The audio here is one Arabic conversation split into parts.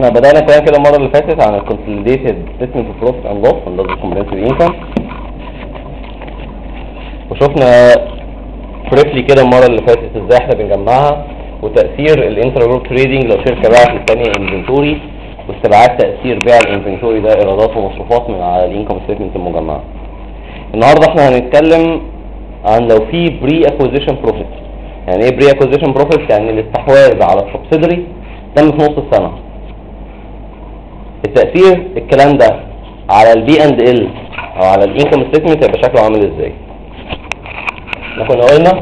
احنا بدأنا كلام كده المرة اللي فاتت عن الكونسوليديتد ستيتمنت اوف بروفيت اند لوس اند كومبريهنسيف انكم، وشفنا بريفلي كده المرة اللي فاتت ازاي احنا بنجمعها وتأثير الانترا جروب تريدنج لو شركة باعت للثانية انفنتوري، واستبعاد تأثير بيع الانفنتوري ده ايرادات ومصروفات من على الانكم ستيتمنت المجمعة. النهارده احنا هنتكلم عن لو في بري اكوزيشن بروفيت. يعني ايه بري اكوزيشن بروفيت؟ يعني الاستحواذ على السبسيدري تم في نص السنة. التأثير الكلام ده على البي اند ال او على الانكم ستيتمنت هيبقى شكله عامل ازاي؟ احنا كنا قلنا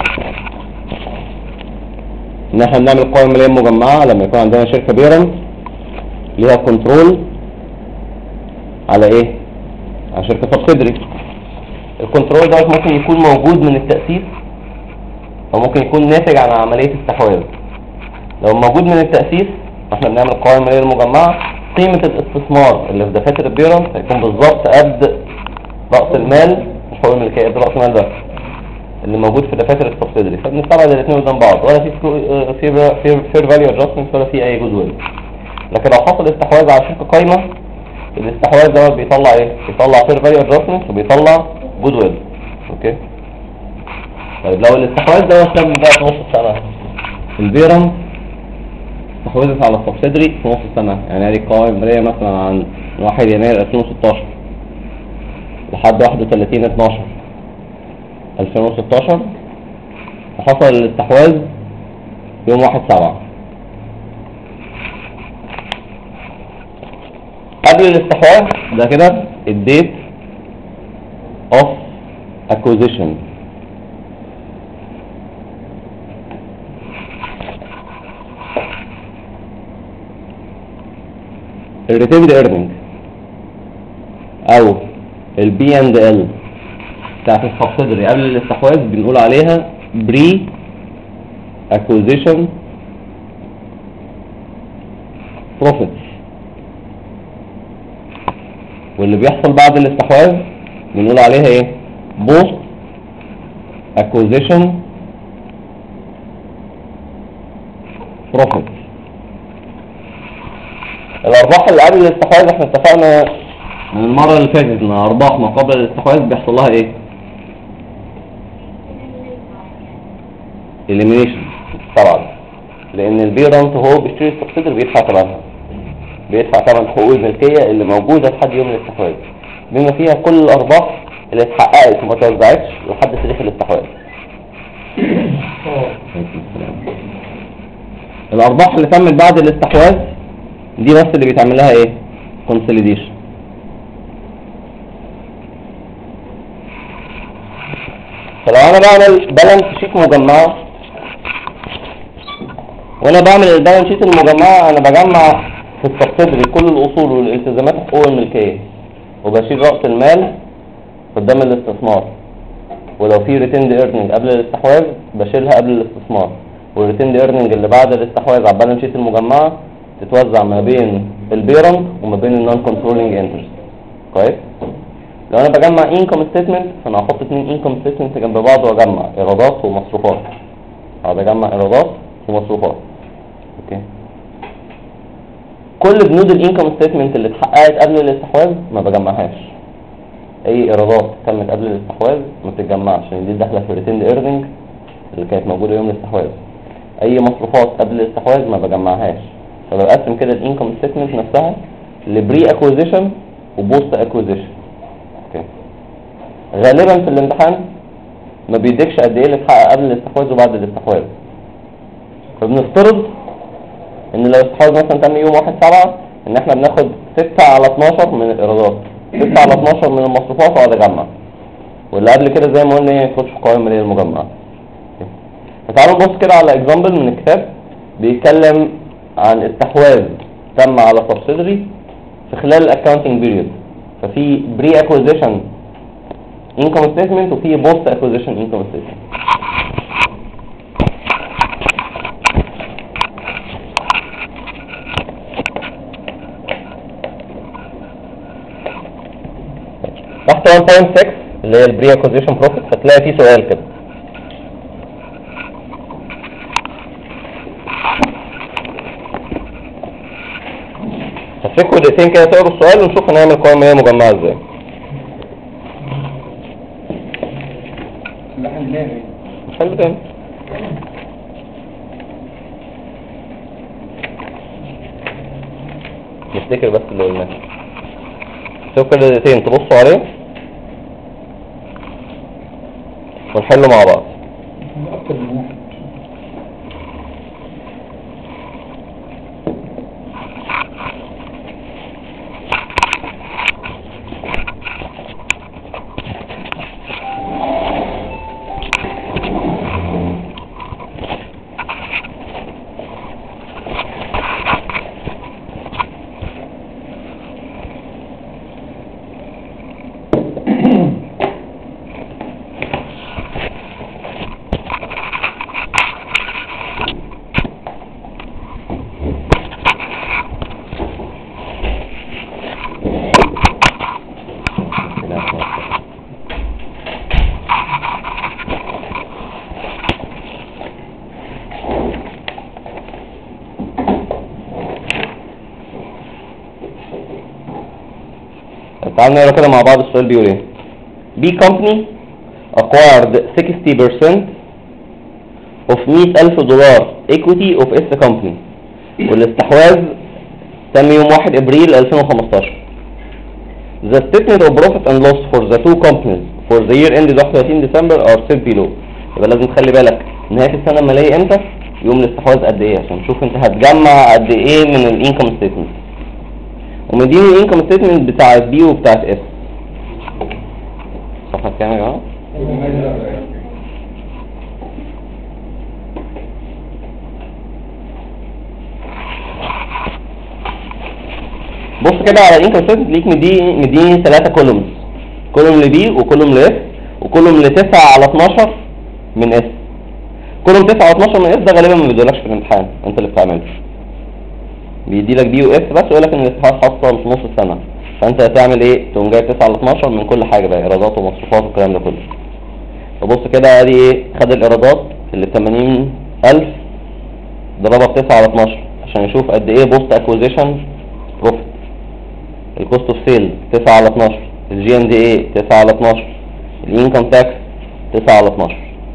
ان احنا بنعمل قوائم مالية مجمعة لما يكون عندنا شركة بيرنت ليها كنترول على ايه؟ على شركة سبسيدري. الكنترول ده ممكن يكون موجود من التأسيس او ممكن يكون ناتج عن عملية استحواذ. لو موجود من التأسيس احنا بنعمل قوائم مالية مجمعة، قيمة الاستثمار اللي في دفاتر البيرنت هيكون بالظبط قد رأس المال، مش حقوق الملكية، قد رأس المال ده اللي موجود في دفاتر السبسيدري، فبنستبعد الاثنين قدام بعض، ولا في فير فاليو ادجستمنت ولا في اي جود ويل. لكن لو حصل استحواذ على شركة قايمة، الاستحواذ ده بيطلع ايه؟ بيطلع فير فاليو ادجستمنت وبيطلع جود ويل. اوكي؟ طيب لو الاستحواذ ده تم بقى في نص السنة، البيرنت استحوذت على السبسيدري في نص السنة، يعني هذه قوائم مالية مثلا عن 1 يناير 2016 لحد 31/12/2016، وحصل الاستحواذ يوم 1/7. قبل الاستحواذ ده كده الديت اوف اكوزيشن. الريتيند ايرنينج او البي اند ال بتاعت السبسيدري قبل الاستحواذ بنقول عليها بري اكوزيشن بروفيتس، واللي بيحصل بعد الاستحواذ بنقول عليها ايه؟ بوست اكوزيشن بروفيتس. الارباح اللي قبل الاستحواذ احنا اتفقنا من المره اللي فاتت ان ارباح ما قبل الاستحواذ بيحصل لها ايه؟ elimination طبعا، لان البيرنت هو بيشتري السبسيدري بيدفع ثمنها، بيدفع ثمن حقوق الملكيه اللي موجوده لحد يوم الاستحواذ، بما فيها كل الارباح اللي اتحققت وما توزعتش لحد تاريخ الاستحواذ. الارباح اللي تمت بعد الاستحواذ دي بس اللي بيتعمل لها ايه؟ كونسوليديشن. فلو انا بعمل بالانس شيت مجمعه، وانا بعمل البالانس شيت المجمعه انا بجمع في السبسيدري كل الاصول والالتزامات حقوق الملكيه، وبشيل راس المال قدام الاستثمار، ولو في ريتيند ايرنينج قبل الاستحواذ بشيلها قبل الاستثمار، والريتيند ايرنينج اللي بعد الاستحواذ على البالانس شيت المجمعه تتوزع ما بين البيرنت وما بين النون كنترولينج انترست. كويس؟ لو انا بجمع انكم ستيتمنت فانا هحط 2 انكم ستيتمنت جنب بعض واجمع ايرادات ومصروفات. بجمع ايرادات ومصروفات. اوكي؟ كل بنود الانكم ستيتمنت اللي اتحققت قبل الاستحواذ ما بجمعهاش. اي ايرادات تمت قبل الاستحواذ ما بتتجمعش، لان دي داخله في ريتيند ايرنينج اللي كانت موجوده يوم الاستحواذ. اي مصروفات قبل الاستحواذ ما بجمعهاش. فبقسم كده الانكم ستيتمنت نفسها لبري اكوزيشن وبوست اكوزيشن. اوكي؟ غالبا في الامتحان ما بيديكش قد ايه اللي اتحقق قبل الاستحواذ وبعد الاستحواذ، فبنفترض ان لو الاستحواذ مثلا تم يوم 1/7 ان احنا بناخد 6/12 من الايرادات، 6/12 من المصروفات، واقعد اجمع، واللي قبل كده زي ما قلنا ايه يخش في قوائم ماليه المجمعه. فتعالوا نبص كده على اكزامبل من الكتاب بيتكلم عن استحواذ تم على سبسيدري في خلال الاكاونتنج بيريود. ففي بري اكوزيشن انكم ستيتمنت وفي بوست اكوزيشن انكم ستيتمنت. تحت 1.6 اللي هي البري اكوزيشن بروفيت هتلاقي فيه سؤال كده: امسكوا دقيقتين كده تقروا السؤال ونشوف هنعمل قوائم مالية مجمعة ازاي. نحل تاني. نفتكر بس اللي قلناه. امسكوا كده دقيقتين تبصوا عليه ونحله مع بعض. تعالوا نقرا كده مع بعض السؤال بيقول ايه. B company acquired 60% of $100,000 equity of S company والاستحواذ تم يوم 1 ابريل 2015. The statement of profit and loss for the two companies for the year ended 31 December are set below. يبقى لازم تخلي بالك نهاية السنة المالية امتى؟ يوم الاستحواذ قد ايه، عشان نشوف انت هتجمع قد ايه من الانكم ستيتمنت. ومديني الانكم ستيتمنت بتاعت بي وبتاعت اس. صفحة كام يا جماعة؟ بص كده على الانكم ستيتمنت ليك مديني 3 كولومز، كولوم لبي وكولوم لاس وكولوم ل 9 على 12 من اس. كولوم 9 على 12 من اس ده غالبا ما بيدولكش في الامتحان، انت اللي بتعمله. بيدي لك بي واس بس ويقول لك ان الاستحواذ حصل في نص السنه، فانت هتعمل ايه؟ تقوم جايب 9 على 12 من كل حاجه بقى، ايرادات ومصروفات والكلام ده كله. فبص كده ادي ايه، خد الايرادات اللي 80,000 ضربها ب 9 على 12 عشان يشوف قد ايه بوست اكوزيشن بروفيت. الكوست اوف سيل 9 على 12، الجي ام دي اي 9 على 12، الانكم تاكس 9 على 12.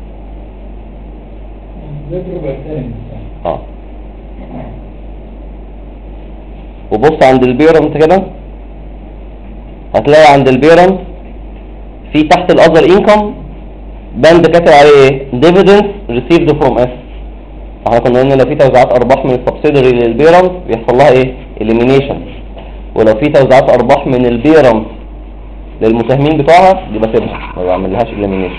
وبص عند البيرنت كده هتلاقي عند البيرنت في تحت الاذر انكم بند كاتب عليه ايه؟ dividends received from S. احنا كنا قلنا لو في توزيعات ارباح من السبسيدري للبيرنت بيحصل لها ايه؟ elimination، ولو في توزيعات ارباح من البيرنت للمساهمين بتوعها دي بسيبها ما بعملهاش elimination.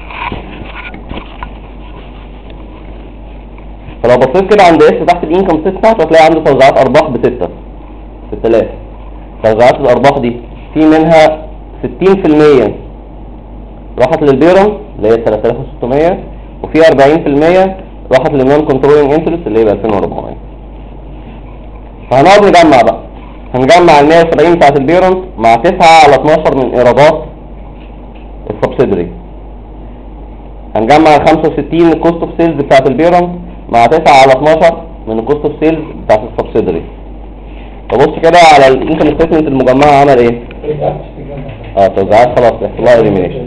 فلو بصيت كده عند اس تحت الانكم ستيتمنت هتلاقي عنده توزيعات ارباح ب6 6000. توزيعات الارباح دي في منها 60% راحت للبيرنت اللي هي 3600، وفي 40% راحت للنون كنترولينج انترست اللي هي ب 2400. فهنقعد نجمع بقى، هنجمع ال 170 بتاعت البيرنت مع 9 على 12 من ايرادات السبسيدري، هنجمع ال 65 الكوست اوف سيلز بتاعت البيرنت مع 9 على 12 من الكوست اوف سيلز بتاعت السبسيدري. فبص كده على الانكم ستيتمنت المجمعه عمل ايه؟ توزيعات خلاص يحصل لها اليمينيشن.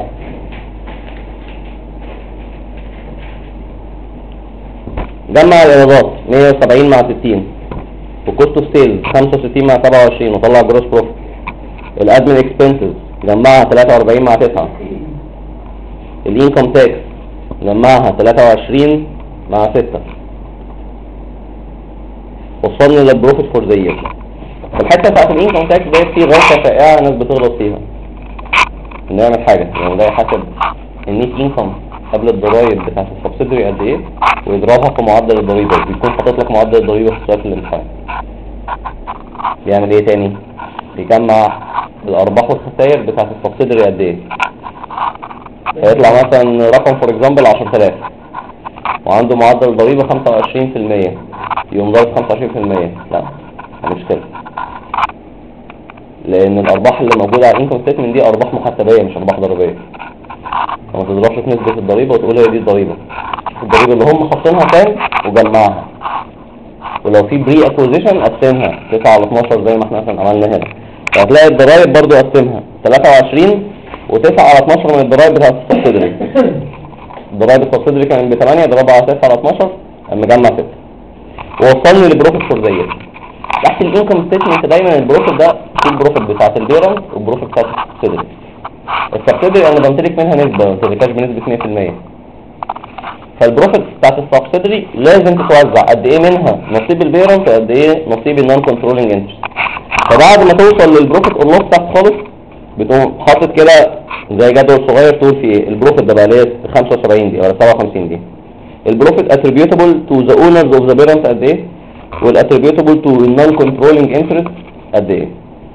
جمع الايرادات 170 مع 60 وكوست اوف سيلز 65 مع 27 وطلع جروس بروفيت. الادمن اكسبنسز جمعها 43 مع 9. الانكم تاكس جمعها 23 مع 6. وصلنا للبروفيت فور ذا يير. الحته بتاعت الانكم تاكس ديت في غلطه شائعه الناس بتغلط فيها، نعمل حاجه يعني ده يحسب النيت انكم قبل الضرايب بتاعت السبسيدري قد ايه ويضربها في معدل الضريبه، بيكون حاطط لك معدل الضريبه في السؤال في الامتحان. بيعمل ايه تاني؟ بيجمع الارباح والخسائر بتاعت السبسيدري قد ايه، فيطلع مثلا رقم فور اكزامبل 10000 وعنده معدل ضريبه 25%، يقوم ضارب 25%. لا مش كده، لان الارباح اللي موجوده على الانكم ستيتمنت دي ارباح محاسبيه مش ارباح ضريبيه. فما تضربش في نسبه الضريبه وتقول هي دي الضريبه، الضريبه اللي هم حاطينها كام وجمعها. ولو في بري اكوزيشن قسمها 9 على 12 زي ما احنا مثلا عملنا هنا. وهتلاقي الضرايب برضو قسمها 23 و9 على 12 من الضرايب بتاعت السبسيدري. الضرايب السبسيدري كانت ب 8، ضربها على 9 على 12 مجمع 6. ووصلني للبروفيت فور ذا يير. تحت الانكم ستيتمنت دايما البروفيت ده في البروفيت بتاعت البيرنت والبروفيت بتاعت السبسيدري. السبسيدري انا بمتلك منها نسبه، ما بمتلكهاش بنسبه 100%. فالبروفيت بتاعت السبسيدري لازم تتوزع قد ايه منها نصيب البيرنت وقد ايه نصيب النون كنترولينج انترست. فبعد ما توصل للبروفيت اون لوس تحت خالص بتقوم حاطط كده زي جدول صغير تقول فيه البروفيت ده بقى ليه 75 دي ولا 57 دي. البروفيت attributable to the owners of the parent قد ايه، والattributable to non controlling interest قد ايه.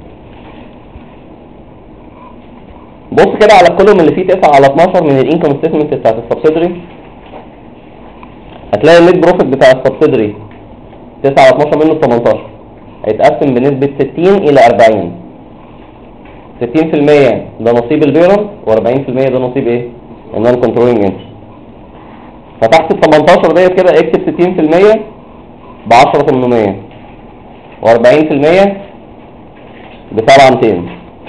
بص كده على الكولوم اللي فيه 9 على 12 من الانكم ستيتمنت بتاعت السبسيدري، هتلاقي النت بروفيت بتاع السبسيدري 9 على 12 منه 18 هيتقسم بنسبة 60 إلى 40. 60% ده نصيب البيرنت و40% ده نصيب ايه؟ النون كنترولينج انترست. فتحت ال 18 ديت كده اكتب 60% ب 10800 و40% ب 7200.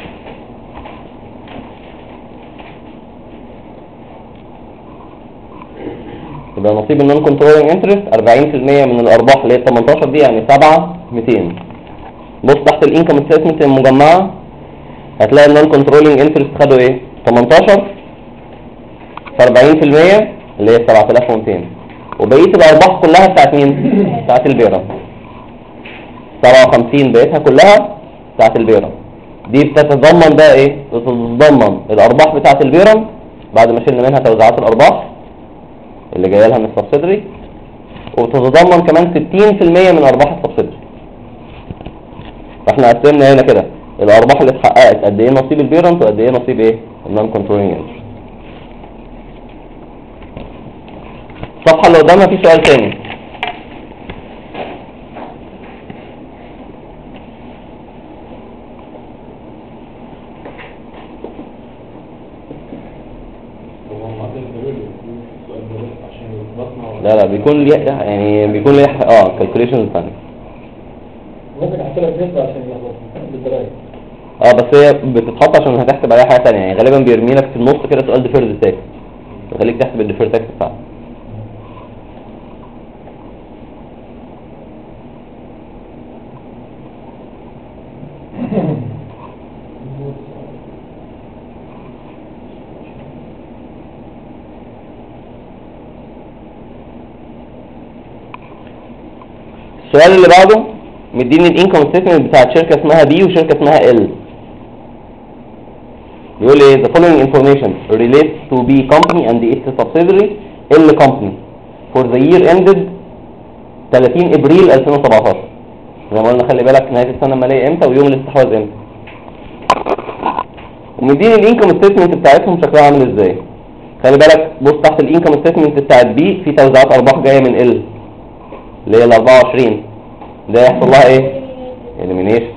يبقى نصيب النون كنترولينج انترست 40% من الارباح اللي هي 18 دي يعني 7200. بص تحت الانكم ستيتمنت المجمعه هتلاقي النون كنترولينج انترست خدوا ايه؟ 18 في 40% اللي هي 7200، وبقيه الارباح كلها بتاعت مين؟ بتاعت البيرنت. 57 بقيتها كلها بتاعت البيرنت. دي بتتضمن بقى ايه؟ بتتضمن الارباح بتاعت البيرنت بعد ما شلنا منها توزيعات الارباح اللي جايه لها من السبسيدري، وبتتضمن كمان 60% من ارباح السبسيدري. فاحنا قسمنا هنا كده الارباح اللي اتحققت قد ايه نصيب البيرنت وقد ايه نصيب ايه؟ النون كنترولينج انترست. الصفحه اللي قدامها في سؤال تاني. لا بيكون ليه يعني بيكون ليه كالكوليشن ثانيه. ممكن احسبها بنسبه عشان يلخبط بالدرايه. بس هي بتتحط عشان هتحسب عليها حاجه ثانيه، يعني غالبا بيرمي لك في النص كده سؤال ديفيرد تاكس يخليك تحسب الديفيرد تاكس بتاعك. السؤال اللي بعده مديني الانكم ستيتمنت بتاعت شركه اسمها بي وشركه اسمها ال. بيقول ايه؟ the following information relates to B company and its subsidiary L company for the year ended 30 ابريل 2017. زي ما قلنا خلي بالك نهايه السنه الماليه امتى ويوم الاستحواذ امتى. ومديني الانكم ستيتمنت بتاعتهم شكلها عامل ازاي. خلي بالك بص تحت الانكم ستيتمنت بتاعت بي في توزيعات ارباح جايه من ال اللي هي ال 24 ده يحصل لها ايه؟ elimination.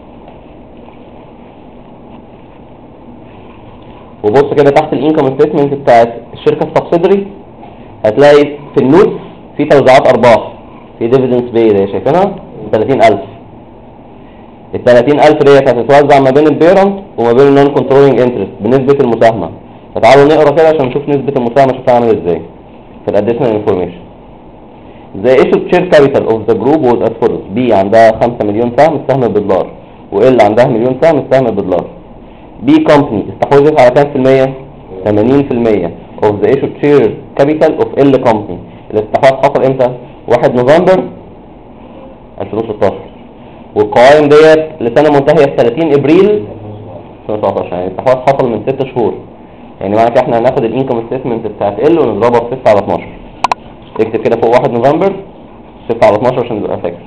وبص كده تحت الانكم ستيتمنت بتاعت الشركه السبسيدري هتلاقي في النوت في توزيعات ارباح في ديفيدنس باي ده شايفينها 30000. ال 30000 ديت هتتوزع ما بين البيرنت وما بين النون كنترولينج انترست بنسبه المساهمه. فتعالوا نقرا كده عشان نشوف نسبه المساهمه شكلها عامل ازاي في الاديشنال انفورميشن. The issued share capital of the group was as follows. B عندها 5 مليون سهم السهم بالدولار، وإل عندها مليون سهم السهم بالدولار. B company استحوذت على كام في المية؟ 80% of the issued share capital of L company. الاستحواذ حصل امتى؟ 1 نوفمبر 2016. والقوائم ديت لسنة منتهية في 30 ابريل 2017. يعني الاستحواذ حصل من 6 شهور. يعني معنى كده احنا هناخد الانكم ستيتمنت بتاعت L ونضربها ب 6 على 12. اكتب كده فوق 1 نوفمبر 6 على 12 عشان تبقى فاكر.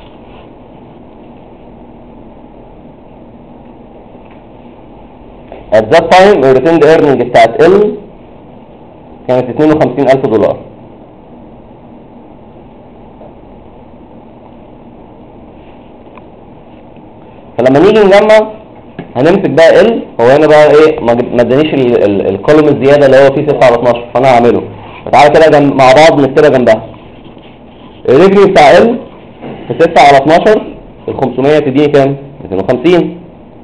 At that time retained earning بتاعت L كانت 52000 دولار. فلما نيجي نجمع هنمسك بقى L. هو هنا بقى ايه ما ادانيش الكولوم الزياده اللي هو فيه 6 على 12 فانا هعمله. فتعالى كده مع بعض نكتبها جنبها. الريفينيو بتاع ال في 6 على 12 ال 500 تديني كام؟ 250.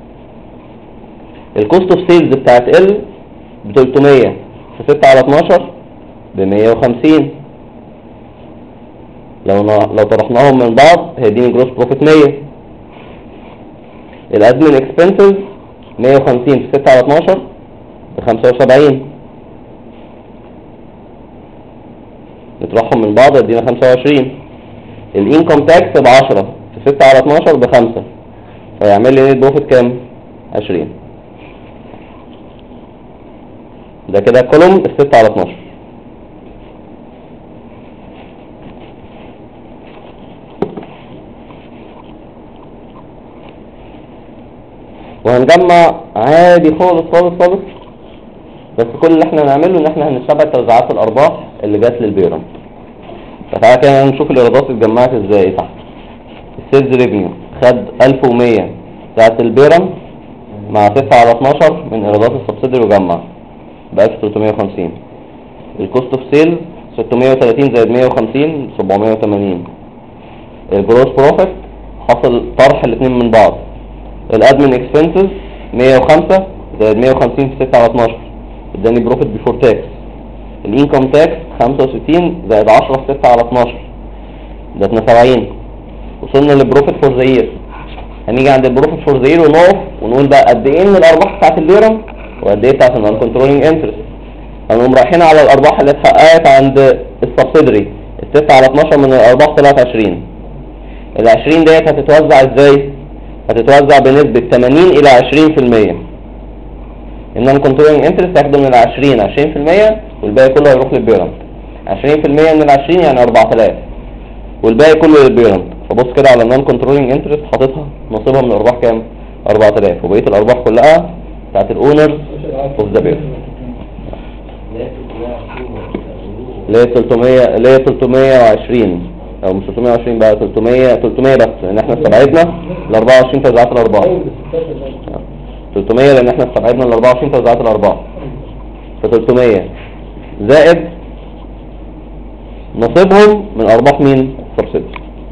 الكوست اوف سيلز بتاعت ال ب 300 في 6 على 12 ب 150. لو طرحناهم من بعض هيديني جروس بروفيت 100. الادمن اكسبنسز 150 في 6 على 12 ب 75. نطرحهم من بعض هيدينا 25. الانكم تاكس ب 10 في 6 على 12 ب 5، فيعمل لي نت بروفيت كام؟ 20. ده كده كولوم ال 6 على 12. وهنجمع عادي خالص خالص خالص، بس كل اللي احنا هنعمله ان احنا هنتبع توزيعات الارباح اللي جات للبيرم. فتعالى كده نشوف الايرادات اتجمعت ازاي. تحت السيلز ريفينيو خد 1100 بتاعت البيرم مع 6 على 12 من ايرادات السبسيدري وجمع ب 1350. الكوست اوف سيلز 630 زائد 150 780. الجروس بروفيت حصل طرح الاثنين من بعض. الادمن اكسبنسز 105 زائد 150 في 6 على 12 اداني بروفيت بيفور تاكس. الانكم تاكس 65 زائد 10 في 6 على 12 ادتنا 70. وصلنا للبروفيت فور ذا يير. هنيجي عند البروفيت فور ذا يير ونقف ونقول بقى قد ايه من الارباح بتاعت البيرم وقد ايه بتاعت النون كنترولينج انترست. هنقوم رايحين على الارباح اللي اتحققت عند السبسيدري. ال 6 على 12 من الارباح طلعت 20. ال 20 ديت هتتوزع ازاي؟ هتتوزع بنسبة 80 إلى 20%. النون كنترولينج انترست هياخدوا من ال 20 20% والباقي كله هيروح للبيرنت. 20% من ال 20 يعني 4000 والباقي كله للبيرنت. فبص كده على النون كنترولينج انترست حاططها نصيبها من الارباح كام؟ 4000 وبقيه الارباح كلها بتاعت الاونرز اوف ذا بيرنت. ليه 300 ليه 320 او مش 320 بقى 300 بس لان احنا استبعدنا ال 24 توزيعات الارباح. 300 لان احنا استبعدنا ال 24 توزيعات الارباح. ف 300 زائد نصيبهم من ارباح مين؟ سبسيدي.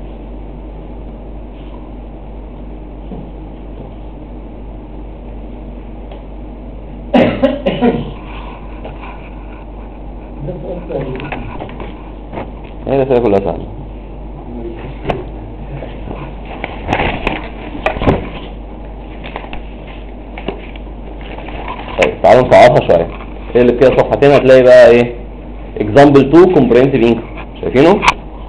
هي الاسئله كلها سهله. طيب تعالوا نصعبها شويه. ايه اللي فيها صفحتين هتلاقي بقى ايه؟ example 2 comprehensive income. شايفينه؟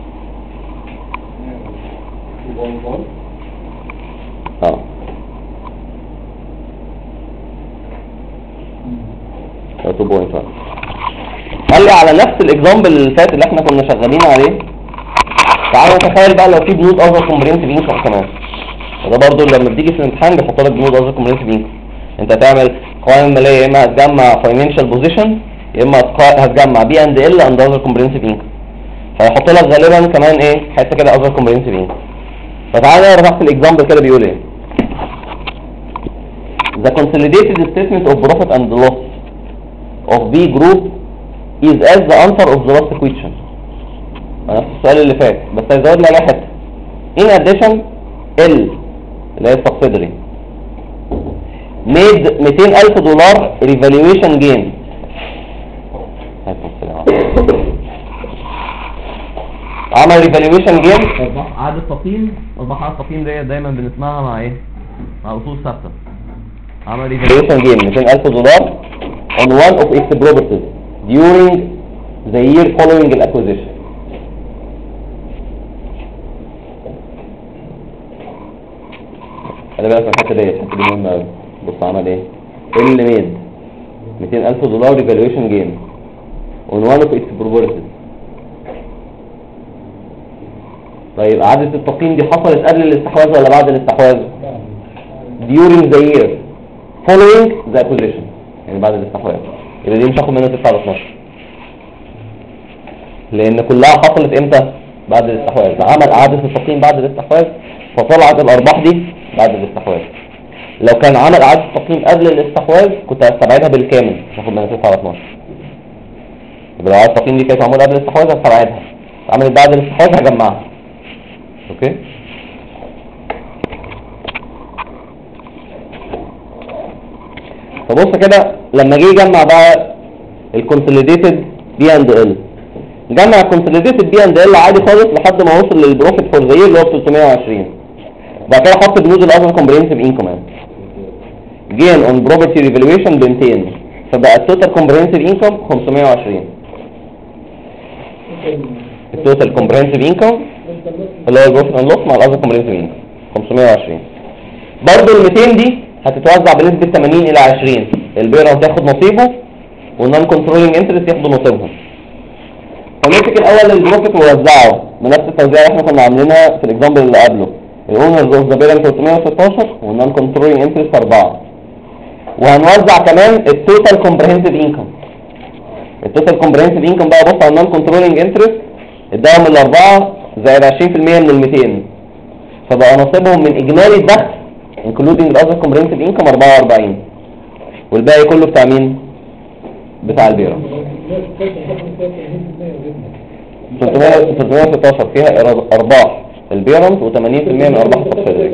اه 2.1. قال لي على نفس الاكزامبل اللي فات اللي احنا كنا شغالين عليه. تعالوا نتخيل بقى لو في بنود اذر كومبريهنسيف انكم كمان. وده برضو لما بتيجي في الامتحان بيحط لك بنود اذر كومبريهنسيف انكم. انت هتعمل قوائم ماليه يا اما هتجمع فاينانشال بوزيشن يا اما هتجمع بي اند ال اند اذر كومبريهنسيف انكم. هيحط لك غالبا كمان ايه حته كده اذر كومبريهنسيف انكم. فتعالى نقرا تحت الاكزامبل كده بيقول ايه. The consolidated statement of profit and loss of B group is as the answer of the last question. نفس السؤال اللي فات بس هيزود لي عليه حته. In addition L اللي هي subsidiary made $200,000 revaluation gain. عمل revaluation gain. عادة تقييم أصبح عادة التقييم دي دايما بنسمعها مع ايه؟ مع أصول ثابتة. عمل revaluation gain $200,000 on one of its properties during the year following the acquisition. خلي بالك من الحته دي مهمه قوي. بص عمل ايه؟ اللي ميد $200,000 revaluation gain on one of its properties. طيب إعادة التقييم دي حصلت قبل الاستحواذ ولا بعد الاستحواذ؟ during the year following the acquisition، يعني بعد الاستحواذ. يبقى دي مش هاخد منها 9 على 12 لأن كلها حصلت امتى؟ بعد الاستحواذ. عمل إعادة التقييم بعد الاستحواذ فطلعت الأرباح دي بعد الاستحواذ. لو كان عمل إعادة التقييم قبل الاستحواذ كنت هستبعدها بالكامل مش هاخد منها 9 على 12. يبقى لو إعادة التقييم دي كانت معمولة قبل الاستحواذ هستبعدها، عملت بعد الاستحواذ هجمعها. اوكي فبص كده لما جه يجمع بقى الكونسوليديتد بي اند ال، جمع الكونسوليديتد بي اند ال عادي خالص لحد ما وصل للبروفيت فور ذا يير اللي هو 320. بعد كده حط بنود الاذر كومبريهنسيف انكم جين اون بروبرتي ريفالويشن ب 200، فبقى التوتال كومبريهنسيف انكم 520. التوتال كومبريهنسيف انكم اللي هو البروفيت اند لوس مع الاذر كومبريهنسيف انكم 520. برضه ال 200 دي هتتوزع بنسبه 80 الى 20، البيرة هتاخد نصيبه والنون كنترولينج انترست ياخدوا نصيبهم. فمسك الاول البروفيت ووزعه بنفس التوزيع اللي احنا كنا عاملينها في الاكزامبل اللي قبله، الاونرز اوف ذا بيرنت 316 والنون كنترولينج انترست 4. وهنوزع كمان التوتال كومبريهنسيف انكم. التوتال كومبريهنسيف انكم بقى بص على النون كنترولينج انترست اداهم الاربعه زائد 20% من ال 200، فبقى نصيبهم من اجمالي الدخل انكلودنج الاذر كومبريهنسيف انكم 44، والباقي كله بتاع مين؟ بتاع البيرة. 316 فيها ارباح البيرنت و80% من ارباح التقسيط.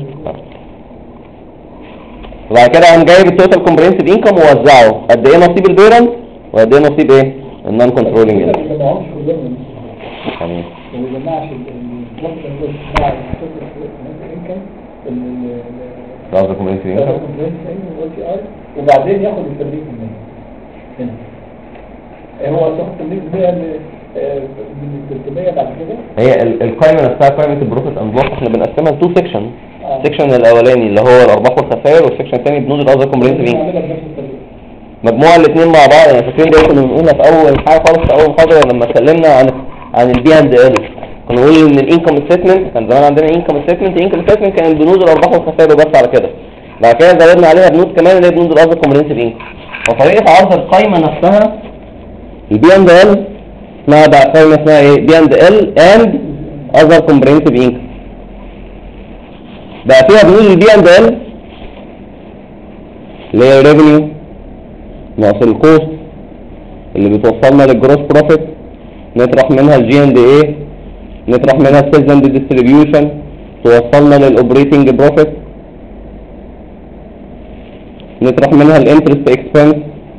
وبعد كده قام جايب التوتال كومبريهنسيف انكم ووزعه قد ايه نصيب البيرنت وقد ايه نصيب ايه النون كنترولينج انترست. يعني ما جمعش البروفيت مع الانكم الاذر كومبريهنسيف انكم وبعدين ياخد ال 80% هنا. هو تاخد 80% من 300 بعد كده. هي القائمه نفسها قائمه البروفيت اند لوس احنا بنقسمها لتو سيكشن. السيكشن الاولاني اللي هو الارباح والخسائر، والسيكشن الثاني بنود الاذر كومبريهنسيف انكم. مجموعه الاثنين مع بعض. يعني فاكرين ده كنا بنقولها في اول حاجه خالص في اول محاضره لما اتكلمنا عن البي اند ال، كنا بنقول ان الانكم ستمنت كان زمان عندنا انكم ستمنت كان بنود الارباح والخسائر وبس على كده. بعد كده زودنا عليها بنود كمان اللي هي بنود الاذر كومبريهنسيف انكم. وطريقه عرض القائمه نفسها البي اند ال اسمها بقى قائمه اسمها ايه؟ بي اند ال اند اذر كومبريهنسيف انكم. بقى فيها بنود البي اند ال اللي هي ريفينيو ناقص الكوست اللي بتوصلنا للجروس بروفيت، نطرح منها الجي اند ايه، نطرح منها السيلز اند ديستريبيوشن توصلنا للاوبريتنج بروفيت، نطرح منها الانترست اكسبنس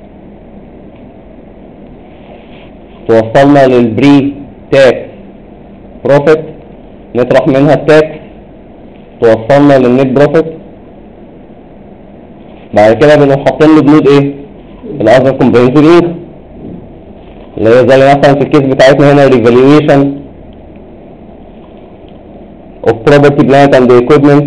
توصلنا للبري تاكس بروفيت، نطرح منها التاكس توصلنا للنت بروفيت. بعد كده بنقوم حاطين له بنود ايه؟ الاذر كومبريهنسيف انكم اللي هي زي مثلا في الكيس بتاعتنا هنا ريفالويشن اوف بروبرتي بلانت اند ايكويبمنت،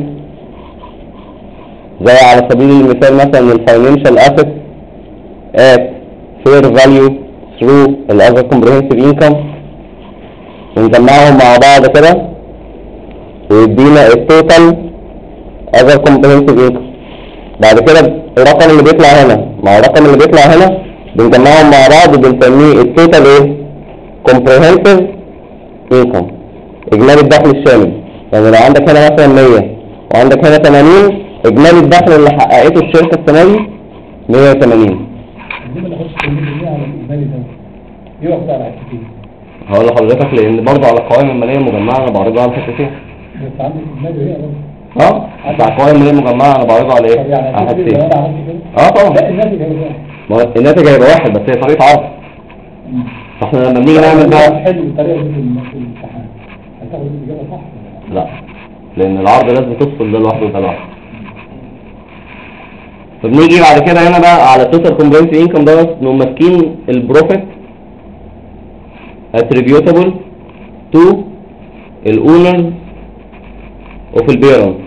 زي على سبيل المثال مثلا الفاينانشال اسيت ات فير فاليو ثرو الاذر كومبريهنسيف انكم، ونجمعهم مع بعض كده ويدينا التوتال اذر كومبريهنسيف انكم. بعد كده الرقم اللي بيطلع هنا مع الرقم اللي بيطلع هنا بنجمعهم مع بعض وبنسميه التوتال ايه؟ كومبريهنسيف انكم، اجمالي الدخل الشامل. يعني لو عندك هنا مثلا 100 وعندك هنا 80، اجمالي الدخل اللي حققته الشركه السنه دي 180. دي ما ناخدش 80% على الاجمالي ده، دي واخده على حتتين. هقول لحضرتك لان برضه على القوائم الماليه المجمعه انا بعرضها على حتتين. بس عندي الاجمالي هنا برضه. بتاع القوائم الماليه المجمعه انا بعرضها على ايه؟ يعني على حتتين. طبعا. لا الناتج هيبقى واحد. الناتج هيبقى واحد بس هي طريقه عرض. فاحنا لما بنيجي نعمل بقى حلو الطريقه دي في الامتحان هتاخد الاجابه صح؟ لا، لان العرض لازم تفصل ده لوحده وده لوحده. فبنيجي بعد كده هنا بقى على التوتال كومبريهنسيف انكم ده نقوم ماسكين البروفيت attributable to الاونرز اوف البيرنت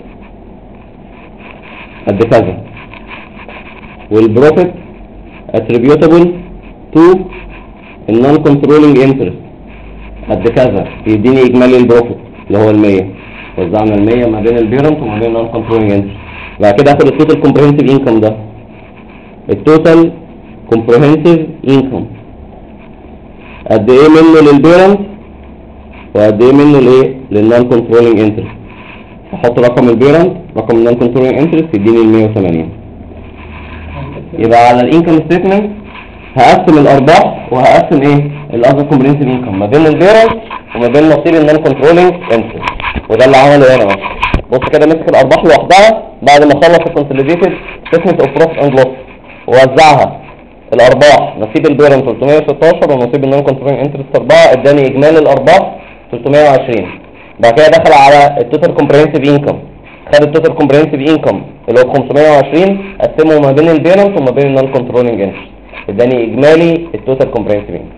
قد كذا، والبروفيت attributable to النون كنترولينج انترست قد كذا، يديني اجمالي البروفيت اللي هو ال100. وزعنا ال100 ما بين البيرنت وما بين النون كنترولينج انترست. بعد كده اخد التوتال كومبريهنسيف انكم ده، التوتال كومبريهنسيف انكم قد ايه منه للبيرنت وقد ايه منه لايه للنون كنترولينج انترست. احط رقم البيرنت رقم النون كنترولينج انترست يديني ال 180. يبقى على الانكم ستيتمنت هقسم الارباح وهقسم ايه الاذر كومبريهنسيف انكم ما بين البيرنت وما بين نصيب النون كنترولينج انترست. وده اللي عمله هنا بص كده مسك الارباح لوحدها بعد ما خلص الكونسوليديتد ستيتمنت اوف بروفيت اند لوس. ووزعها الارباح، نصيب البيرنت 316 ونصيب النون كنترولينج انترست 4، اداني اجمالي الارباح 320. بعد كده دخل على التوتال كومبريهنسيف انكم، خد التوتال كومبريهنسيف انكم اللي هو 520 قسمه ما بين البيرنت وما بين النون كنترولينج انترست، اداني اجمالي التوتال كومبريهنسيف انكم.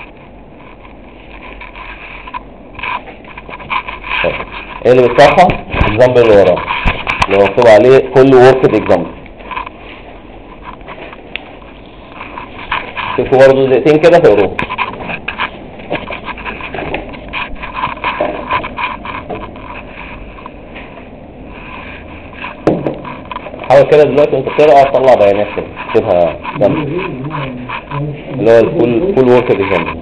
ايه اللي بالصفحه؟ الاكزامبل اللي وراه اللي هو مكتوب عليه كل وركد اكزامبل. شوفوا برضه دقيقتين كده تقروه. حاول كده دلوقتي وانت بتقرا تطلع بيانات كده تكتبها جنب اللي هو الفول وركد اكزامبل.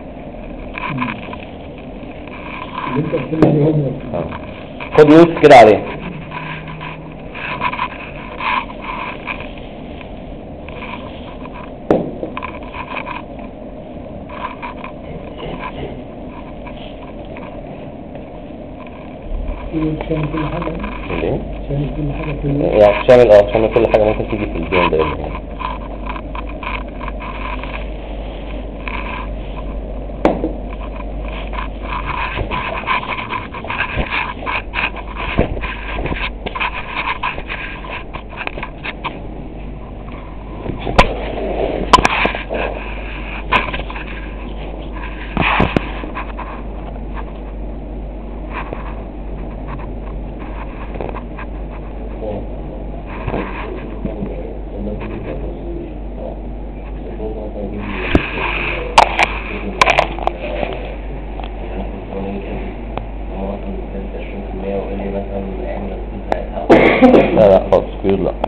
خد نوت كده عليه. شامل كل حاجة. ليه؟ شامل كل حاجة في يعني شامل كل حاجة ممكن تيجي في الجيم ده يعني. لا خالص كيور لا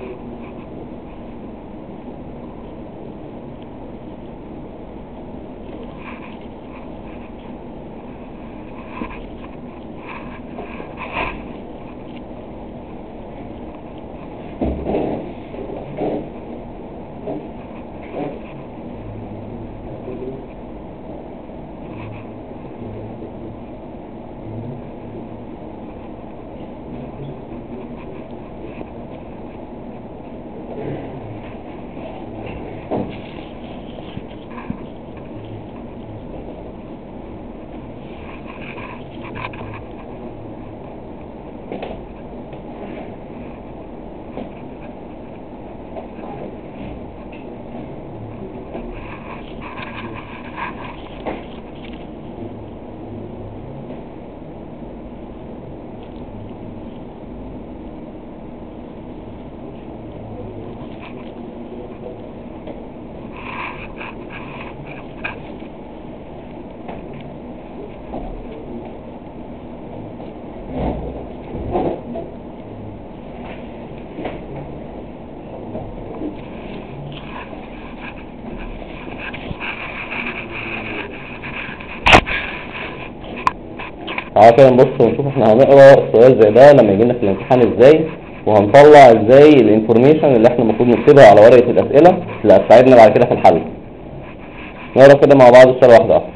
تعالى كده نبص ونشوف احنا هنقرا السؤال زي ده لما يجي لنا في الامتحان ازاي، وهنطلع ازاي الانفورميشن اللي احنا المفروض نكتبها على ورقه الاسئله اللي هتساعدنا بعد كده في الحل. نقرا كده مع بعض السؤال واحده واحده.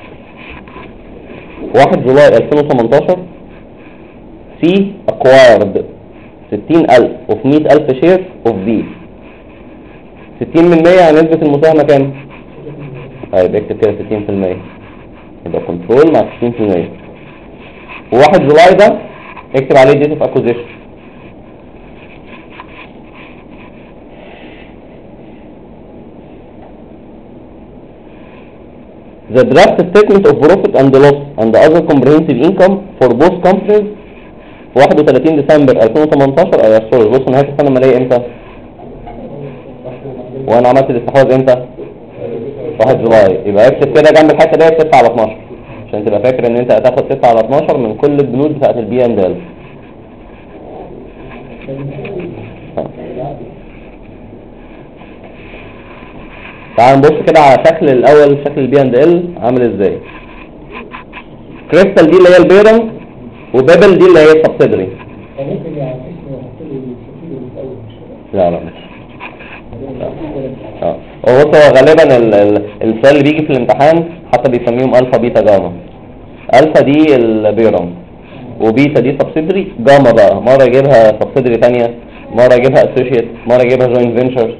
1 جولاي 2018 C acquired 60,000 of 100,000 shares of B. 60 من 100 يعني نسبة المساهمة كام؟ طيب اكتب كده 60%، يبقى كنترول مع 60%. و1 جولاي ده اكتب عليه date of acquisition. The draft statement of profit and loss and other comprehensive income for both companies 31 ديسمبر 2018. سوري، بص نهاية السنة المالية امتى؟ وانا عملت الاستحواذ امتى؟ 1 جولاي. يبقى اكتب كده جنب الحته ديت 6 على 12 عشان تبقى فاكر ان انت هتاخد 6 على 12 من كل البنود بتاعت البي اند ال. تعال نبص كده على شكل الاول، شكل البي اند ال عامل ازاي. كريستال دي اللي هي البيرنت، وبابل دي اللي هي السبسيدري. ممكن يعني اسمه يحط لي التفصيل الاول مش لا هو غالبا السؤال اللي بيجي في الامتحان حتى بيسميهم الفا بيتا جاما. الفا دي البيرنت، وبيتا دي سبسيدري، جاما بقى مره يجيبها سبسيدري ثانيه، مره يجيبها اسوشيت، مره يجيبها جوينت فينتشر.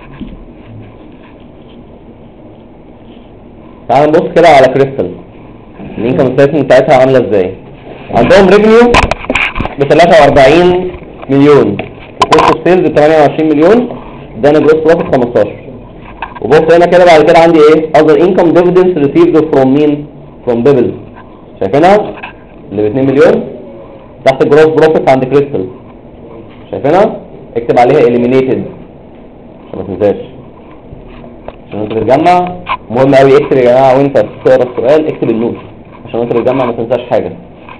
تعال نبص كده على كريستال الانكم ستيتمنت بتاعتها عامله ازاي. عندهم ريفينيو ب 43 مليون وكوست اوف سيلز ب 28 مليون، ده انا جروس بروفيت 15. وبص هنا كده بعد كده عندي ايه؟ other income dividends received from مين؟ from بيبل. شايفينها؟ اللي ب 2 مليون تحت الجروس بروفيت عند كريستال. شايفينها؟ اكتب عليها eliminated عشان ما تنساش، عشان انت بتجمع. مهم قوي اكتب يا جماعه وانت بتقرا السؤال اكتب النوت عشان انت بتجمع ما تنساش حاجه.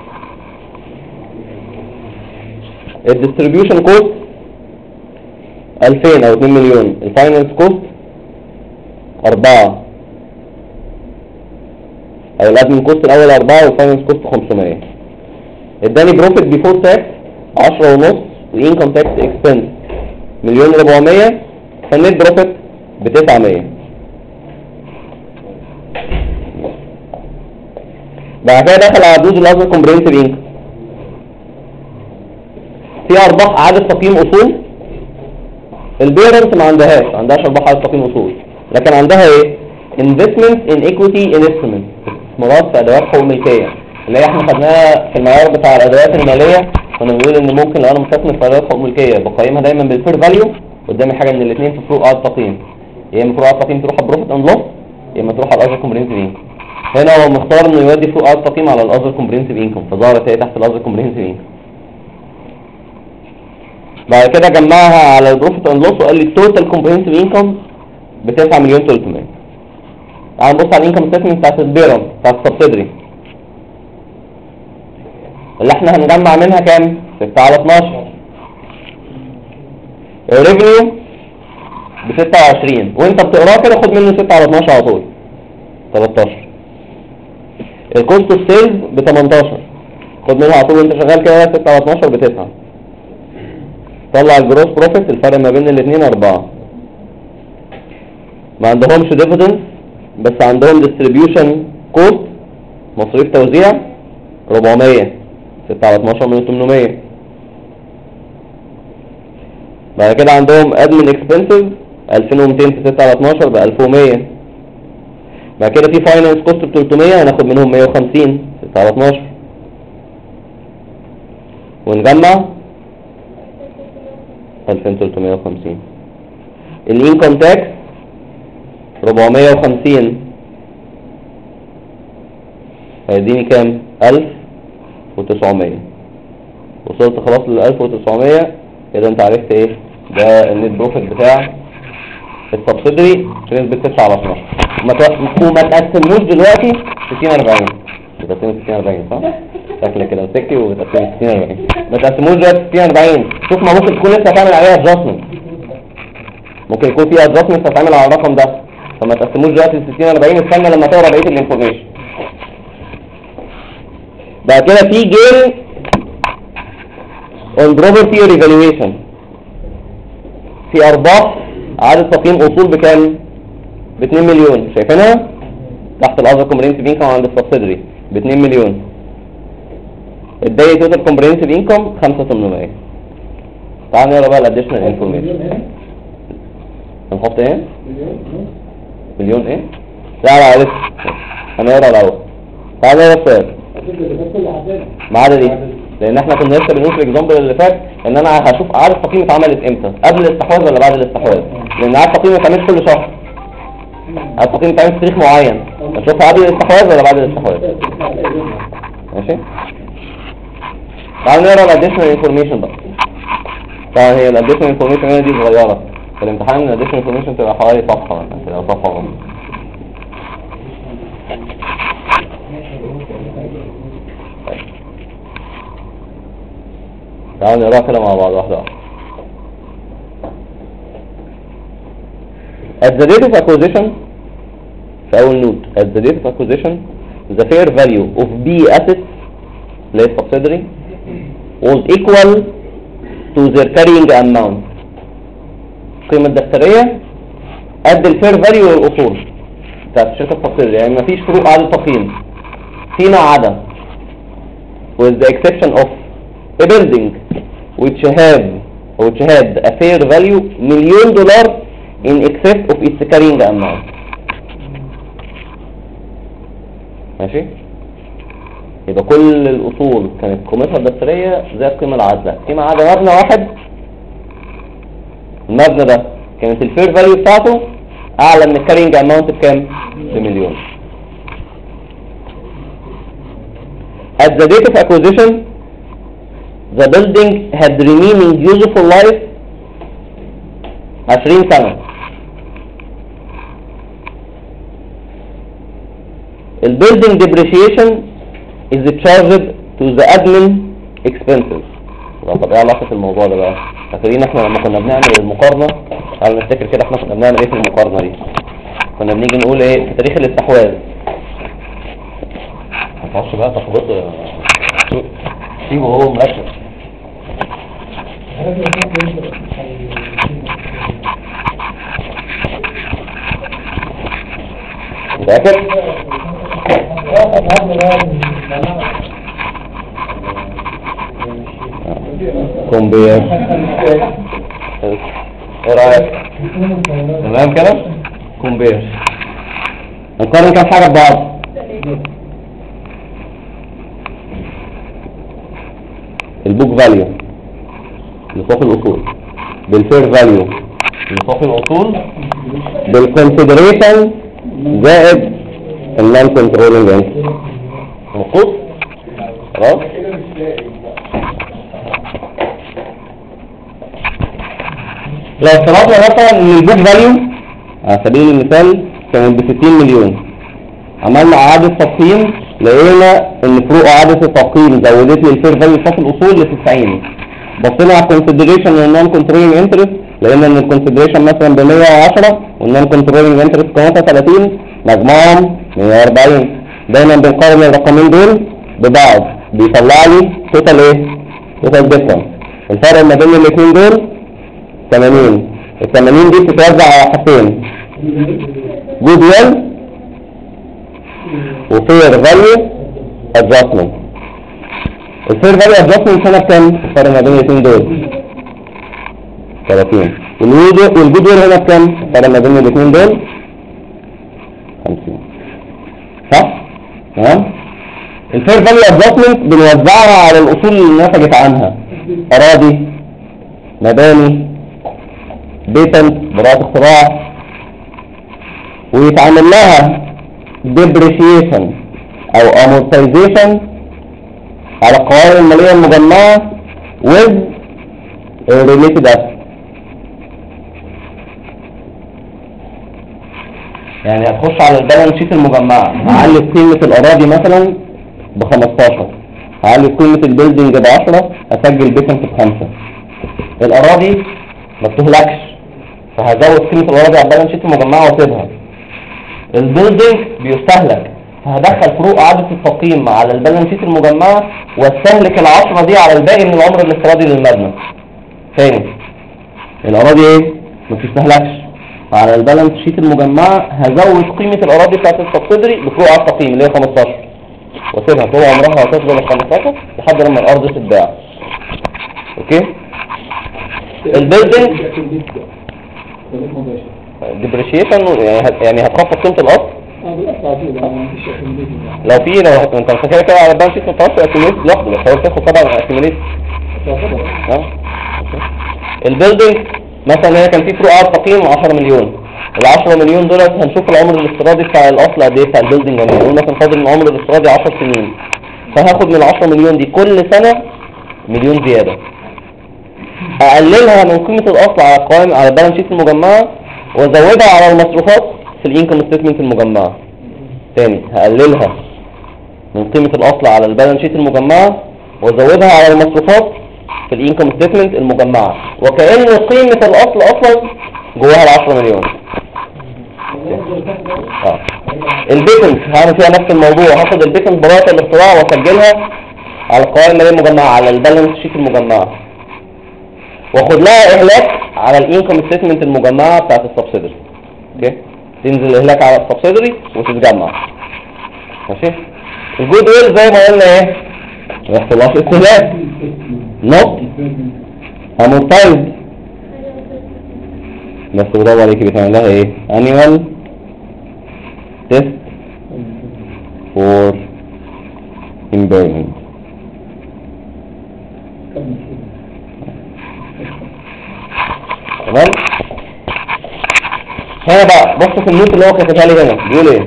الديستريبيوشن كوست 2000 او 2 مليون، الفاينانس كوست 4 او الادمن كوست الاول 4 والفاينانس كوست 500. اداني بروفيت بيفور تاكس 10 ونص وانكم تاكس اكسبنس 1,400,000، فالنت بروفيت ب 900. بعد كده دخل على جزء الاذر كومبريهنسيف انكم. في ارباح اعاده تقييم اصول. البيرنت ما عندهاش ارباح اعاده تقييم اصول، لكن عندها ايه؟ investment in equity instrument، استثمارات في ادوات حقوق ملكيه، اللي هي احنا خدناها في المعيار بتاع الادوات الماليه. كنا بنقول ان ممكن لو انا مستثمر في ادوات حقوق ملكيه بقيمها دايما بالفير فاليو، قدامي حاجه من الاثنين في فروق اعاده تقييم، يا اما فروق اعاده تقييم تروح على بروفيت اند لوس، يا اما تروح على الاذر كومبريهنسيف انكم. هنا هو مختار انه يودي فروق اعاده تقييم على الاذر كومبريهنسيف انكم، فظهرت هي تحت الاذر كومبريهنسيف انكم. بعد كده جمعها على البروفيت اند لوس وقال لي التوتال كومبريهنسيف انكم ب 9,300,000. تعال نبص على الانكم ستيتمنت بتاعت البيرنت بتاعت السبسيدري اللي احنا هنجمع منها كام؟ 6 على 12. الريفينيو ب 26 وانت بتقراه كده خد منه 6 على 12 على طول 13. الكوست اوف سيلز ب 18 خد منه على طول وانت شغال كده 6 على 12 ب 9. طلع الجروس بروفيت الفرق ما بين الاثنين 4. ما عندهمش ديفيدنس بس عندهم ديستريبيوشن كوست مصاريف توزيع 400 6 على 12 من 800. بعد كده عندهم ادمن اكسبنسز 2200 في 6 على 12 ب 1100. بعد كده في فاينانس كوست ب 300 هناخد منهم 150 6 على 12 ونجمع 2350. الانكم تاكس 450 هيديني كام؟ 1900. وصلت خلاص لل 1900 كده انت عرفت ايه ده النت بروفيت بتاع السبسيدري بنسبة 9 على 12. وما تقسموش دلوقتي 60-40 بتقسموا 60-40 صح؟ شكلك كده مسكي وبتقسموا 60-40 ما تقسموش دلوقتي 60-40. شوف ما ممكن تكون لسه هتعمل عليها ادجستمنت ممكن يكون في ادجستمنت هتعمل على الرقم ده فما تقسموش دلوقتي 60-40 استنى لما تقرا بقية الانفورميشن. بعد كده في جيم on property revaluation في ارباح عدد تقييم اصول بكام؟ ب 2 مليون شايفينها؟ تحت الاذر كومبريهنسيف انكم عند السبسيدري ب 2 مليون. الداي توتال كومبريهنسيف انكم 5800. تعال نقرا بقى الاديشنال انفورميشن. هنحط ايه؟ مليون ايه؟ لا لسه هنقرا الاول. تعال نقرا السؤال ما عدا دي لان احنا كنا لسه بنقول في الاكزامبل اللي فات ان انا هشوف عدد التقييم اتعملت امتى قبل الاستحواذ ولا بعد الاستحواذ لان عدد التقييم ما اتعملش كل شهر. عدد التقييم اتعمل في تاريخ معين هنشوفها قبل الاستحواذ ولا بعد الاستحواذ. ماشي تعالوا نقرا الاديشنال انفورميشن بقى. طبعا هي الاديشنال انفورميشن هنا دي صغيره في الامتحان. الاديشنال انفورميشن تبقى حوالي صفحه مثلا كده صفحه ونص. تعالوا نقرأ كده مع بعض واحدة واحدة. At the date of acquisition في أول نوت at the date of acquisition the fair value of B assets اللي هي subsidiary was equal to their carrying amount. القيمة الدفترية قد الفير فاليو والأصول بتاعت الشركة السبسيدري يعني مفيش فروق عدد تقييم فيما عدا with the exception of a building which had a fair value $1 million in excess of its carrying amount. ماشي يبقى كل الأصول كانت قيمتها الدفترية زي القيمة العادلة فيما عدا مبنى واحد. المبنى ده كانت الفير فاليو بتاعته أعلى من الكارينج اماونت بكام؟ بمليون. At the date of acquisition the building had remaining useful life 20 سنة. The building depreciation is charged to the admin expenses. طب ايه علاقة الموضوع ده بقى؟ فاكرين احنا لما كنا بنعمل المقارنة تعالوا نفتكر كده احنا كنا بنعمل ايه في المقارنة دي؟ كنا بنيجي نقول ايه في تاريخ الاستحواذ. متعرفش بقى تخبطه سيبه هو مركز. متأكد؟ كومبير ايه رأيك؟ تمام كده؟ كومبير نقارن كام حاجة ببعض. البوك فاليو لصافي الأصول بالفير فاليو لصافي الأصول بالكونسيدريشن زائد النون كنترولينج انترست. مظبوط؟ خلاص؟ لو افترضنا مثلا ان البوك فاليو على سبيل المثال كانت ب 60 مليون عملنا اعادة تقييم لقينا ان فروق اعادة التقييم زودت لي الفير فاليو صافي الاصول ل 90. بصينا على الكونسيدريشن والنون كنترولينج انترست لان الكونسيدريشن مثلا ب 110 والنون كنترولينج انترست قيمتها 30 مجموعهم 140. دايما بنقارن الرقمين دول ببعض بيطلع لي توتال ايه؟ توتال ديفرنس. الفرق ما بين الاثنين دول 80. ال 80 دي بتتوزع على حاجتين، جود ويل وفير فاليو ادجستمنت. الفير فاليو ادجستمنت سنه بكام؟ الفرق ما بين الاثنين دول 30. والجود ويل هنا بكام؟ الفرق ما بين الاثنين دول 50. صح؟ تمام؟ الفير فاليو ادجستمنت بنوزعها على الاصول اللي نتجت عنها، اراضي، مباني، بيتنت، براءة اختراع، ويتعمل لها depreciation او amortization على القوائم المالية المجمعة with related assets. يعني هتخش على البالانس شيت المجمعة، هعلي قيمة الأراضي مثلا ب15، هعلي قيمة البيلدينج ب10، هسجل بيتنت ب5. الأراضي ما بتهلكش، فهزود قيمة الأراضي على البالانس شيت المجمعة واسيبها. البيلدينج بيستهلك، فهدخل فروق إعادة التقييم على البالانس شيت المجمعة واستهلك ال10 دي على الباقي من العمر الافتراضي للمبنى. تاني، الأراضي ايه؟ ما بتستهلكش، على البالانس شيت المجمعة هزود قيمة الأراضي بتاعت السبسيدري بفروق على التقييم اللي هي 15 واسيبها طول عمرها هتفضل ال 15 لحد لما الأرض تتباع. اوكي؟ البيلدينج ديبريشيشن يعني هتخفض قيمة الأصل لو انت مش كده على البالانس شيت متوسط اكيميليت لوحده، بس هو بتاخد طبعا اكيميليت. البيلدينج مثلا هي كان في فروق على التقييم 10 مليون، ال 10 مليون دولت هنشوف العمر الافتراضي بتاع الاصل قد ايه بتاع البيلدينج، يعني نقول مثلا فاضل العمر الافتراضي 10 سنين، فهاخد من ال 10 مليون دي كل سنة مليون زيادة، اقللها من قيمة الاصل على القوائم على البالانس شيت المجمعة وازودها على المصروفات في الانكم ستيتمنت المجمعة. تاني، هقللها من قيمة الاصل على البالانس شيت المجمعة وازودها على المصروفات في الانكم ستيتمنت المجمعة، وكأن قيمة الاصل اصلا جواها ال10 مليون. البيتنت هعمل فيها نفس الموضوع، هاخد البيتنت براءة الاختراع واسجلها على القوائم المالية المجمعة على البالانس شيت المجمعة، واخد لها اهلاك على الانكم ستيتمنت المجمعة بتاعت السبسيدري. اوكي، تنزل اهلاك على السبسيدري وتتجمع. ماشي. الجود ويل زي ما قلنا ايه؟ ما يحصلهاش استهلاك، نوت امورتايزد، بس برافو عليكي بتعمل لها ايه؟ annual test for impairment. تمام. هنا بقى بص في النوت اللي هو كاتبها لي هنا بيقول ايه؟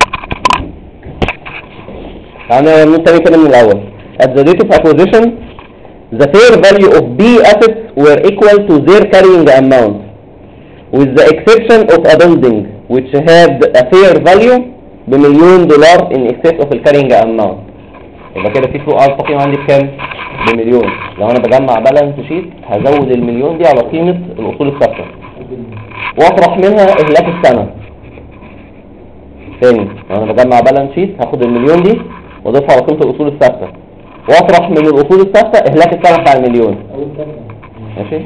يعني النوت تاني كده من الاول. At the date of acquisition, the fair value of B assets were equal to their carrying amount, with the exception of a building which had a fair value $1,000,000 in excess of the carrying amount. يبقى كده في فروق على التقييم عندي بكام؟ بمليون. لو انا بجمع بالانس شيت هزود المليون دي على قيمة الاصول الثابتة واطرح منها اهلاك السنة. تاني، لو انا بجمع بالانس شيت هاخد المليون دي واضيفها على قيمة الاصول الثابتة واطرح من الاصول الثابتة اهلاك السنة بتاع المليون. ماشي.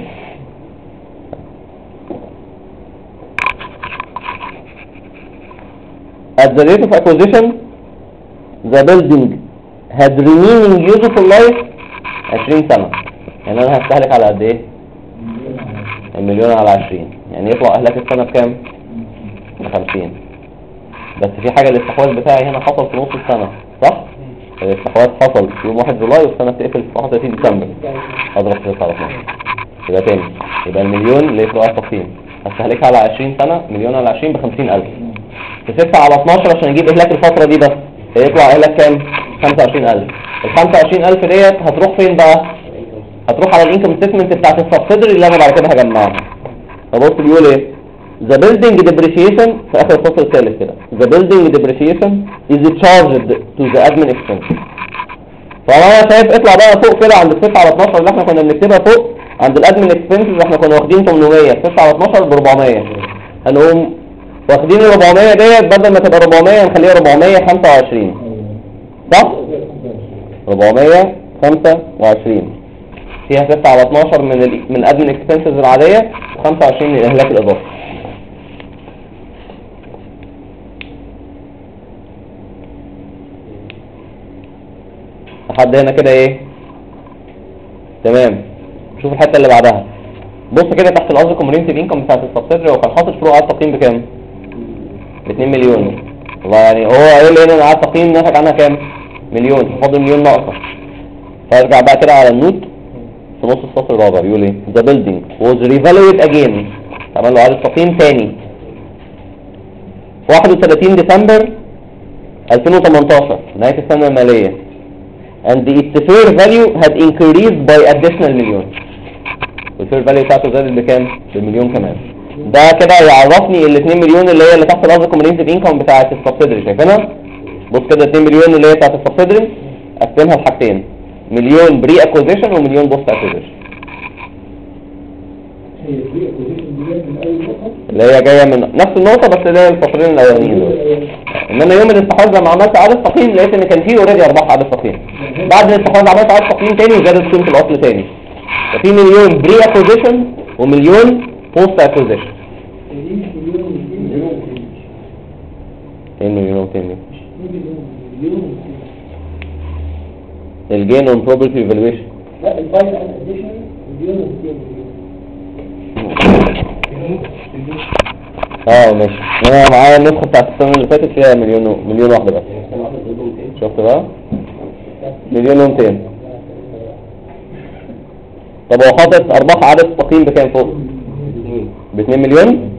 At the date of acquisition, the building had remaining useful life 20 سنة. يعني انا هستهلك على قد ايه؟ المليون على 20، يعني يطلع اهلاك السنة بكام؟ ب50. بس في حاجة الاستحواذ بتاعي هنا حصل في نص السنة، صح؟ الاستحواذ حصل في يوم 1 جولاي والسنة بتقفل في 31 ديسمبر. اضرب 9 على 12. يبقى تاني، يبقى المليون اللي يطلع التقييم هستهلكها على 20 سنة، مليون على 20 ب50,000. تسيبها على 12 عشان اجيب اهلاك الفترة دي بس، هيطلع اهلاك كام؟ 25,000. ال 25,000 ديت هتروح فين بقى؟ هتروح على الانكم ستيتمنت بتاعت السبسيدري اللي انا بعد كده هجمعها. فبص بيقول ايه؟ The building depreciation في اخر الفصل الثالث كده. The building depreciation is charged to the admin expense. طبعا انا شايف اطلع بقى فوق كده عند الصفر على 12 اللي احنا كنا بنكتبها فوق عند الادمن اكسبنسز احنا كنا واخدين 800 في 9 على 12 ب 400. هنقوم واخدين ال 400 ديت بدل ما تبقى 400 نخليها 425 صح؟ 425 فيها 6 على 12 من الادمن اكسبنسز العادية و25 من الاهلاك الاضافي. لحد هنا كده ايه؟ تمام. شوف الحته اللي بعدها. بص كده تحت الأرض كومبريهنسيف انكم بتاعت السبسيدري، وكان حاطط فروع على التقييم بكام؟ ب 2 مليون. والله يعني هو قايل لي انا على التقييم ناتج عنها كام؟ مليون، فاضل مليون ناقصه. فارجع بقى كده على النوت في نص السطر الرابع بيقول ايه؟ ذا بيلدينج was revalued again. عمل له اعاده تقييم تاني في 31 ديسمبر 2018 نهايه السنه الماليه. and its fair value had increased by additional مليون. والفير فاليو بتاعته زادت بكام؟ بمليون كمان. ده كده يعرفني ال 2 مليون اللي هي اللي تحت الارض كومبريهنسيف انكم بتاعت السبسيدري، شايفينها؟ بص كده 2 مليون اللي هي بتاعت السبسيدري اقسمها لحاجتين، مليون بري اكوزيشن ومليون بوست اكوزيشن. هي بري اكوزيشن دي من اول نقطه اللي هي جايه من نفس النقطه بس اللي هي الفصلين الاولانيين دول. انما يوم الاستحواذ لما عملت اعاده تقييم لقيت ان كان فيه اوريدي ارباح اعاده تقييم. بعد الاستحواذ عملت اعاده تقييم تاني وزادت قيمه الاصل تاني. ففي مليون بري اكوزيشن ومليون بوست اكوزيشن. 2 مليون تاني. الجين اون بروبرتي ايفالويشن. لا الباير اديشن مليون ماشي. انا معايا النسخه بتاعت السنه اللي فاتت فيها مليون واحده بس. شفت بقى؟ مليون و200. طب هو حاطط ارباح عدد التقييم بكام فوق؟ ب 2 مليون.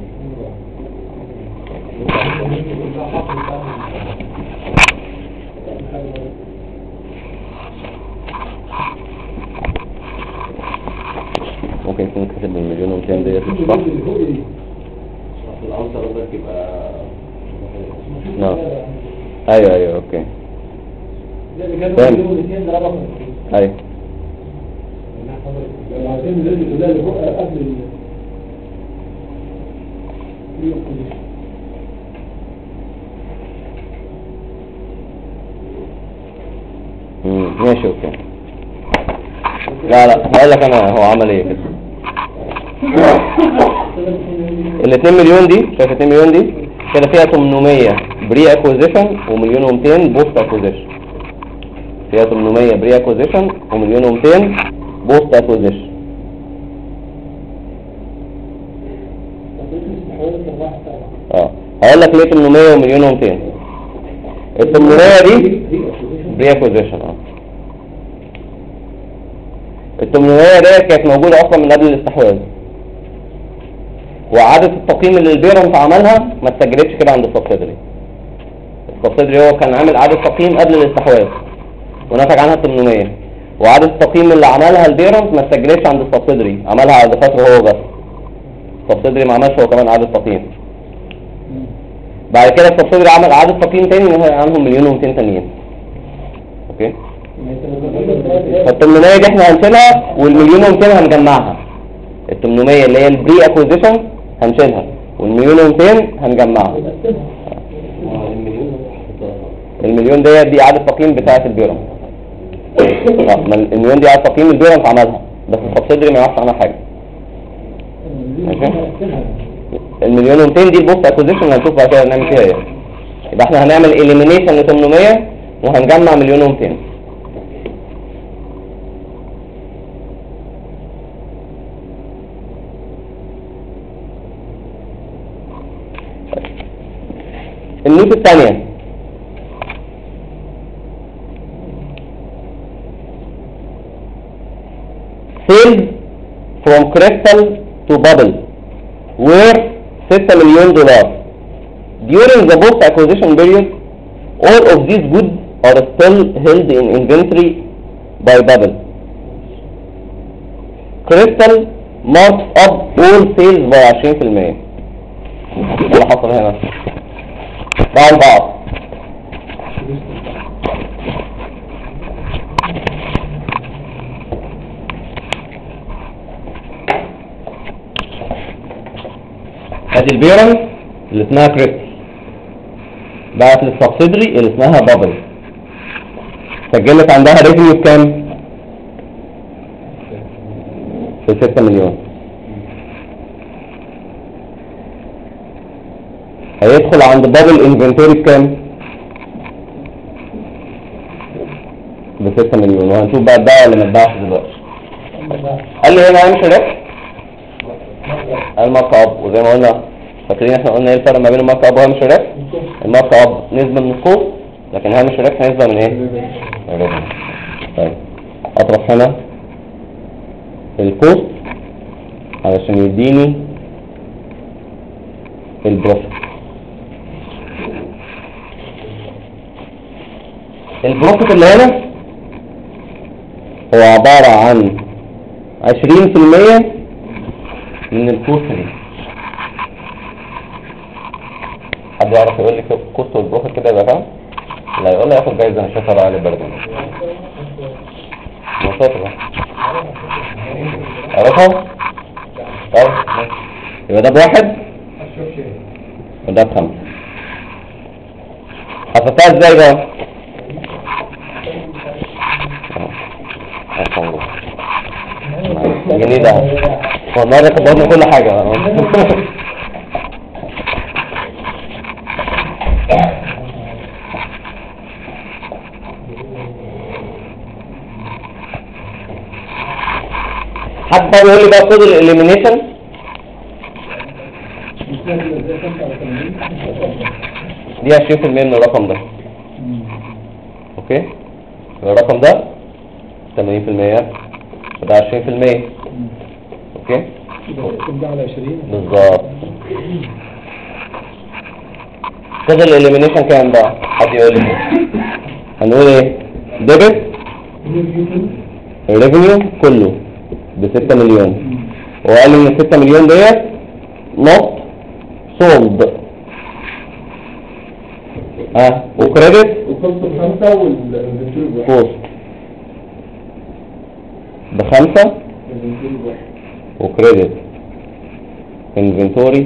ممكن يكون كسب بالمليون و200 ديت صح؟ العنصر ده يبقى نعم. ايوه اوكي. فاهم. ايوه عايزين نرجع ده اللي هو قبل ماشي اوكي. لا هقول لك انا هو عمل ايه كده. ال 2 مليون دي، شايف 2 مليون دي كده فيها 800 بري اكوزيشن ومليون و200 بوست اكوزيشن. فيها 800 بري اكوزيشن ومليون و200 بوست اكوزيشن. هقول لك ليه 800 ومليون و200. ال 800 دي بري اكوزيشن. ال 800 دي كانت موجوده اصلا من قبل الاستحواذ، وإعادة التقييم اللي البيرنت عملها ما اتسجلتش كده عند السبسيدري. السبسيدري هو كان عامل إعادة تقييم قبل الاستحواذ ونتج عنها 800، وإعادة التقييم اللي عملها البيرنت ما اتسجلتش عند السبسيدري، عملها على فترة هو بس. السبسيدري ما عملش هو كمان إعادة تقييم. بعد كده السبسيدري عمل إعادة تقييم تاني ونتج عنهم مليون و200 تانيين. اوكي؟ فال 800 دي احنا هنشيلها والمليون و200 هنجمعها. ال 800 اللي هي البري اكوزيشن هنشيلها والمليون و200 هنجمعها. المليون دي اعاده تقييم بتاعه البيرم. المليون دي اعاده تقييم البيرم عملها بس السبسيدري ما يعرفش عنها حاجه. ماشي. المليون و200 دي البوست اكوزيشن اللي هنشوف بعد كده هنعمل فيها ايه. يبقى احنا هنعمل اليمينيشن ل 800 وهنجمع مليون و200. النوت الثانية sales from crystal to bubble worth $6 million. During the post acquisition period, all of these goods are still held in inventory by bubble. Crystal marks up all sales by 20%. اللي حصل هنا مع البعض. ادي البيرنت اللي اسمها كريستال بعت للسبسيدري اللي اسمها بابل، سجلت عندها ريفينيو بكام؟ في 6 مليون. هيدخل عند بابل انفنتوري بكام؟ ب 6 مليون، وهنشوف بقى اتباع ولا ما اتباعش دلوقتي. قال لي هنا هيمشي ربح المارك اب، وزي ما قلنا فاكرين احنا قلنا ايه الفرق ما بين المارك اب وهامش الربح؟ المارك اب نسبة من الكوست، لكن هامش الربح نسبة من ايه؟ الربح. طيب اطرح هنا الكوست علشان يديني البروفيت. البروفيت اللي هنا هو عبارة عن 20% من الكوست دي. حد يعرف يقول لي الكوست والبروفيت كده يبقى كام؟ لا يقول لي ياخد جايزة، انا شايفها بقى على البرد مصاطبة عرفها؟ طيب يبقى ده بواحد وده بخمسة. حسبتها ازاي بقى؟ جنيه ده والله ده كبرنا كل حاجة. حتى يقول لي بقى خد الاليمينيشن دي 20% من الرقم ده. اوكي الرقم ده 80% وده 20%. اوكي على 20 بالظبط. خد الاليمينيشن كام بقى؟ حد يقول لي. هنقول ايه؟ ديبت الريفينيو كله ب6 مليون، وقال لي ان 6 مليون ديت not sold وكريدت وكوست ب5 والانفنتوري كوست ب5 وكريدت انفنتوري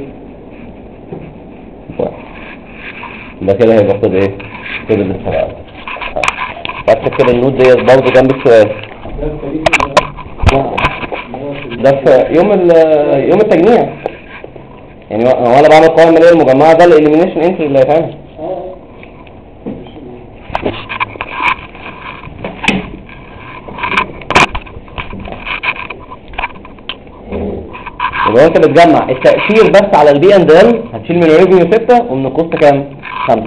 ب1. ده كده هيبقى خد ايه؟ كده لسه فاكر كده النوت ديت برضه جنب السؤال. ده في يوم التجميع يعني، وانا بعمل قوائم ماليه المجمعه ده الاليمينيشن انتري اللي هيتعمل. يبقى انت بتجمع التأثير بس على البي اند ال، هتشيل من الريفينيو 6 ومن الكوست كام؟ 5.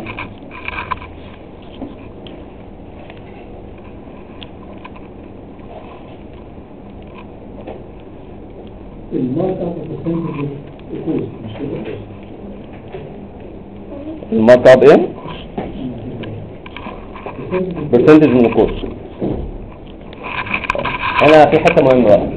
المارك اب ايه؟ برسنتج من الكوست. هنا في حته مهمه بقى،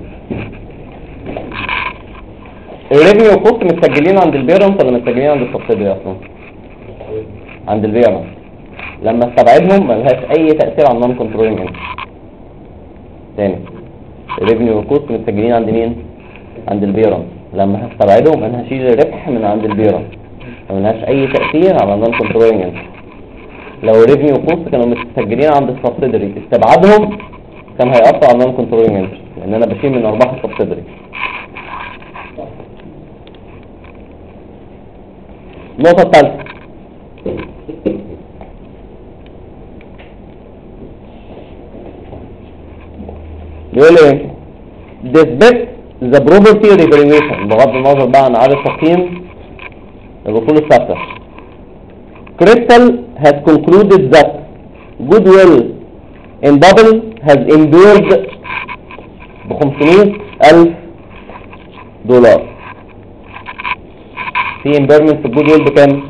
الريفينيو كوست متسجلين عند البيرنت ولا متسجلين عند السبسيدري اصلا؟ عند البيرنت. لما استبعدهم ملهاش اي تاثير على النون كنترولينج انت. تاني الريفينيو كوست متسجلين عند مين؟ عند البيرنت. لما هستبعدهم انا هشيل الربح من عند البيرنت، ملهاش اي تاثير على النون كنترولينج انت. لو الريفينيو كوست كانوا متسجلين عند السبسيدري استبعادهم كان هيأثر على النون كنترولينج انت، لان انا بشيل من ارباح السبسيدري. النقطة الثالثة بيقول ايه؟ Despite the property revaluation، بغض النظر بقى عن عدد تقييم الأصول الثابتة، Crystal has concluded that goodwill in Bubble has endured $500,000. في impairment في الجودويل بكام؟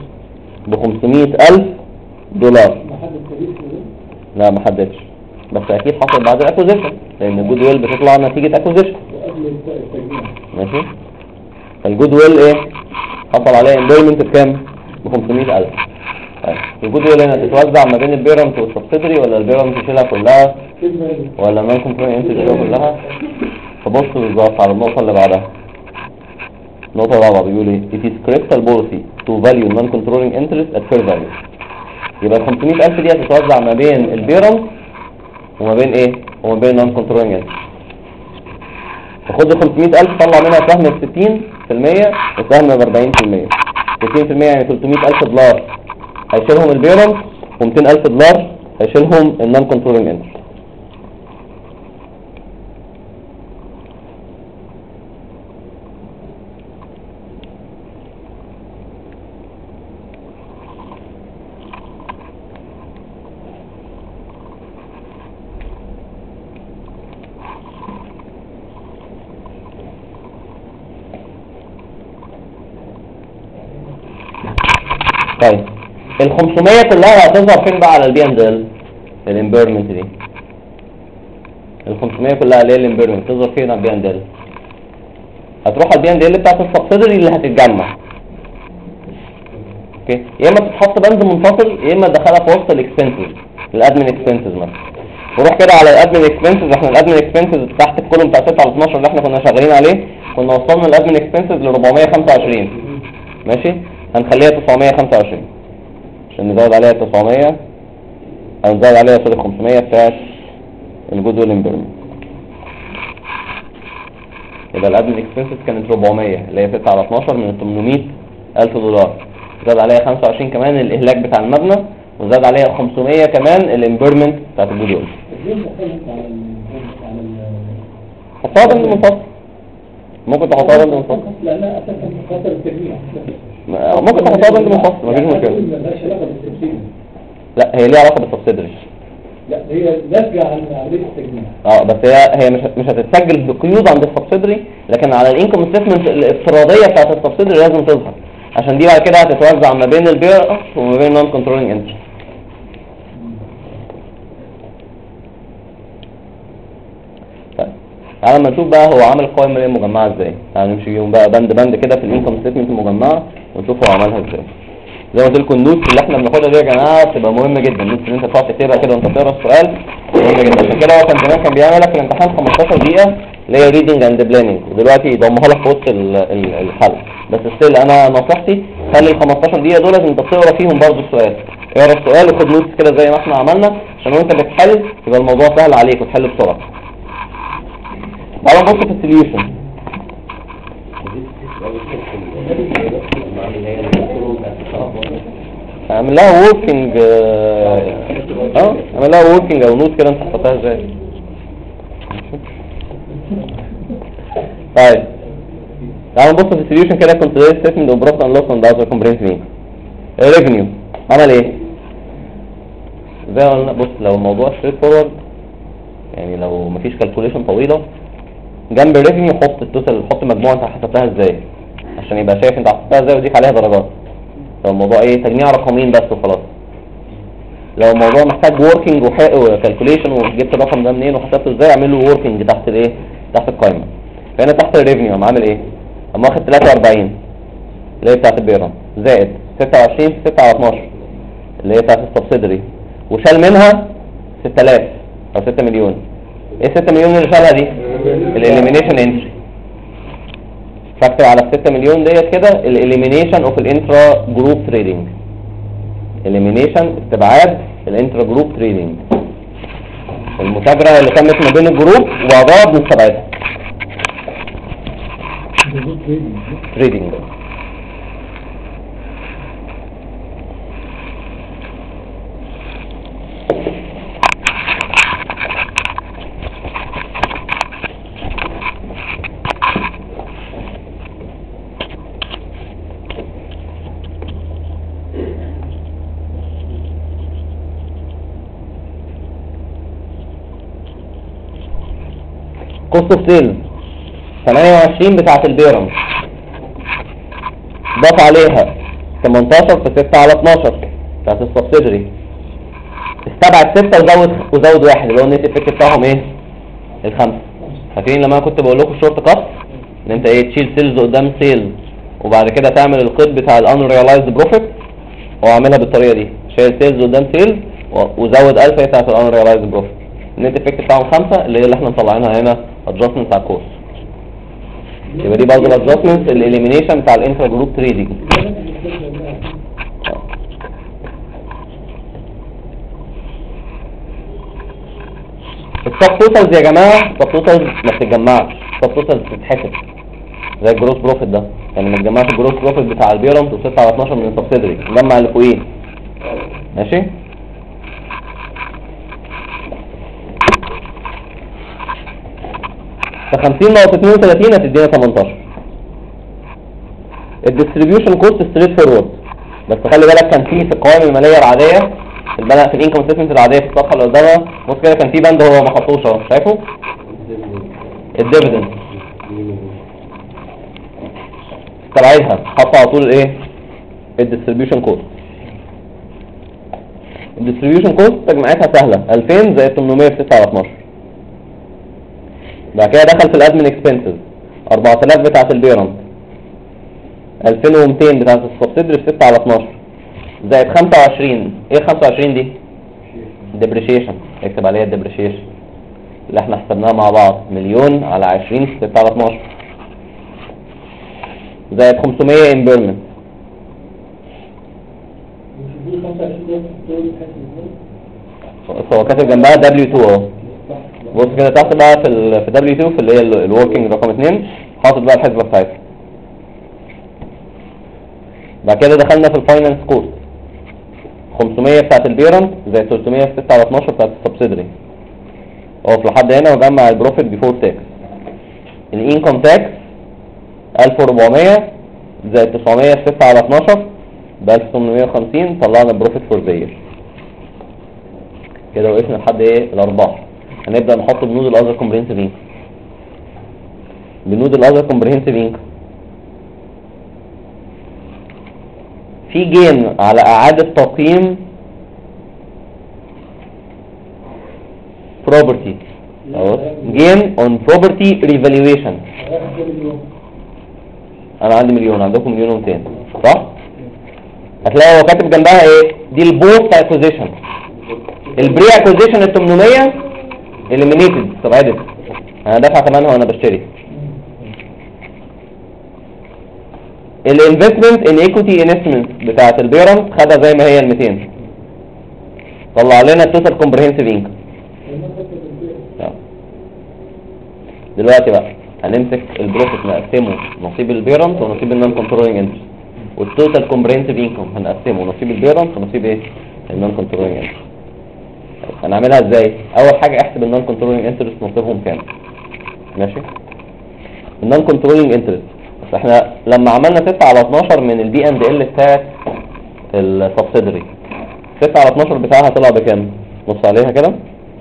$500,000. لا ما حددش، بس اكيد حصل بعد الاكوزيشن، لان الجودويل بتطلع نتيجة اكوزيشن. ماشي. الجودويل ايه؟ حصل عليه impairment بكام؟ ب$500,000. طيب الجودويل هنا تتوزع ما بين البيرنت والسبسيدري، ولا البيرنت يشيلها كلها، ولا نون كنترولينج انت تشيلها كلها؟ فبص بالظبط على النقطة اللي بعدها. النقطة الرابعة بيقول ايه؟ It is critical policy to value non-controlling interest at fair value. يبقى ال 500,000 دي هتتوزع ما بين البيرنت وما بين ايه؟ وما بين non-controlling interest. فخد ال 500,000 طلع منها سهم ب 60% وسهم ب 40%. 60% يعني 300,000 دولار هيشيلهم البيرنت، و200,000 دولار هيشيلهم النون-controlling interest. طيب ال 500 كلها هتظهر فين بقى على البي اند ال؟ الامبيرمنت دي. ال 500 كلها اللي هي الامبيرمنت تظهر فين على البي اند ال؟ هتروح على البي اند ال بتاعت السبسيدري اللي هتتجمع. اوكي، يا اما تتحط بند منفصل يا اما تدخلها في وسط الاكسبنسز، الادمن اكسبنسز مثلا. وروح كده على الادمن اكسبنسز. احنا الادمن اكسبنسز تحت الكولوم بتاع 6 على 12 اللي احنا كنا شغالين عليه، كنا وصلنا الادمن اكسبنسز ل 425. ماشي، هنخليها 925 عشان نزود عليها 900 او نزود عليها 500 بتاعت الجود والامبيرمنت. يبقى الادمن اكسبنسز كانت 400 اللي هي 6 على 12 من 800,000 دولار. زاد عليها 25 كمان الاهلاك بتاع المبنى، وزاد عليها 500 كمان الامبيرمنت بتاعت الجود. حطها بند منفصل. ممكن تحطها بند منفصل. لانها اساسا خاطر التجميع. ممكن تحطها بند منفصل مفيش مشكله. لا هي ليها علاقه بالسبسيدري. لا هي ناتجه عن عمليه التجميع. بس هي مش هتتسجل بقيود عند السبسيدري، لكن على الانكم ستيتمنت الافتراضيه بتاعت السبسيدري لازم تظهر، عشان دي بعد كده هتتوزع ما بين البير وما بين نون كنترولينج انترست. تعالى لما نشوف بقى هو عامل القوائم الماليه المجمعه ازاي. تعالى نمشي بيهم بقى بند بند كده في الانكم ستيتمنت المجمعه ونشوف هو عملها ازاي. زي ما قلت لكم النوتس اللي احنا بناخدها دي يا جماعه بتبقى مهمه جدا. النوتس اللي انت تقعد تكتبها كده وانت بتقرا السؤال مهمه جدا. عشان كده هو كان زمان كان بيعمل لك في الامتحان 15 دقيقه اللي هي ريدنج اند بلاننج، ودلوقتي يضمها لك في وسط الحل. بس ستيل انا نصيحتي خلي ال 15 دقيقه دول انت بتقرا فيهم برضه السؤال. اقرا السؤال وخد نوتس كده زي ما احنا عملنا، عشان وانت بتحل يبقى الموضوع سهل عليك وتحل بسرعه. تعالوا نبص في السوليوشن. اعمل لها ووركينج اعمل لها ووركينج او نوت كده انت حطيتها ازاي. طيب تعالوا نبص في السوليوشن كده. كونسيدر ستيتمنت اوف بروفيت اند لوس اند اذر كومبريهنسيف ريفينيو. عمل ايه؟ زي ما قلنا بص، لو الموضوع ستريت فورورد يعني لو مفيش كالكوليشن طويله، جنب الريفينيو حط التوتال، حط مجموعه انت حسبتها ازاي عشان يبقى شايف انت حسبتها ازاي وضيف عليها درجات. لو الموضوع ايه تجميع رقمين بس وخلاص. لو الموضوع محتاج ووركينج وكالكوليشن وجبت الرقم ده منين وحسبته ازاي، اعمل له ووركينج تحت الايه، تحت القائمه. فهنا تحت الريفينيو قام عامل ايه؟ قام واخد 43 اللي هي بتاعت البيرن زائد 26 في 6 على 12 اللي هي بتاعت السبسيدري، وشال منها 6000 او 6 مليون. ايه 6 مليون اللي شالها دي؟ الاليمينيشن انتري. فاكتب على 6 مليون ديت كده الاليمينيشن اوف الانترا جروب تريدنج. اليمينيشن استبعاد الانترا جروب تريدنج، المتاجرة اللي تمت ما بين الجروب وبعضها بنستبعدها. تريدنج كوست اوف سيل 28 بتاعت البيرم، ضاف عليها 18 في 6 على 12 بتاعت السبسيدري، استبعد 6 وزود 1 اللي هو النت افكت بتاعهم ايه؟ الخمسه. فاكرين لما انا كنت بقول لكم الشورت كات ان انت ايه تشيل سيلز قدام سيل وبعد كده تعمل القيد بتاع الانريلايزد بروفيت، هو عاملها بالطريقه دي، شايل سيلز قدام سيل وزود 1000 بتاعت الانريلايزد بروفيت. النت افكت بتاعهم 5 اللي هي اللي احنا مطلعينها هنا adjustment بتاع الكورس. يبقى دي برضه الادجستمنت الاليمينيشن بتاع الانترا جروب تريدنج. السب توتالز يا جماعه، السب توتالز ما بتتجمعش، السب توتالز بتتحسب زي الجروس بروفيت ده، يعني ما تجمعش الجروس بروفيت بتاع البيرنت و6 على 12 من السبسيدري، نجمع اللي فوقيه. ماشي؟ ف50 ناقص 32 هتدينا 18. الديستريبيوشن كوست ستريت فورورد، بس خلي بالك كان في القوائم الماليه العاديه في الانكم ستيتمنت العاديه في الصفحه اللي قدامها، بص كده كان في بند هو ما حطوش اهو، شايفه؟ الديفيدند استبعدها، حط على طول ايه؟ الديستريبيوشن كوست. الديستريبيوشن كوست تجميعاتها سهله، 2000 زائد 800 في 6 على 12. بعد كده دخل في الادمن اكسبنسز 4000 بتاعه البيرنت، 2200 بتاعه السبسيدري في 6 على 12 زائد 25. ايه 25 دي؟ ديبريشيشن، اكتب عليها الديبريشيشن اللي احنا حسبناها مع بعض، مليون على 20 في 6 على 12 زائد 500 امبيرمنت. هو كاتب جنبها W2 اهو، بص كده تحت بقى في W2 في اللي هي الوركينج رقم 2 حاطط بقى الحسبه بتاعتها. بعد كده دخلنا في الفاينانس كوست 500 بتاعت البيرنت زائد 300 في 6 على 12 بتاعت السبسيدري. اقف لحد هنا وجمع البروفيت بيفور تاكس. الانكم تاكس 1400 زائد 900 في 6 على 12 ب 1850، طلعنا البروفيت فور ذا يير. كده وقفنا لحد ايه؟ الارباح. هنبدا نحط بنود الاذر كومبريهنسيف انكم. بنود الاذر كومبريهنسيف انكم في جين على اعاده تقييم property، gain on property revaluation. انا عندي مليون، عندكم مليون و200 صح؟ هتلاقي هو كاتب جنبها ايه؟ دي البوست اكوزيشن. البري اكوزيشن ال 800 eliminated، استبعدت، انا دافع ثمنها وانا بشتري. الانفستمنت ان ايكوتي انستمنت بتاعت البيرنت خدها زي ما هي ال 200، طلع لنا التوتال كومبريهنسيف انكم. دلوقتي بقى هنمسك البروفيت نقسمه نصيب البيرنت ونصيب النون كنترولينج انترست، والتوتال كومبريهنسيف انكم هنقسمه نصيب البيرنت ونصيب ايه؟ النون كنترولينج انترست. هنعملها ازاي؟ اول حاجه احسب النون كنترولينج انترست نصيبهم كام. ماشي؟ النون كنترولينج انترست بس احنا لما عملنا 6 على 12 من البي اند ال بتاعت السبسيدري، 6 على 12 بتاعها طلع بكام؟ نص عليها كده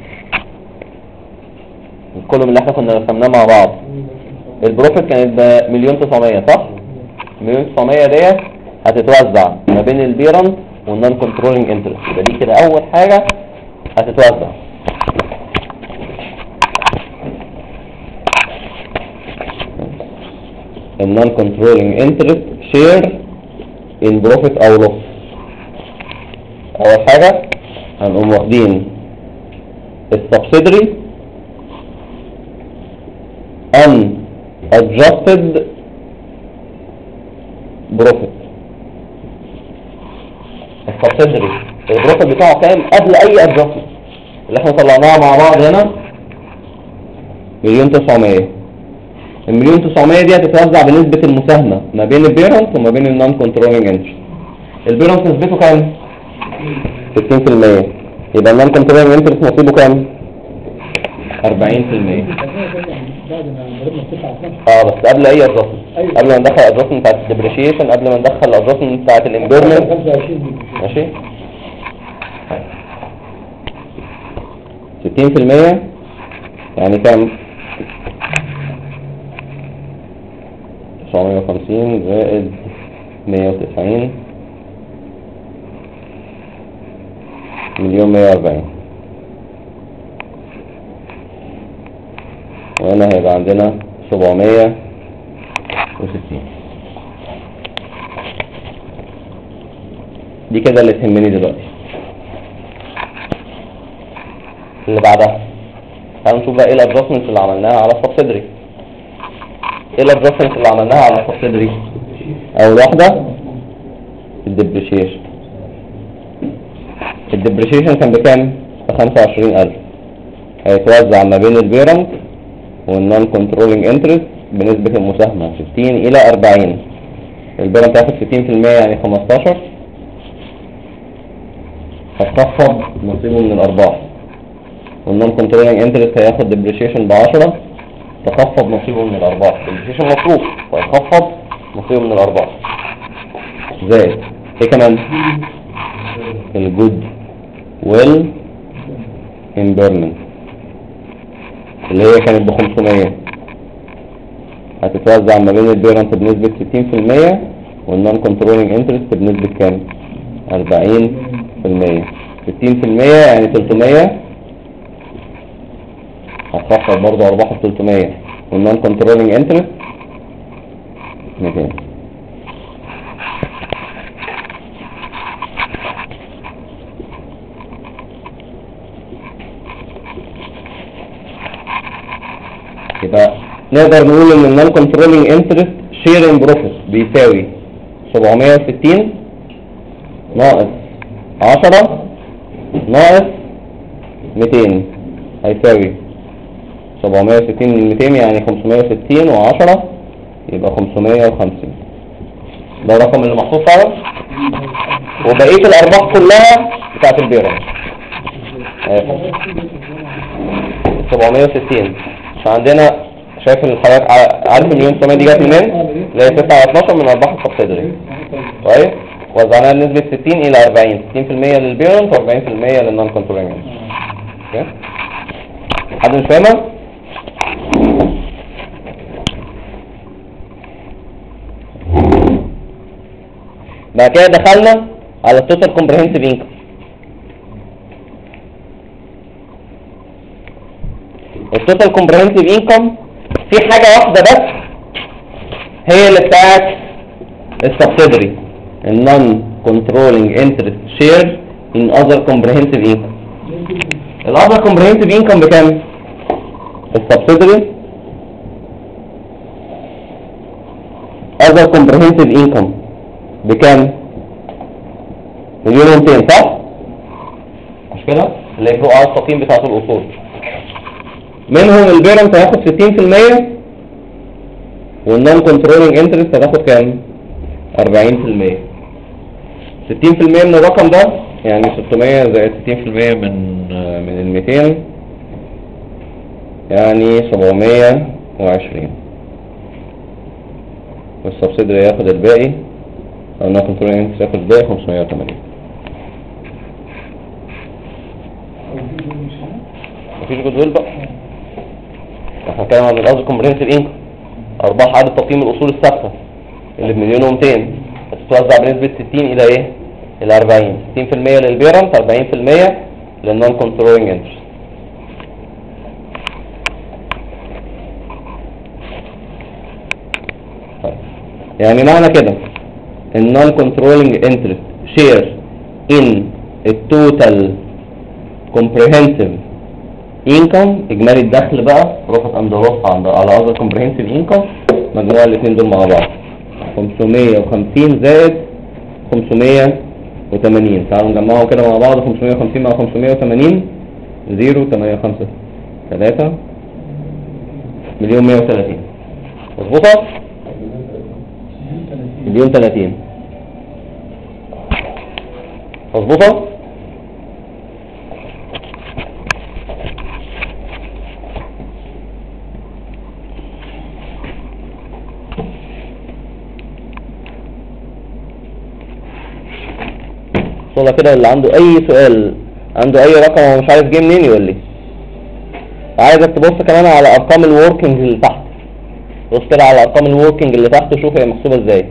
الكولوم اللي احنا كنا رسمناه مع بعض. البروفيت كانت ب1,900,000 صح؟ 1,900,000 ديت هتتوزع ما بين البيرنت والنون كنترولينج انترست، يبقى دي كده اول حاجه هتتوزع. النون كنترولينج انترست شير ان بروفيت او لوس. اول حاجه هنقوم واخدين السبسيدري unadjusted profit. السبسيدري البروفيت بتاعه كام قبل اي adjustment اللي احنا طلعناها مع بعض هنا 1,900,000. 1,900,000 دي هتتوزع بنسبة المساهمة ما بين البيرنت وما بين النون كنترولينج انترست. البيرنت نسبته كام؟ 60%، يبقى النون كنترولينج انترست نصيبه كام؟ 40%. بس قبل اي adjustment، قبل ما ندخل adjustment بتاعت الديبريشيشن، قبل ما ندخل adjustment بتاعت الامبيرمنت. ماشي؟ 60% يعني كام؟ 950 زائد 190 1,140، وهنا هيبقى عندنا 760. دي كده اللي تهمني دلوقتي. اللي بعدها تعالوا نشوف بقى ايه الادجستمنتس اللي عملناها على السبسيدري. ايه الادجستمنت اللي عملناها على السبسيدري؟ اول واحده الديبريشيشن. الديبريشيشن كان بكام؟ ب25,000. هيتوزع ما بين البيرنت والنون كنترولينج انترست بنسبة المساهمة 60 إلى 40. البيرنت هياخد 60% يعني 15، هتخفض نصيبه من الأرباح. والنون كنترولينج انترست هياخد ديبريشيشن ب10، تخفض نصيبه من الأرباح. ديبريشيشن مصروف وهيخفض نصيبه من الأرباح. زائد ايه كمان؟ الجود ويل امبيرمنت اللي هي كانت ب500، هتتوزع ما بين البيرنت بنسبة 60% والنون كنترولينج انترست بنسبة كام؟ 40%. 60% يعني 300، هتخفض برضه أرباحه 300 والنون كنترولينج انترست 200. يبقى نقدر نقول ان النون كنترولينج انترست شيرنج بروفيت بيساوي 760 ناقص 10 ناقص 200 هيساوي 760 من 200 يعني 560 و10 يبقى 550. ده الرقم اللي محطوط فعلا، وبقية الارباح كلها بتاعت البيرنت 760. فعندنا شايف الحاجات، عارف المليون 900 دي جت منين؟ اللي هي 9 على 12 من ارباح السبسيدري. طيب وزعناها بنسبة 60 إلى 40، 60% للبيرنت و40% للنون كنترولينج. اوكي؟ حد مش فاهمها؟ بعد كده دخلنا على التوتال كومبريهنسيف انكم. التوتال كومبريهنسيف انكم في حاجة واحدة بس هي اللي بتاعت السبسيدري، النون كنترولينج انترست شير ان اذر كومبريهنسيف انكم. الاذر كومبريهنسيف انكم بكام؟ السبسيدري اذر كومبريهنسيف انكم بكام؟ 1,200,000 صح؟ مش كده؟ اللي هي فروق على التقييم بتاعت الاصول. منهم البيرنت هياخد 60% والنون كنترولينج انترست هتاخد كام؟ 40%. 60% من الرقم ده يعني 600 زائد 60% من 200 يعني 720. والسبسيدري ياخد الباقي، او النون كنترولينج انترست ياخد الباقي 580. مفيش جدول بقى. احنا كلام عن الاذر كومبريهنسيف انكم، ارباح عدد تقييم الاصول الثابته اللي ب1,200,000 هتتوزع بنسبه 60 الى ايه؟ الى 40. 60% للبيرنت، 40% للنون كنترولينج انترست. يعني معنى كده النون كنترولينج انترست شير ان التوتال كومبريهنسيف انكم، اجمالي الدخل بقى بروفيت اند لوس على اذر كومبريهنسيف انكم، مجموع الاثنين دول مع بعض 550 زائد 580. تعالوا نجمعهم كده مع بعض. 550 مع 580 0.85 3 مليون 130. مظبوطه؟ مليون 30 مظبوطه؟ وصلنا كده؟ اللي عنده اي سؤال، عنده اي رقم هو مش عارف جه منين يقول لي. عايزك تبص كمان على ارقام الوركينج اللي تحت. بص كده على ارقام الوركينج اللي تحت وشوف هي محسوبه ازاي.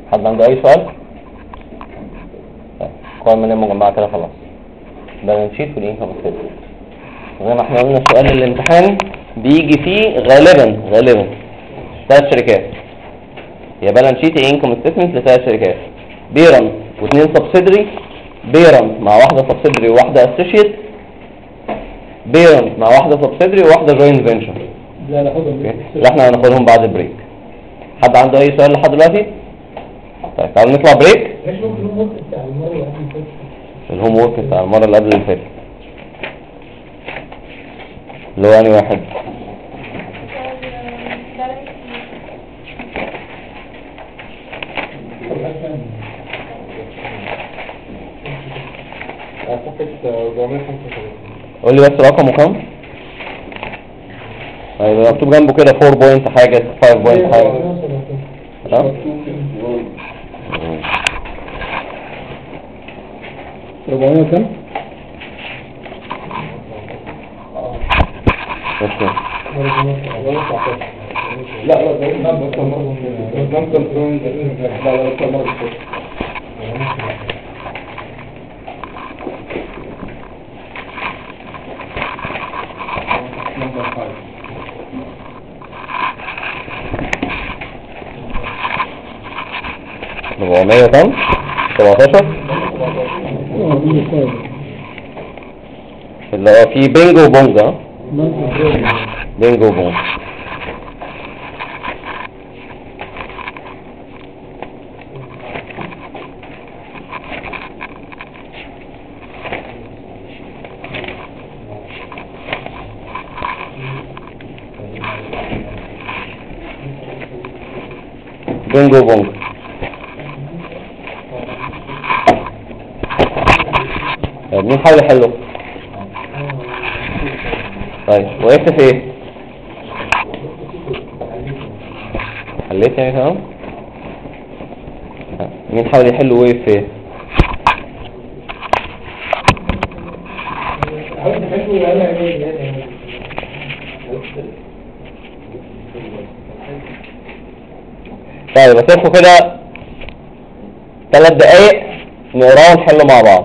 حد عنده اي سؤال؟ طيب القوائم المالية المجمعة كده خلاص. بالانس شيت والانكم ستيتمنت زي ما احنا قلنا السؤال الامتحان بيجي فيه غالبا 3 شركات، يا بالانس شيت يا انكم ستيتمنت ل3 شركات، بيرنت واثنين سبسيدري، بيرنت مع واحدة سبسيدري وواحدة اسوشيت، بيرنت مع واحدة سبسيدري وواحدة جوينت فينشر. لا ناخدهم اللي احنا هناخدهم بعد البريك. حد عنده اي سؤال لحد دلوقتي؟ طيب تعالوا نطلع بريك. ايش ممكن الهوم ورك بتاع المره اللي قبل الهوم ورك بتاع المرة اللي قبل اللي فاتت اللي هو انهي واحد؟ قول لي بس رقمه كام؟ ايوه مكتوب جنبه كده 4 بوينت حاجة 5 بوينت حاجة. تمام؟ 400 كام؟ اوكي. لا ده مرة ربعمية كام؟ 17 اللي هو في بينجو وبونج. ها؟ بينجو وبونج. بينجو وبونج. مين حاول يحله؟ طيب وقفت في ايه؟ حليت يعني تمام؟ مين حاول يحل وقف في ايه؟ طيب اسيبكم كده 3 دقايق نقراه ونحله مع بعض.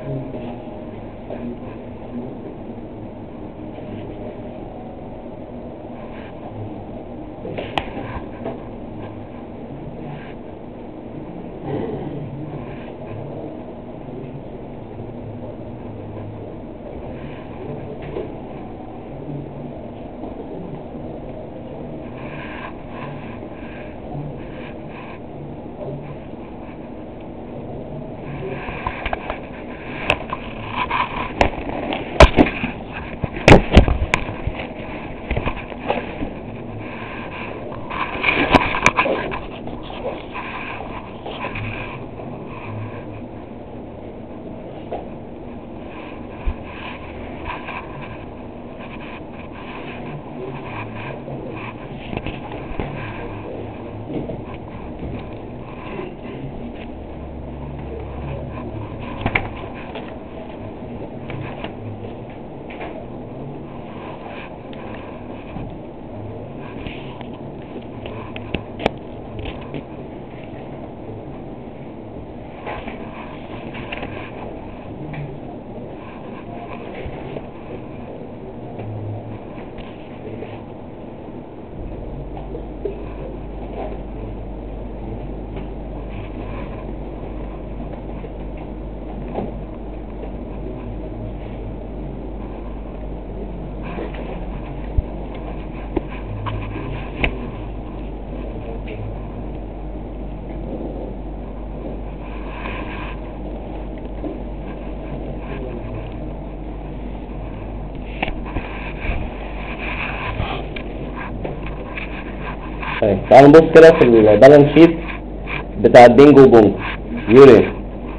طيب تعالوا نبص كده في البالانس شيت بتاع بينج وبونج. يقول ايه؟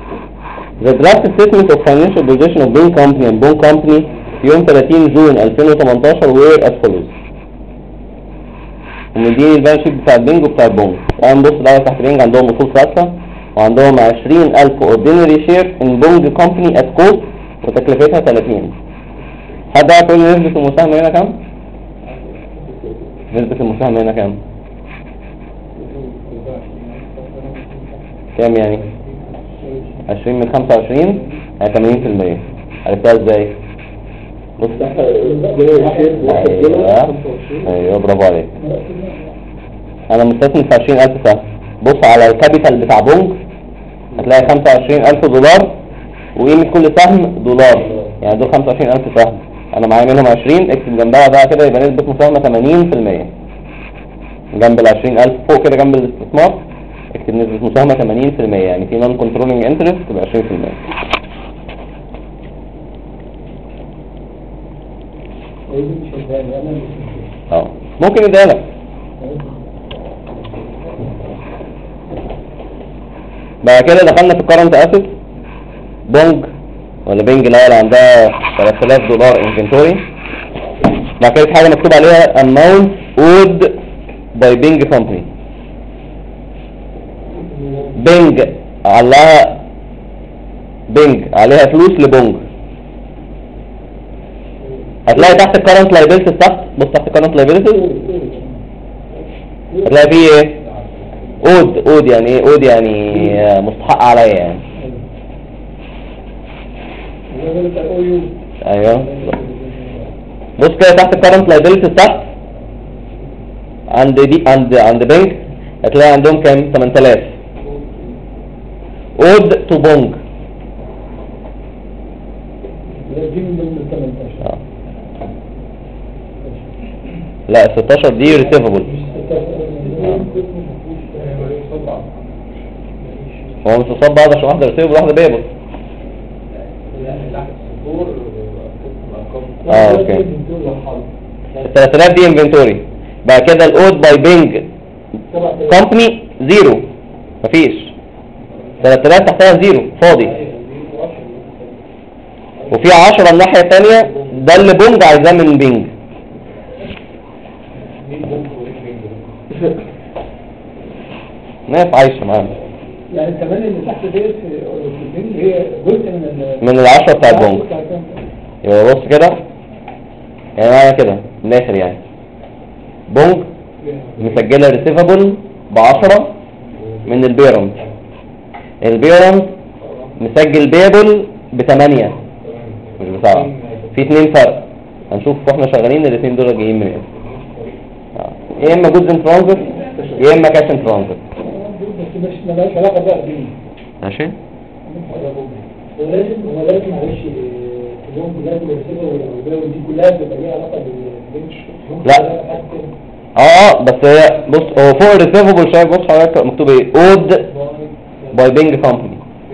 The draft statement of financial position of Bing Company and Bong Company يوم 30 جون 2018 were as follows. ومديني البالانس شيت بتاع البينج وبتاع البونج. تعالوا نبص الأول تحت بينج عندهم أصول ثابتة وعندهم 20,000 ordinary share in Bong Company at cost وتكلفتها 30. حد عارف يقول لي نسبة المساهمة هنا كام؟ نسبة المساهمة هنا كام؟ كام يعني؟ 20 من 25 يعني 80%. عرفتها ازاي؟ بص ايوه برافو عليك. انا مستثمر في 20,000 سهم. بص على الكابيتال بتاع بونج هتلاقي 25,000 دولار وقيمة كل سهم دولار، يعني دول 25,000 سهم. انا معايا منهم 20 اكتب جنبها بقى كده يبقى نسبة مساهمة 80%. جنب ال 20,000 فوق كده جنب الاستثمار اكتب نسبة مساهمة 80%، يعني في نون كنترولينج انترست تبقى 20%. ممكن يديها لك. بعد كده دخلنا في الكرنت اسيت. بونج ولا بينج الاول عندها 3000 دولار انفنتوري. بعد كده في حاجة مكتوب عليها amount owed by Bing Company. بينج عليها فلوس لبونج. هتلاقي تحت الكرنت لايبيلتيز تحت. بص تحت الكرنت لايبيلتيز هتلاقي فيه ايه؟ اود يعني ايه؟ اود يعني مستحق عليا يعني. ايوه بص كده تحت الكرنت لايبيلتيز تحت عند بنك هتلاقي عندهم كام؟ 8000 اود تو بونج. لا 16 دي ريسيفبل. هو مش مصاب بعض عشان واحده ريسيفبل وواحده بيبل. اوكي. ال 3000 دي انفنتوري. بعد كده الاود باي بينج كومباني زيرو، مفيش. 3000 تحتها زيرو فاضي، وفي 10 الناحيه الثانيه ده اللي بونج عايزاه من بينج. ناس عايشه معانا يعني كمان اللي تحت ديت هي جزء من ال10 بتاع البونج. يبقى بص كده يعني معايا كده من الاخر يعني بونج مسجله ريسيفبل ب10 من البيرنت. البيرنت مسجل بيبل ب8 مش ب7. في 2 فرق هنشوف واحنا شغالين الاثنين دول جايين منين. يا اما جودز ان ترانزيت يا اما كاش ان ترانزيت. بس مش مالهاش علاقه بقى بيه. ماشي. ولازم معلش كلهم كلها بالرساله والعربيه ودي كلها بتبقى ليها علاقه بالبنش. لا بس هي بص هو فوق الريسيفبل شايف بص حضرتك مكتوب ايه اود باي بينج كومباني.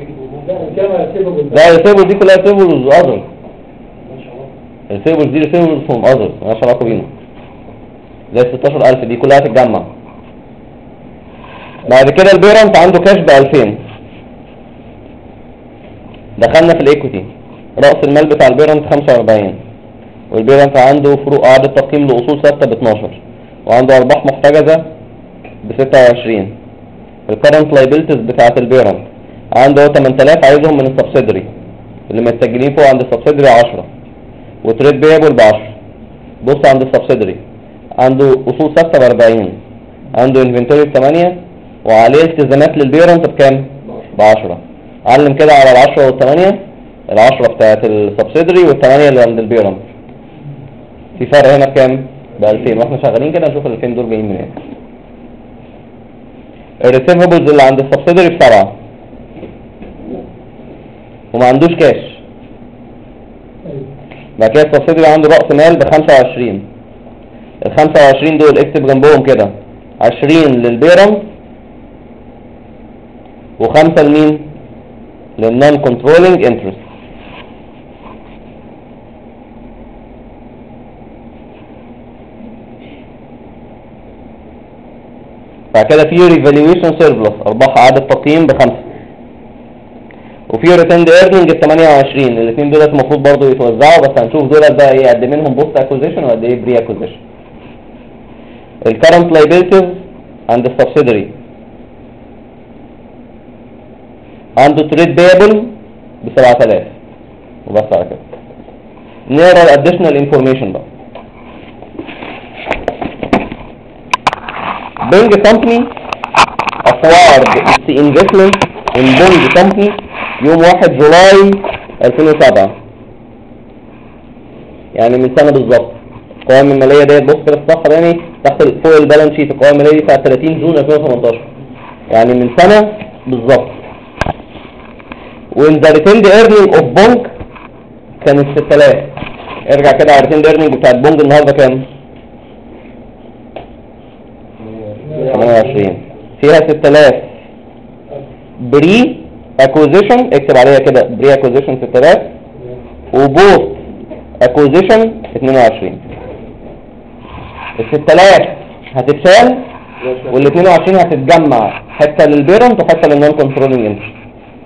لا الريسيفبل دي كلها ريسيفبلز اذر. الريسيفبلز دي ريسيفبلز فروم اذر مالهاش علاقه بينا. زي 16000 دي كلها هتتجمع. بعد كده البيرنت عنده كاش ب2000. دخلنا في الايكوتي رأس المال بتاع البيرنت 45 والبيرنت عنده فروق اعادة تقييم لاصول ثابته ب12 وعنده ارباح محتجزه ب26. الكرنت لايبيلتيز بتاعت البيرنت عنده 8000 عايزهم من السبسيدري اللي متسجلين فوق عند السبسيدري 10 وتريد بيبل ب10. بص عند السبسيدري عنده اصول ثابته ب40 عنده انفنتوري ب8 وعليه التزامات للبيرنت بكام؟ ب10. علم كده على ال10 وال8 ال10 بتاعت السبسيدري وال8 اللي عند البيرنت في فرق هنا بكام؟ ب2000 واحنا شغالين كده نشوف ال2000 دول جايين منين. الريسيفبلز اللي عند السبسيدري ب7 وما عندوش كاش. بعد كده السبسيدري عنده رأس مال ب25. ال25 دول اكتب جنبهم كده 20 للبيرنت و5 لمين؟ للنون كنترولينج انترست. بعد كده في ريفالويشن سيربلس ارباح اعاده تقييم ب5 وفي ريتند ايرنينج ب28. الاثنين دولت المفروض برضو يتوزعوا بس هنشوف دولت بقى ايه قد منهم بوست اكوزيشن وقد ايه بري اكوزيشن. الكرنت لايبيلتيز عند السبسيدري عنده تريد بيبل ب7000 وبس على كده. نقرا الاديشنال انفورميشن بقى. Bing Company acquired its investment in Bing Company يوم 1 جولاي 2007 يعني من سنة بالظبط. القوائم المالية ديت بص كده الصفحة تاني تحت فوق البالانس شيت. القوائم المالية دي بتاعت 30 جون 2018 يعني من سنة بالظبط. وإن ذا ريتند ايرنينج اوف بونج كانت 6000. ارجع كده على الريتند ايرنينج بتاعت بونج النهارده كام؟ 28 فيها 6000 بري اكوزيشن اكتب عليها كده بري اكوزيشن 6000 وبوست اكوزيشن 22. ال 6000 هتتشال وال 22 هتتجمع حته للبيرنت وحته للنون كنترولينج انترست.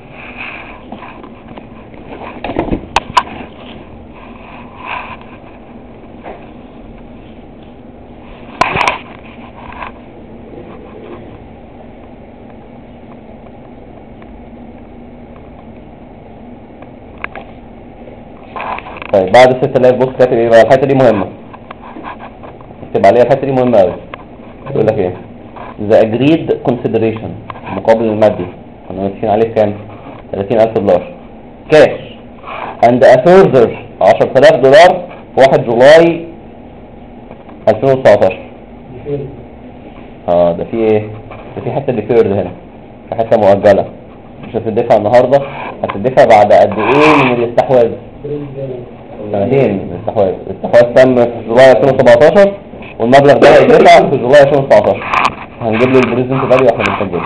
طيب بعد 6000 بص كاتب ايه بقى؟ الحته دي مهمه اكتب عليها. الحته دي مهمه قوي. يقول لك ايه؟ the agreed consideration المقابل المادي كنا متفقين عليه كام؟ $30,000 cash and a further $10,000 في 1 جولاي 2019. ده في ايه؟ ده في حته ديفيرد هنا، في حته مؤجله مش هتدفع النهارده، هتدفع بعد قد ايه من الاستحواذ؟ سنتين من الاستحواذ. الاستحواذ تم في جولاي 2017 والمبلغ ده هيدفع في جولاي 2019. هنجيب له البريزنت فاليو واحنا بنسجله.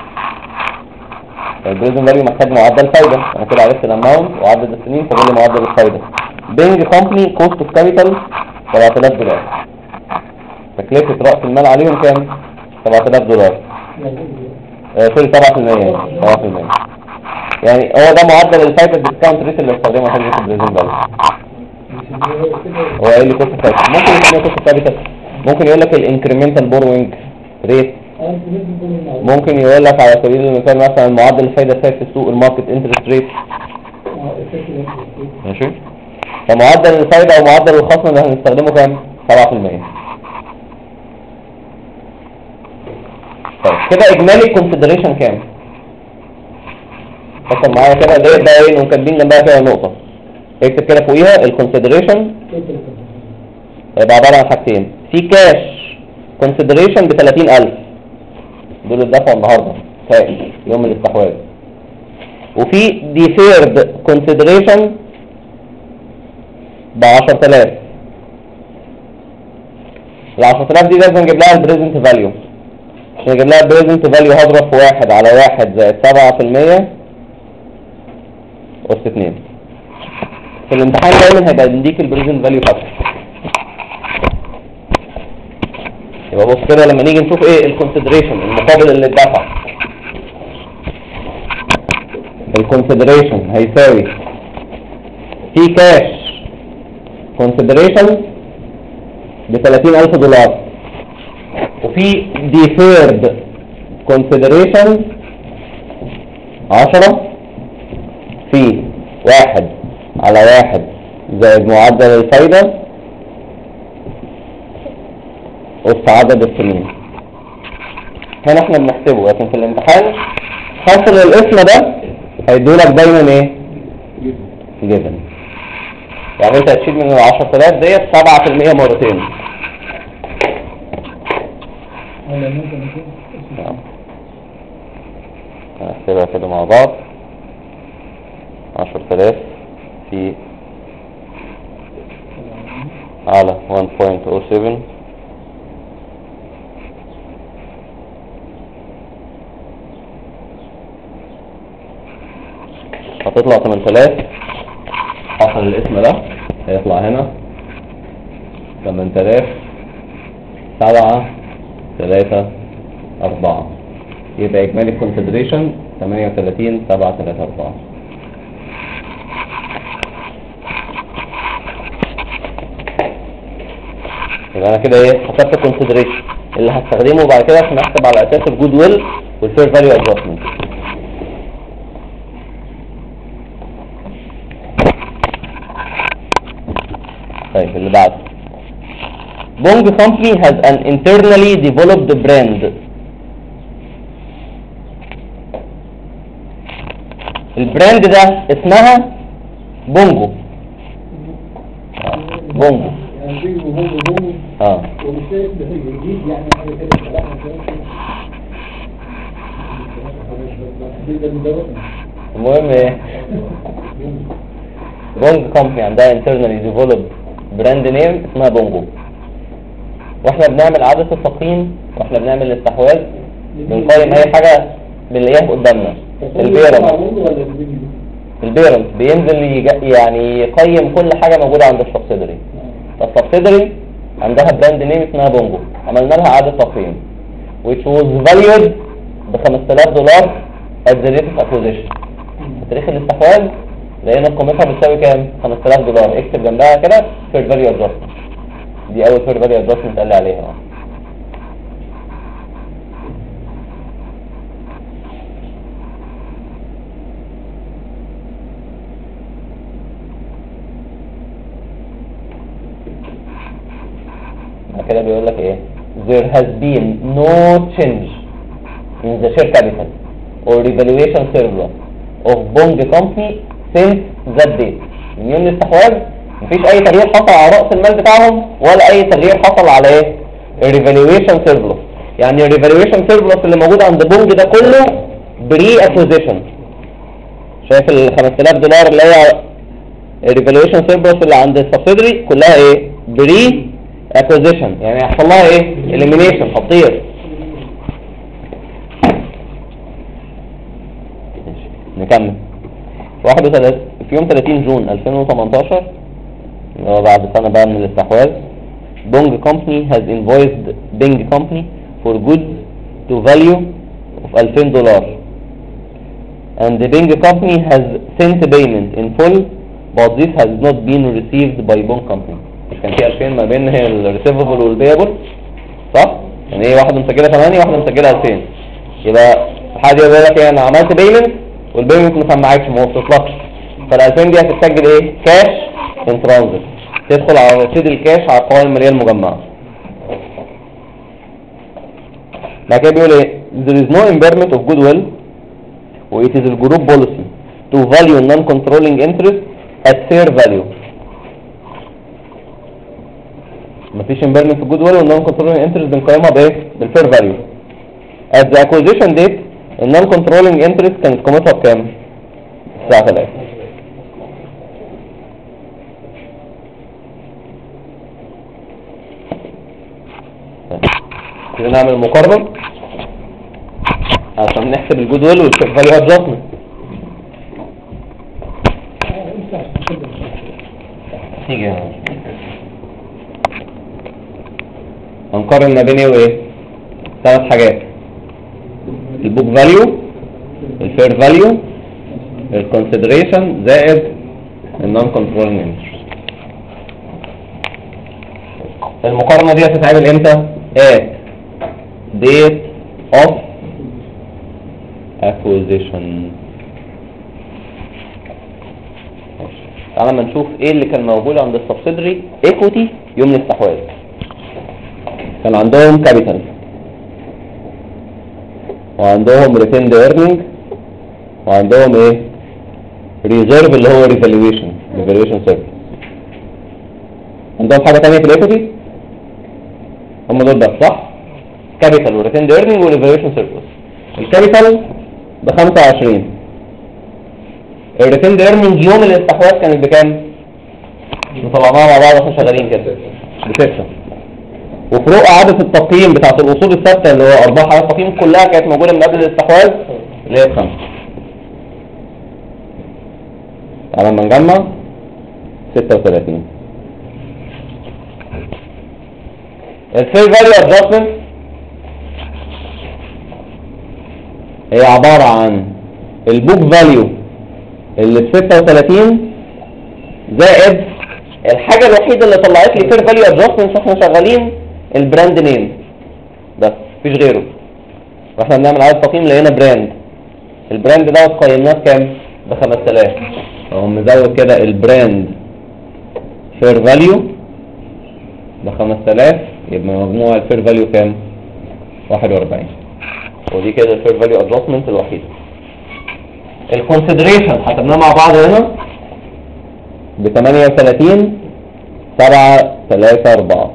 البريزنت فاليو محتاج معدل فايده. انا كده عرفت الاماونت وعدد السنين فاضل لي معدل الفايده. بينج كومباني كوست اوف كابيتال $7,000. تكلفه راس المال عليهم كام؟ $7,000. سوري 7%. يعني هو ده معدل الفايده الديسكاونت ريت اللي استخدمه حاجه في البريزنت فاليو. هو قايل لي كوست كابيتال. ممكن يسميه كوست كابيتال، ممكن يقول لك الانكريمنتال بوروينج ريت، ممكن يقول لك على سبيل المثال مثلا معدل الفايده السائد في السوق الماركت انترست ريت. ماشي. فمعدل الفايده او معدل الخصم اللي هنستخدمه كام؟ 7%. طيب كده اجمالي الكونسيدريشن كام؟ فكر معايا كده، ديت بقى ايه نقوم كاتبين جنبها كده نقطة، اكتب كده فوقيها الكونسيدريشن هيبقى عبارة عن حاجتين. في كاش كونسيدريشن ب 30,000 دول الدفع النهارده كاش يوم الاستحواذ، وفي ديفيرد كونسيدريشن ب 10,000. ال 10,000 دي لازم نجيب لها البريزنت فاليو. عشان نجيب لها البريزنت فاليو هضرب في 1 على 1 زائد 7% أس 2. في الامتحان دايما هيبقى يديك البريزنت فاليو فاكتور. يبقى بص كده لما نيجي نشوف ايه الكونسيدريشن المقابل اللي اتدفع، الكونسيدريشن هيساوي في كاش كونسيدريشن ب 30,000 دولار، وفي ديفيرد كونسيدريشن 10 في 1 على 1 زائد معدل الفايدة أس عدد السنين. هنا احنا بنحسبه، لكن في الامتحان حاصل الاسم ده هيدولك دايما ايه؟ جيفن. يعني انت هتشيل من ال 10,000 ديت 7% مرتين. هنحسبها كده مع بعض. 10,000 في على 1.07 هتطلع 8,000. حصل الاسم ده هيطلع هنا 8,000 7 3 4، يبقى اجمالي الكونسيدريشن 38 7 3 4. يبقى انا كده ايه حسبت الكونسيدريشن اللي هستخدمه بعد كده عشان احسب على اساس الجود ويل والفير فاليو ادجستمنت. طيب اللي بعده، بونج company has an internally developed brand. البراند ده اسمها بونجو. بونجو المهم ايه، بونج company عندها internally developed براند نيم اسمها بونجو. واحنا بنعمل اعادة التقييم واحنا بنعمل الاستحواذ بنقيم اي حاجة بنلاقيها قدامنا. البيرنت بينزل يعني يقيم كل حاجة موجودة عند السبسيدري. السبسيدري عندها براند نيم اسمها بونجو، عملنا لها اعادة تقييم which was valued ب 5,000 دولار at the rate of acquisition. في تاريخ الاستحواذ لقينا قيمتها بتساوي كام؟ 5,000 دولار. اكتب جنبها كده fair value adjustment. دي اول fair value adjustment قال لي عليها. كده بيقول لك ايه؟ there has been no change in the share capital or revaluation surplus of Bong company since that date. من يوم الاستحواذ مفيش اي تغيير حصل على رأس المال بتاعهم ولا اي تغيير حصل على ايه؟ revaluation surplus. يعني revaluation surplus اللي موجود عند بونج ده كله بري اكوزيشن. شايف ال 5,000 دولار اللي هي revaluation surplus اللي عند السبسيدري كلها ايه؟ بري acquisition، يعني يحصل لها ايه؟ elimination، تطير. نكمل. في يوم 30 جون 2018 اللي هو بعد سنة بقى من الاستحواذ، بونج company has invoiced Bing company for goods to value of 2,000 دولار and the Bing company has sent payment in full but this has not been received by Bong company. كان في 2000 ما بين الريسيفبل والبيبل، صح؟ يعني ايه، واحده مسجله 8 واحده مسجله 2000. يبقى حد يقول لك ايه، انا عملت بيمنت والبيمنت ما سمعكش، ما وصلتلكش، فال 2000 دي هتتسجل ايه؟ كاش ان ترانزيت، تدخل على رصيد الكاش على القوائم الماليه المجمعه. بعد كده بيقول ايه؟ there is no impairment of goodwill و it is the group policy to value non-controlling interest at fair value. مفيش impairment في الجود ويل والنون كنترولينج انترست بنقيمها بايه؟ بالفير فاليو. at the acquisition date النون كنترولينج انترست كانت قيمتها بكام؟ الساعة 3. كده نعمل مقارنة عشان نحسب الجود ويل والفير فاليو ادجستمنت. تيجي هنقارن ما بين ايه وايه؟ 3 حاجات: البوك فاليو، الفير فاليو، الكونسيدريشن زائد النون كنترولينج انترست. المقارنة دي هتتعمل امتى؟ at date of acquisition. تعالى ما نشوف ايه اللي كان موجود عند السبسيدري ايكوتي يوم الاستحواذ. كان عندهم كابيتال وعندهم ريتيند ايرنينج وعندهم ايه؟ ريزيرف اللي هو ريفالويشن سيرفيس. عندهم حاجه ثانيه في الايكوتي؟ هم دول بس صح؟ كابيتال وريتيند ايرنينج وريفالويشن سيرفيس. الكابيتال ب 25، الريتيند ايرنينج يوم الاستحواذ كانت بكام؟ طلعناها مع بعض واحنا شغالين كده ب6. وفروق عادة التقييم بتاعت الأصول الثابتة اللي هو أرباح على التقييم كلها كانت موجودة من قبل الاستحواذ اللي هي ب5. تعالى لما نجمع 36. الفير فاليو ادجستمنت هي عبارة عن البوك فاليو اللي ب 36 زائد الحاجة الوحيدة اللي طلعت لي فير فاليو ادجستمنت واحنا شغالين البراند نيم بس مفيش غيره. واحنا بنعمل عدد تقييم لقينا براند، البراند ده قيمناه بكام؟ ب 5000. اهو مزود كده البراند فير فاليو ب 5000 يبقى مجموع الفير فاليو كام؟ 41. ودي كده الفير فاليو ادجستمنت الوحيده. الكونسيدريشن حسبناه مع بعض هنا ب 38 7 3 4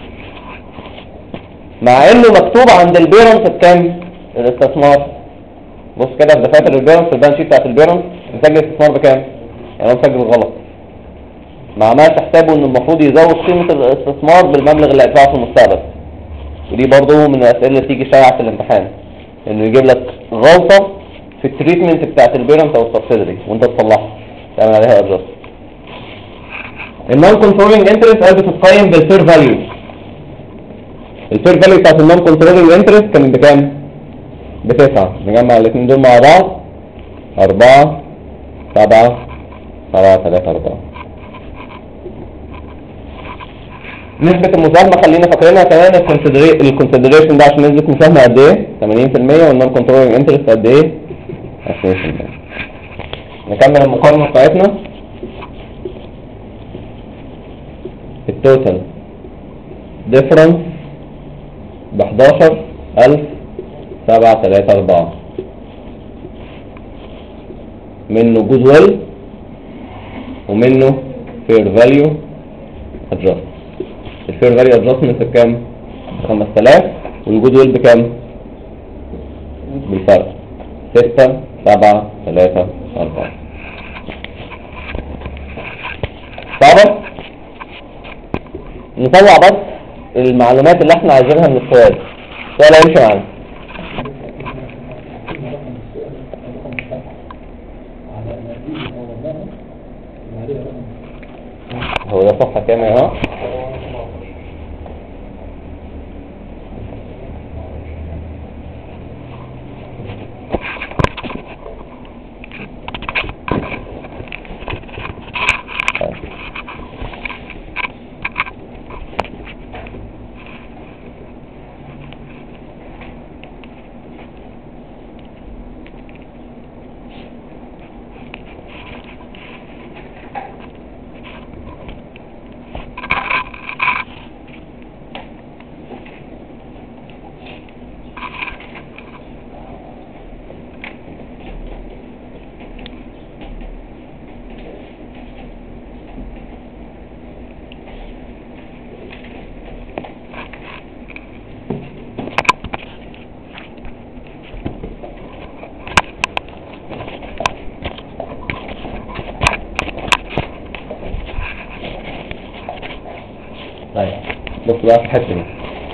مع انه مكتوب عند البيرنت بكام؟ الاستثمار. بص كده في دفاتر البيرنت، البالانس شيت بتاعت البيرنت مسجل الاستثمار بكام؟ يعني هو مسجل غلط. ما عملش حسابه ان المفروض يزود قيمه الاستثمار بالمبلغ اللي هيدفعه في المستقبل. ودي برضه من الاسئله اللي تيجي شائعه في الامتحان، انه يجيب لك غلطه في التريتمنت بتاعت البيرنت او السبسيدري وانت تصلحها تعمل عليها ادجست. النون كنترولينج انترست قال بتتقيم بالفير فاليو. الفير فاليو بتاعت النون كنترولينج انترست كانت بكام؟ ب9. نجمع الاثنين دول مع بعض 4 7 7 3 4. نسبة المساهمة خلينا فاكرينها كمان. الكونسيدريشن ده عشان نسبة مساهمة قد ايه؟ 80%. والنون كنترولينج انترست قد ايه؟ 20%. نكمل المقارنة بتاعتنا. التوتال ديفرنس ب 11,734 منه جود ويل ومنه فير فاليو ادجست. الفير فاليو ادجستمنت بكام؟ ب 5000 والجود ويل بكام؟ بالفرق 6 7 3 4. صعبة؟ نطلع بس المعلومات اللي احنا عايزينها من السؤال. السؤال هيمشي معانا. هو ده صفحة كام يا جماعة؟ طيب بص بقى في الحته دي.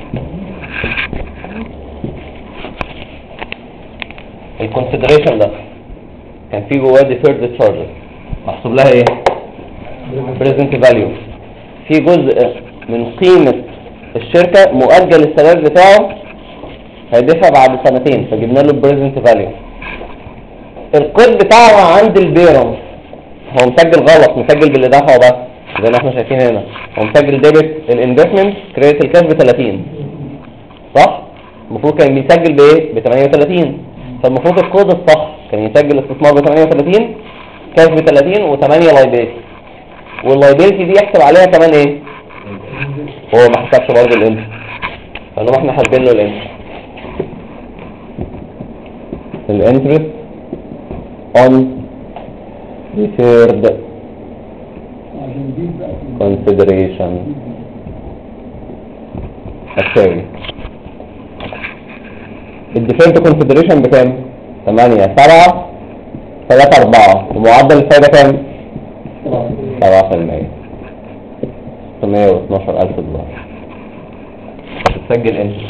الكونسيدريشن ده كان فيه جواه ديفيرد تشارجز محسوب لها ايه؟ بريزنت فاليو. في جزء من قيمه الشركه مؤجل السداد بتاعه هيدفع بعد سنتين، فجبنا له البريزنت فاليو. القيد بتاعه عند البيرم هو مسجل غلط، مسجل باللي دفعه بس زي ما احنا شايفين هنا. هو مسجل ديبت الانفستمنت كريدت الكاش ب 30 صح؟ المفروض كان بيسجل بايه؟ ب 38. فالمفروض الكود الصح كان يسجل استثمار ب 38 كاش ب 30 و8 لايبيلتي، واللايبيلتي دي يحسب عليها كمان ايه؟ هو ما حسبش برضه الانتر، فانهم احنا حاسبين له الانترست on deferred consideration التالي. الديفيرد كونسيدريشن بكام؟ 8 7 3 4 ومعدل الفايدة كام؟ 7%. 612,000 دولار. هتتسجل انت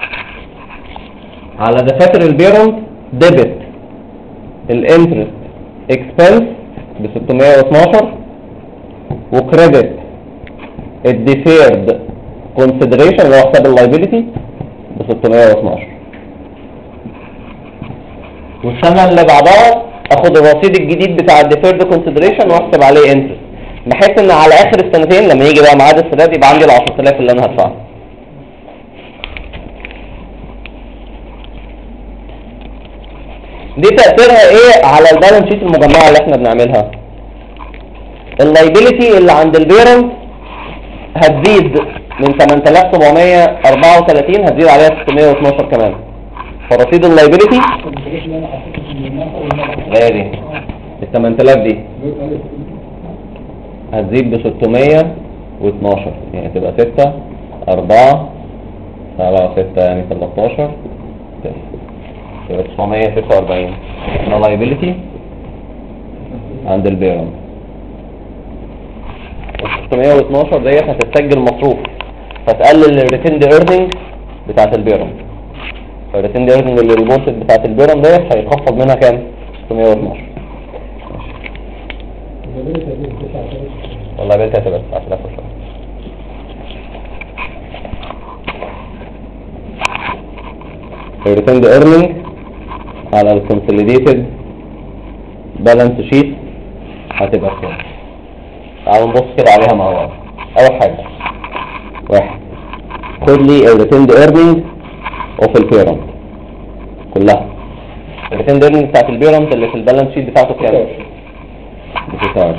على دفاتر البيرنت ديبت الانترست اكسبنس ب 612 وكريدت الديفيرد كونسيدريشن اللي هو حساب اللايبيلتي ب 612. والسنه اللي بعدها اخد الرصيد الجديد بتاع الديفيرد كونسيدريشن واحسب عليه انترست، بحيث ان على اخر السنتين لما يجي بقى ميعاد السداد يبقى عندي ال 10,000 اللي انا هدفعها. دي تأثيرها ايه على البالانس شيت المجمعة اللي احنا بنعملها؟ اللايبيلتي اللي عند البيرنت هتزيد من 8734 هتزيد عليها 612 كمان، فرصيد اللايبيلتي غير ال 8000 دي هتزيد ب 612 يعني تبقى 6 4 7 6 يعني 13 يبقى 946 ده liability عند البيرنت. و 612 ديت هتتسجل مصروف فتقلل الريتيند ايرنينج بتاعت البيرنت. فالريتيند ايرنينج اللي ريبورتد بتاعت البيرنت ديت هيخفض منها كام؟ 612. والله بنتها هتبقى 9000 في الشهر. الريتيند ايرنينج على الكونسوليديتد بالانس شيت هتبقى كام؟ تعالوا نبص كده عليها مع بعض. اول حاجه واحد خد لي الريتيند ايرنينج اوف البيرنت كلها. الريتيند ايرنينج بتاعت البيرنت اللي في البالانس شيت بتاعته كام؟ 29.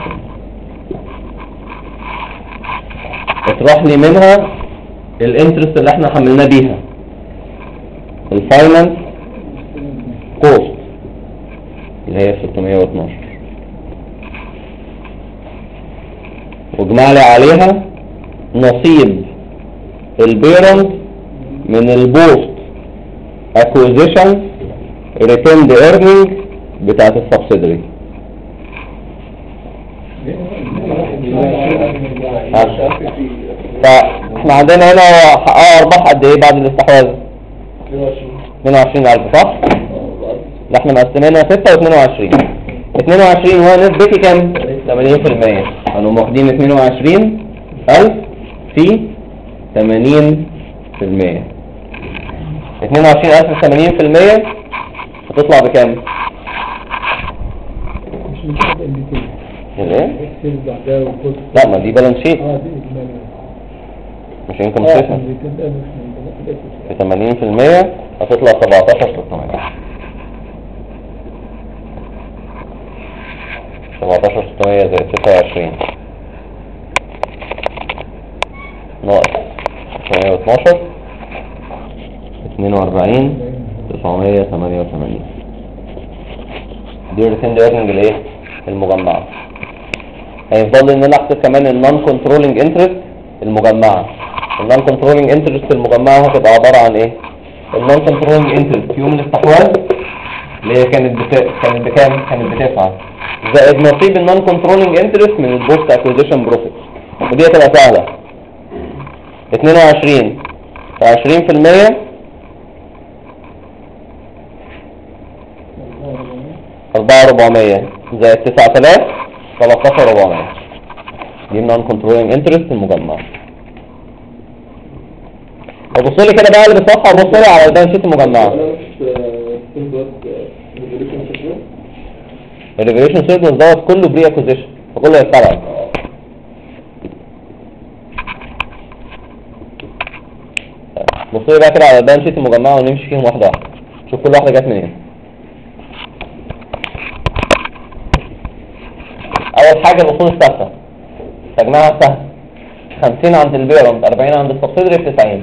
اطرح لي منها الانترست اللي احنا حملناه بيها الفاينانس كوست اللي هي 612 واجمع لي عليها نصيب البيرنت من البوست اكوزيشن ريتيند ايرنينج بتاعت السبسيدري. فاحنا عندنا هنا حققوا ارباح قد ايه بعد الاستحواذ؟ 22,000 صح؟ اللي احنا مقسمينها 6 و22. 22 هو نسبتي كام؟ 80%. هنقوم واخدين 22,000 في 80%. 22,000 في 80% هتطلع بكام؟ ايه؟ لا ما دي بالانس شيت مش انكم ستيشن. في 80% هتطلع 17,600. 17,600 زائد 26 ناقص 912 42,988. دي الريتيند ايرنينج الايه؟ المجمعة. هيفضل ان انا احسب كمان النون كنترولينج انترست المجمعة. النون كنترولينج انترست المجمعة هتبقى عبارة عن ايه؟ النون كنترولينج انترست يوم الاستحواذ اللي هي كانت بكام؟ كانت ب9 زائد نصيب النون كنترولينج انترست من البوست اكوزيشن بروفيت. ودي هتبقى سهلة. 22 في 20% 4400 زائد 9000 13400. دي النون كنترولينج انترست المجمع. فبص لي كده بقى اللي بالصفحه وبص لي على البالانس شيت المجمعه. الريفيليشن سيرفيس دوت كله بري اكوزيشن فكله هيتبع. بص لي بقى كده على البالانس شيت المجمعه ونمشي فيهم واحده واحده. شوف كل واحده جت منين. اول حاجه الاصول الثابته تجمعها سهل. 50 عند البيرنت 40 عند السبسيدري ب 90.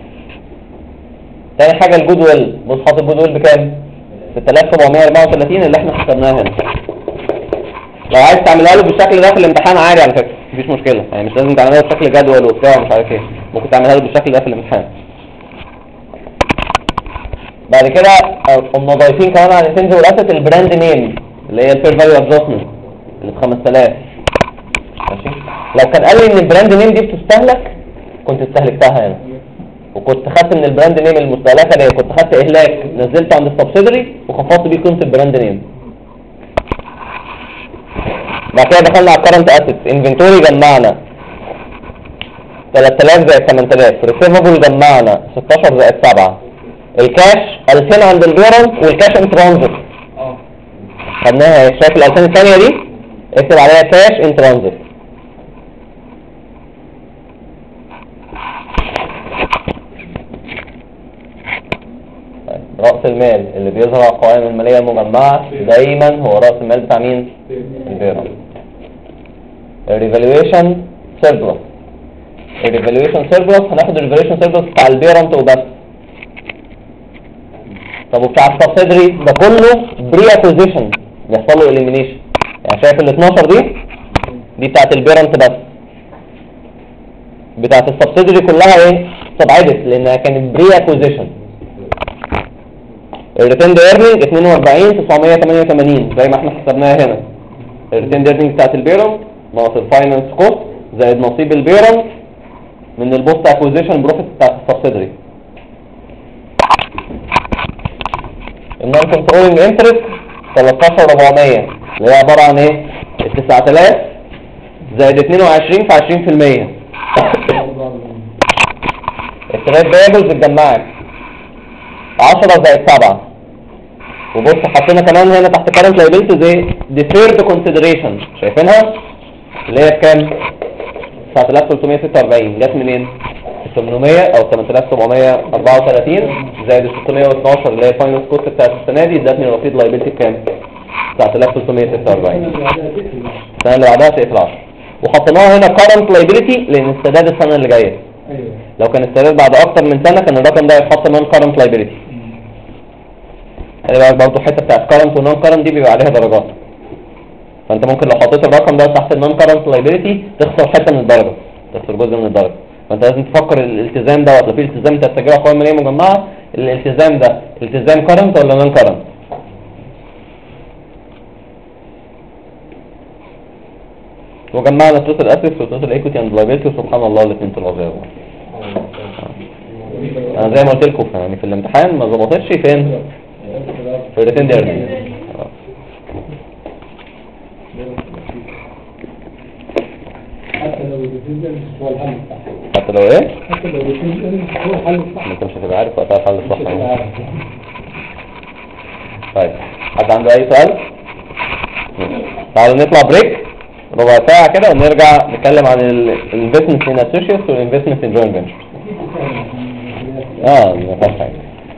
تاني حاجه الجود ويل. بص حاطط الجود ويل بكام؟ 6734 اللي احنا حسبناها هنا. لو عايز تعملها له بالشكل ده في الامتحان عادي على فكره مفيش مشكله، يعني مش لازم تعملها بشكل جدول وبتاع ومش عارف ايه، ممكن تعملها له بالشكل ده في الامتحان. بعد كده قمنا ضايفين كمان على الانتنج والاسيت البراند نيم اللي هي الفير فاليو ادجستمنت اللي ب 5000. ماشي. لو كان قال لي ان البراند نيم دي بتستهلك كنت استهلكتها هنا، وكنت خدت من البراند نيم المستهلكه دي كنت خدت اهلاك نزلته عند السبسيدري وخفضت بيه قيمه البراند نيم. بعد كده دخلنا على الكرنت اسيتس. انفنتوري جمعنا 3000 زائد 8000. ريسيفبل جمعنا 16 زائد 7. الكاش 2000 عند البيرنت والكاش ان ترانزيت خدناها. شايف ال 2000 الثانيه دي اكتب عليها كاش ان ترانزيت. رأس المال اللي بيظهر على القوائم المالية المجمعة دايما هو رأس المال بتاع مين؟ البيرنت. الريفالويشن سيربلس. الريفالويشن سيربلس هناخد الريفالويشن سيربلس بتاع البيرنت وبس. طب وبتاع السبسيدري ده كله بري اكوزيشن بيحصل له اليمينيشن. يعني شايف ال 12 دي بتاعت البيرنت بس. بتاعت السبسيدري كلها ايه؟ استبعدت لانها كانت بري اكوزيشن. الريتيند ايرنينج 42988 زي ما احنا حسبناها هنا. الريتيند ايرنينج بتاعت البيرنت ناقص الفاينانس كوست زائد نصيب البيرنت من البوست اكوزيشن بروفيت بتاعت السبسيدري. النون كنترولينج انترست 13400 اللي هي عباره عن ايه؟ ال 9000 زائد 22 في 20%. التريد فيبلز اتجمعت 10 زائد 7. وبص حطينا كمان هنا تحت كارنت لايبيلتي زي ديفيرد كونسيدريشن شايفينها اللي هي بكام؟ 9346 جت منين؟ 800 او 8734 زائد 612 اللي هي الفاينانس كوست بتاعت السنه دي ادتني رصيد لايبيلتي بكام؟ 9346. السنه اللي بعدها تقفل 10 وحطيناها هنا كارنت لايبيلتي لان استعداد السنه اللي جايه. لو كان استعداد بعد اكتر من سنه كان الرقم ده يتحط نون كارنت لايبيلتي. خلي بالك برضه الحته بتاعت كارنت ونون كارنت دي بيبقى عليها درجات. فانت ممكن لو حطيت الرقم ده تحت النون كارنت لايبيلتي تخسر حته من الدرجه، تخسر جزء من الدرجه. فانت لازم تفكر الالتزام دوت لو في التزام انت هتسجله قوائم ماليه مجمعه، الالتزام ده التزام كارنت ولا نون كارنت؟ وجمعنا توتال اسيتس وتوتال ايكويتي اند لايبيلتي وسبحان الله الاثنين طلعوا زي بعض. انا زي ما قلت لكم يعني في الامتحان ما ظبطتش فين؟ في الريتيند ايرنينج. حتى لو الريتيند هو الحل الصح. حتى لو ايه؟ حتى لو الريتيند هو الحل الصح. انت مش هتبقى عارف وقتها الحل الصح. طيب حد عنده اي سؤال؟ تعالوا نطلع بريك ربع ساعة كده ونرجع نتكلم عن الانفستمنت ان اسوشيتس والانفستمنت ان جوينت فينشر. ما فيهاش حاجة.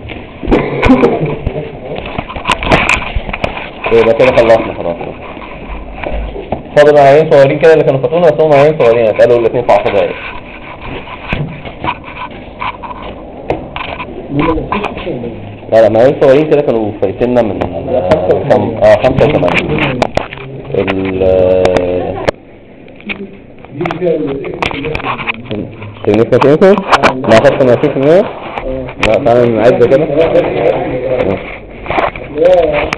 يبقى كده خلصنا خلاص. فاضل معايين صغيرين كده اللي كانوا فاتونا بس هم معايين صغيرين هتقالوا الاثنين في 10 دقايق. لا معايين صغيرين كده كانوا فايتيننا من 85. تنسى تنسى؟ لا خدت ما فيش منها؟ لا تعالى نعد كده.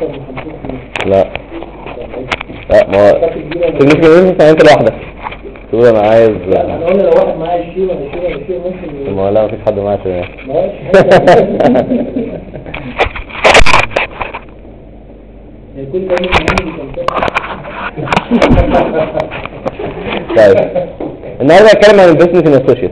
لا ما تنسى تنسى انت لوحدك تقول انا عايز احنا قلنا لو واحد معاه 20 ولا 20 ولا 20 ممكن ما لا مفيش حد معاه شوية. كل ده طيب النهارده هنتكلم عن البيزنس ان اسوشيت.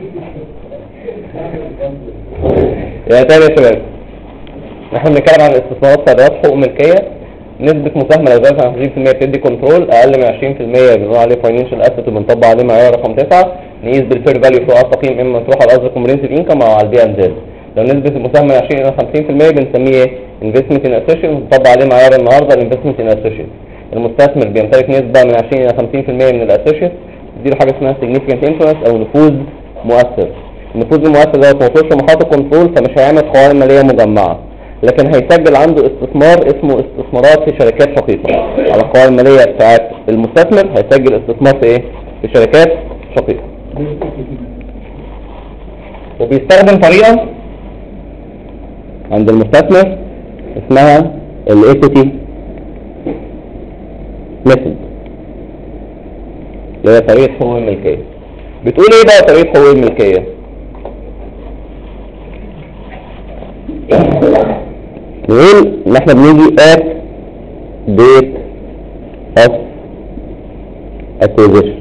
يعني تاني يا شباب احنا بنتكلم عن استثمارات صادرات حقوق ملكيه، نسبه مساهمه لو زادت عن 20% بتدي كنترول، اقل من 20% بنقول عليه فاينانشال اسيت وبنطبق عليه معيار رقم 9، نقيس بالفير فاليو فوق التقييم اما تروح على القصد كومبرينسيف انكم او على البي ام زد. لو نسبه المساهمه من 20 الى 50% بنسميه ايه؟ انفستمنت ان اسوشيت، ونطبق عليه معيار النهارده الانفستمنت ان اسوشيت. المستثمر بيمتلك نسبه من 20 الى 50% من الاسوشيت، دي حاجه اسمها significant influence او نفوذ مؤثر. النفوذ المؤثر ده ما وصلش لمحطة كنترول فمش هيعمل قوائم مالية مجمعة، لكن هيسجل عنده استثمار اسمه استثمارات في شركات شقيقة. على القوائم المالية بتاعت المستثمر هيسجل استثمار في ايه؟ في شركات شقيقة. وبيستخدم طريقة عند المستثمر اسمها equity method اللي هي طريقة حقوق الملكية. بتقول ايه بقى طريقة حقوق الملكية؟ نقول ان احنا بنيجي at date of acquisition،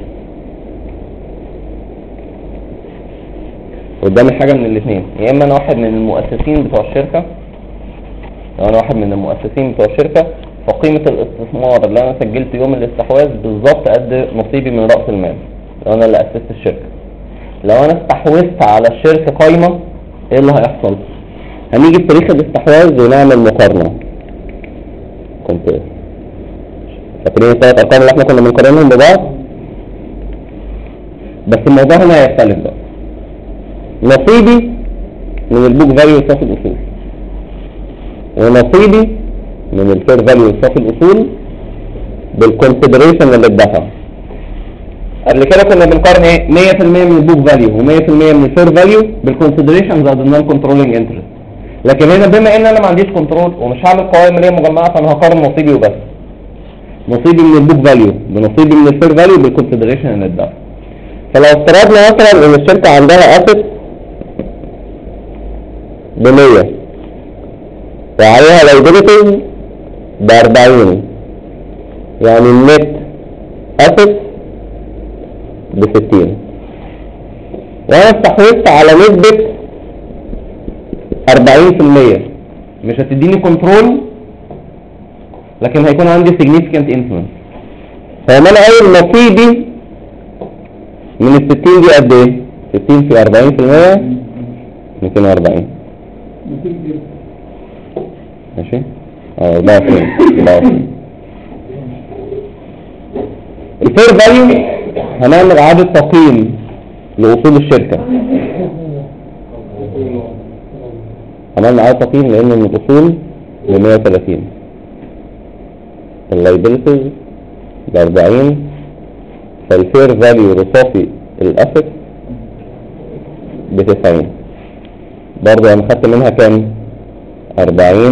قدامي حاجة من الاثنين، يا اما انا واحد من المؤسسين بتوع الشركة، لو انا واحد من المؤسسين بتوع الشركة فقيمة الاستثمار اللي انا سجلت يوم الاستحواذ بالظبط قد نصيبي من رأس المال لو انا اللي اسست الشركة. لو انا استحوذت على الشركة قايمة ايه اللي هيحصل؟ هنيجي بتاريخ الاستحواذ ونعمل مقارنة. كنت فاكرين الثلاث ارقام اللي احنا كنا بنقارنهم ببعض؟ بس الموضوع هنا هيختلف بقى. نصيبي من البوك فاليو لصافي الاصول، ونصيبي من الفير فاليو لصافي الاصول بالكونسيدريشن اللي اتدفع. قبل كده كنا بنقارن ايه؟ 100% من البوك فاليو و100% من الفير فاليو بالكونسيدريشن زائد النون كنترولينج انترست. لكن هنا بما ان انا ما عنديش كنترول ومش هعمل قوائم ماليه مجمعه فانا هقارن نصيبي وبس. نصيبي من البوك فاليو بنصيبي من الفير فاليو بالكونسيدريشن اللي اتدفع. فلو افترضنا مثلا ان الشركه عندها اسيت ب 100 وعليها لايبيليتيز ب 40، يعني النت اسيت ب 60، وانا استحوذت على نسبة 40%، مش هتديني كنترول لكن هيكون عندي significant influence. فلما انا قايل نصيبي من ال 60 دي قد ايه؟ 60 في 40% 240 ماشي؟ 24 الفير فاليو هنعمل اعادة تقييم لاصول الشركة. هنعمل اعادة تقييم لان من الاصول ب 130، اللايبيلتيز ب 40، فالفير فاليو لصافي الاسيت ب 90. برضه انا خدت منها كام؟ 40%.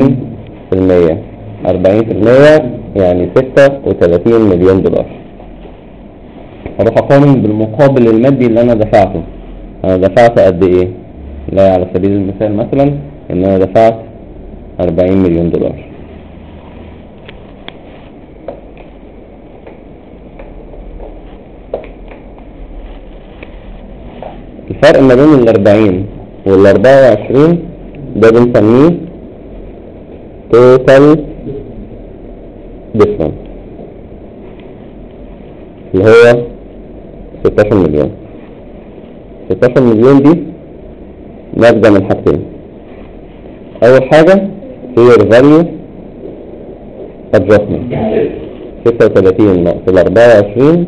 40% يعني 36 مليون دولار. هروح اقارن بالمقابل المادي اللي انا دفعته. انا دفعت قد ايه؟ لا على سبيل المثال مثلا ان انا دفعت 40 مليون دولار. الفرق ما بين ال 40 وال 24 ده بنسميه توتال ديفرنس اللي هو 16 مليون. 16 مليون دي ناتجة من حاجتين. اول حاجة fair value adjustment 36 ناقص ال 24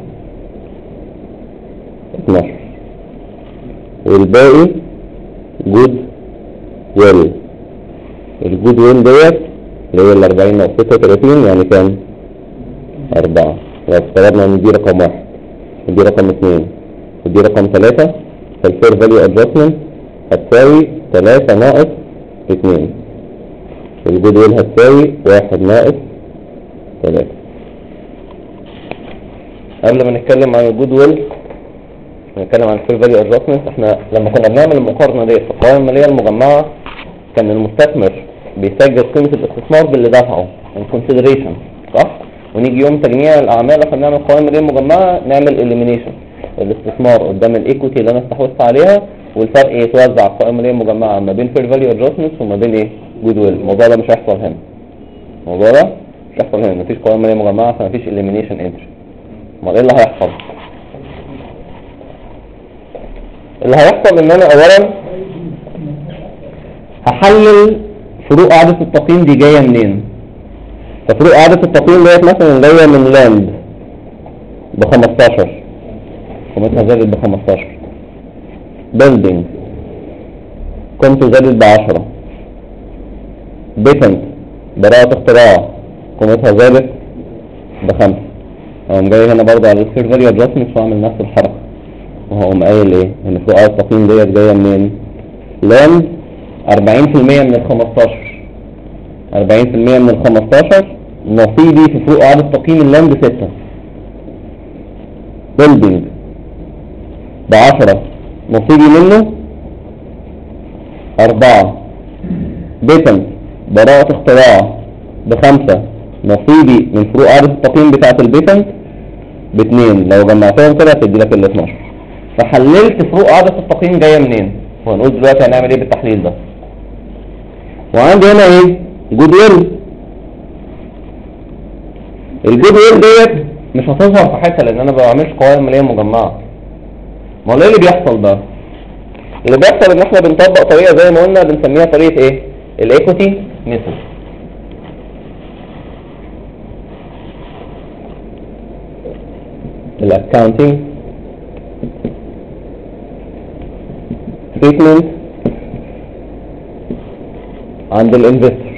12، والباقي جود ويل. الجود ويل ديت اللي هي ال 40 ناقص 36 يعني كام؟ 4. وافترضنا ان دي رقم 1 ودي رقم 2 ودي رقم 3، فالفير فاليو ادجستمنت هتساوي 3 ناقص 2، والجود ويل هتساوي 1 ناقص 3. قبل ما نتكلم عن الجود ويل نتكلم عن الفير فاليو ادجستمنت. احنا لما كنا بنعمل المقارنه ديت في القوائم الماليه المجمعه كان المستثمر بيسجل قيمه الاستثمار باللي دفعه الكونسيدريشن صح، ونيجي يوم تجميع الاعمال عشان نعمل قوائم ماليه مجمعه نعمل اليمينيشن الاستثمار قدام الايكويتي اللي انا استحوذت عليها والفرق يتوزع على القوائم الماليه المجمعه ما بين فير فاليو ادجستمنت وما بين ايه جود ويل. الموضوع ده مش هيحصل هنا، الموضوع ده مش هيحصل هنا، مفيش قوائم ماليه مجمعه فمفيش اليمينيشن انتري. امال ايه اللي هيحصل؟ اللي هيحصل ان انا اولا هحلل فروق اعادة التقييم دي جاية منين. ففروق اعادة التقييم ديت مثلا جاية من لاند ب15 قيمتها زادت ب15، بيلدينج قيمته زادت ب10، بيتنت براءة اختراع قيمتها زادت ب5. اقوم جاي هنا برضه على الفير فاليو ادجستمنت واعمل نفس الحركة وهقوم قايل ايه ان فروق اعادة التقييم ديت جاية منين. لاند 40% من ال15، 40% من ال15 نصيبي في فروق اعادة تقييم اللاند 6، بيلدينج ب10 نصيبي منه 4، بيتنت براءة اختراع ب5 نصيبي من فروق اعادة التقييم بتاعة البيتنت ب2. لو جمعتهم كده هتدي لك ال12. فحللت فروق اعادة التقييم جاية منين، وهنقول دلوقتي هنعمل ايه بالتحليل ده. وعندي هنا ايه جود ويل. الجود ويل ديت مش هتظهر في حته لان انا ما بعملش قوائم ماليه مجمعه. ما هو ايه اللي بيحصل بقى؟ اللي بيحصل ان احنا بنطبق طريقه زي ما قلنا بنسميها طريقه ايه الايكوتي ميثود. الاكاونتنج تريتمنت عند الانفستور.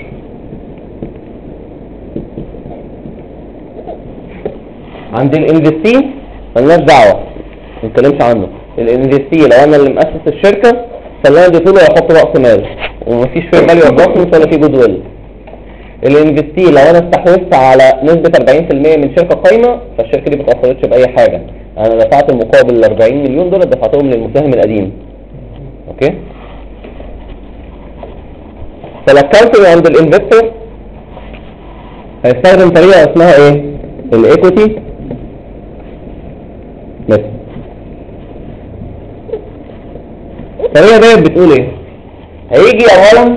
عند الانفستي مالناش دعوه ما نتكلمش عنه. الانفستي لو انا اللي مؤسس الشركه فاللي انا اديته له يحط راس مال ومفيش فيه فاليو ادجستمنت ولا فيه جود ويل. الانفستي لو انا استحوذت على نسبه 40% من شركه قايمه فالشركه دي ما اتاثرتش باي حاجه، انا دفعت المقابل ال 40 مليون دول دفعتهم للمساهم القديم. اوكي. فالاكاونتنج عند الانفستور هيستخدم طريقه اسمها ايه الايكوتي ميثود. الطريقه ديت بتقول ايه؟ هيجي اولا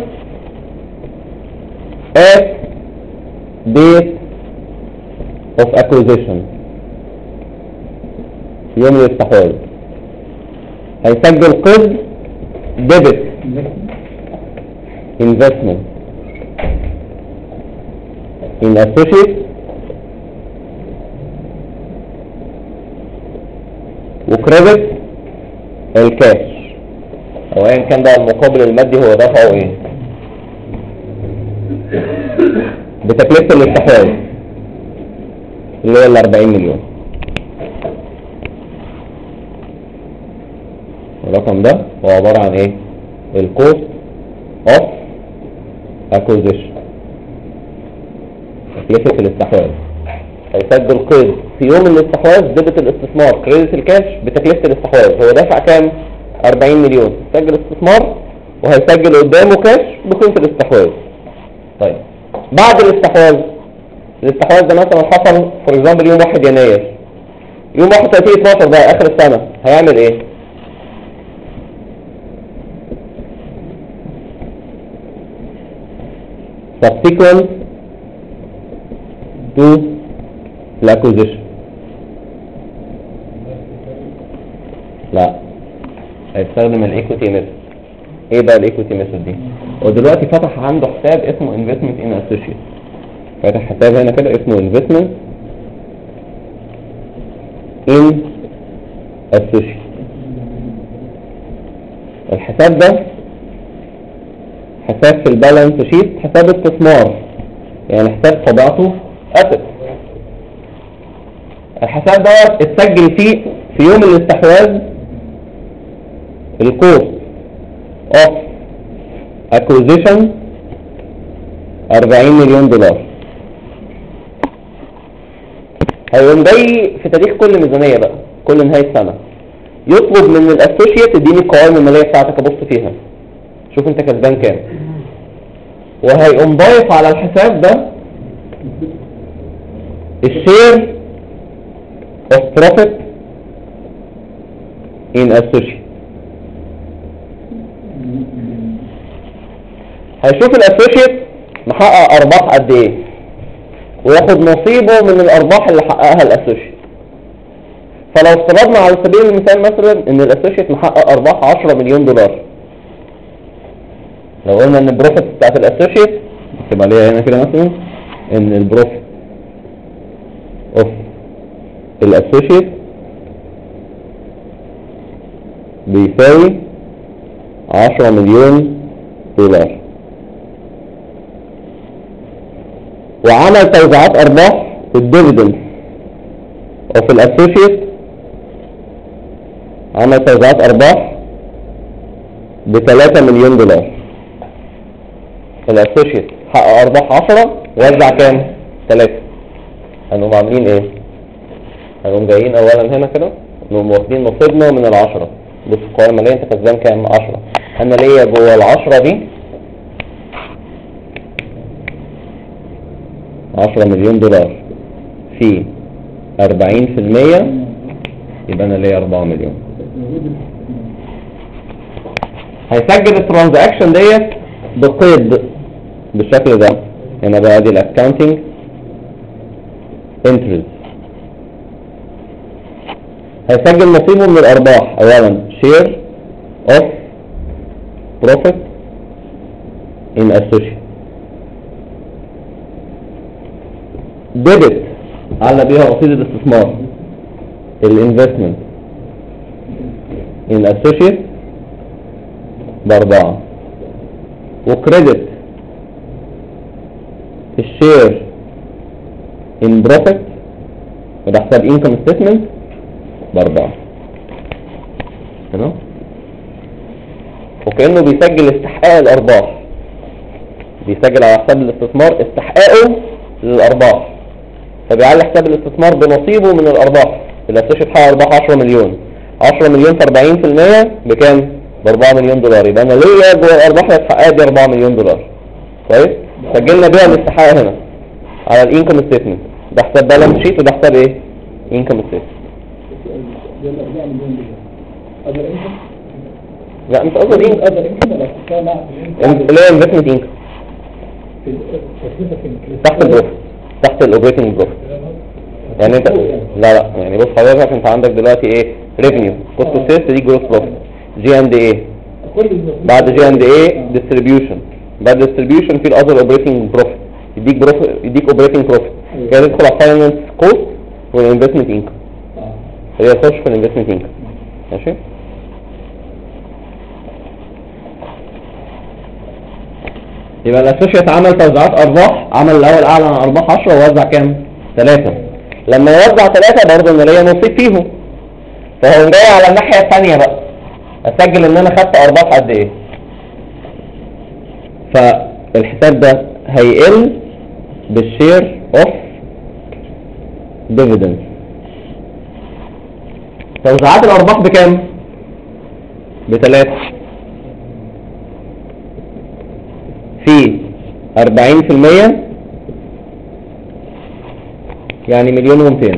at date of acquisition يوم الاستحواذ هيسجل قيد debit investment in associates وكريدت الكاش او ايا كان بقى المقابل المادي هو دفعه ايه بتكلفة الاستحواذ اللي هو ال 40 مليون. الرقم ده هو عبارة عن ايه الكوست اوف اكوزيشن تكلفة الاستحواذ. هيسجل قيد في يوم الاستحواذ ديبت الاستثمار كريدت الكاش بتكلفة الاستحواذ هو دفع كام 40 مليون سجل استثمار وهيسجل قدامه كاش بقيمة الاستحواذ. طيب بعد الاستحواذ ده مثلا حصل فور اكزامبل يوم 1 يناير يوم 31/12 بقى اخر السنة هيعمل ايه؟ subsequent to l'acquisition. لا هيستخدم الايكوتي ميثود. ايه بقى الايكوتي ميثود دي؟ ودلوقتي فتح عنده حساب اسمه investment in associates. فتح حساب هنا كده اسمه investment in associates. الحساب ده حساب في البالانس شيت حساب استثمار يعني حساب طبيعته اسد. الحساب ده اتسجل فيه في يوم الاستحواذ الكوست اوف اكوزيشن 40 مليون دولار. هيقوم جاي في تاريخ كل ميزانية بقى، كل نهاية سنة يطلب من الاسوشيت اديني القوائم المالية بتاعتك ابص فيها شوف انت كسبان كام، وهيقوم ضايف على الحساب ده الشير of profit in associate. هيشوف الاسوشيت محقق ارباح قد ايه وياخد نصيبه من الارباح اللي حققها الاسوشيت. فلو افترضنا على سبيل المثال مثلا ان الاسوشيت محقق ارباح 10 مليون دولار، لو قلنا ان البروفيت بتاعت الاسوشيت نكتب عليها هنا كده مثلا ان البروفيت اوف الاسوشيت بيساوي 10 مليون دولار، وعمل توزيعات ارباح الديفيدند اوف الاسوشيت، عمل توزيعات ارباح ب3 مليون دولار. الاسوشيت حقق ارباح 10 وزع كام؟ 3. هنقوم عاملين ايه؟ هنقوم جايين اولا هنا كده نقوم واخدين نصيبنا من ال10. بص القوائم المالية انت كسبان كام؟ 10. انا ليا جوه ال10 دي 10 مليون دولار في 40%، يبقى انا ليا 4 مليون. هيسجل الترانزاكشن ديت بقيد بالشكل ده. هنا بقى دي الاكاونتنج انتريز. هيسجل نصيبه من الارباح اولا شير اوف بروفيت ان اسوشيت، ديبت على بيها رصيد الاستثمار الانفستمنت ان اسوشيت ب4، وكريدت الشير ان بروفيت وده حساب انكم ستيتمنت ب4. تمام؟ وكأنه بيسجل استحقاق الارباح، بيسجل على حساب الاستثمار استحقاقه للارباح، فبيعلي حساب الاستثمار بنصيبه من الارباح. الاسوشيت حقق ارباح 10 مليون، 10 مليون في 40% بكام؟ ب4 مليون دولار. يبقى انا ليا جوه الارباح اللي اتحققت دي 4 مليون دولار. كويس؟ سجلنا بيها الاستحقاق هنا على الانكم ستيتمنت. ده حساب بالانس شيت وده حساب ايه؟ انكم ستيتمنت. لا مش قصدي اللي هي انفستمنت انكم تحت البروفيت، تحت الاوبريتنج بروفيت. يعني انت لا يعني بص حضرتك انت عندك دلوقتي ايه؟ ريفينيو، كوست اوف سيلز دي جروس بروفيت، جي اند ايه، بعد جي اند ايه ديستريبيوشن، بعد ديستريبيوشن في الاذر اوبريتنج بروفيت، يديك اوبريتنج بروفيت كده يدخل على فاينانس كوست والانفستمنت انكم. هي تخش في الانفستمنت انكم. ماشي؟ يبقى الاسوشيت عمل توزيعات ارباح، عمل الاول اعلن عن ارباح 10 ووزع كام؟ 3. لما يوزع 3 برضه انا ليا نصيب فيهم، فهو جاي على الناحيه الثانيه بقى اسجل ان انا خدت ارباح قد ايه. فالحساب ده هيقل بالشير اوف ديفيدند. توزيعات الارباح بكام؟ ب3 في 40%، يعني 1,200,000.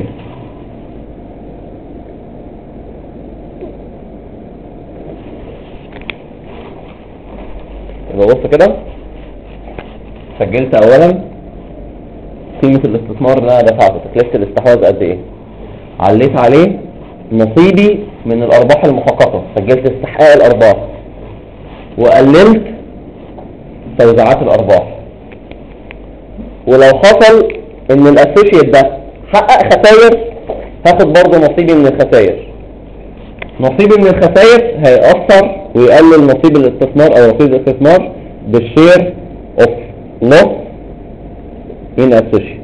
يبقى بص كده سجلت اولا قيمة الاستثمار اللي انا دفعته، تكلفة الاستحواذ قد ايه، عليت عليه نصيبي من الارباح المحققة، سجلت استحقاق الارباح، وقللت توزيعات الارباح. ولو حصل ان الاسوشيت ده حقق خسائر هاخد برضه نصيبي من الخسائر. نصيبي من الخسائر هيأثر ويقلل نصيب الاستثمار او رصيد الاستثمار بالشير اوف لوس ان اسوشيت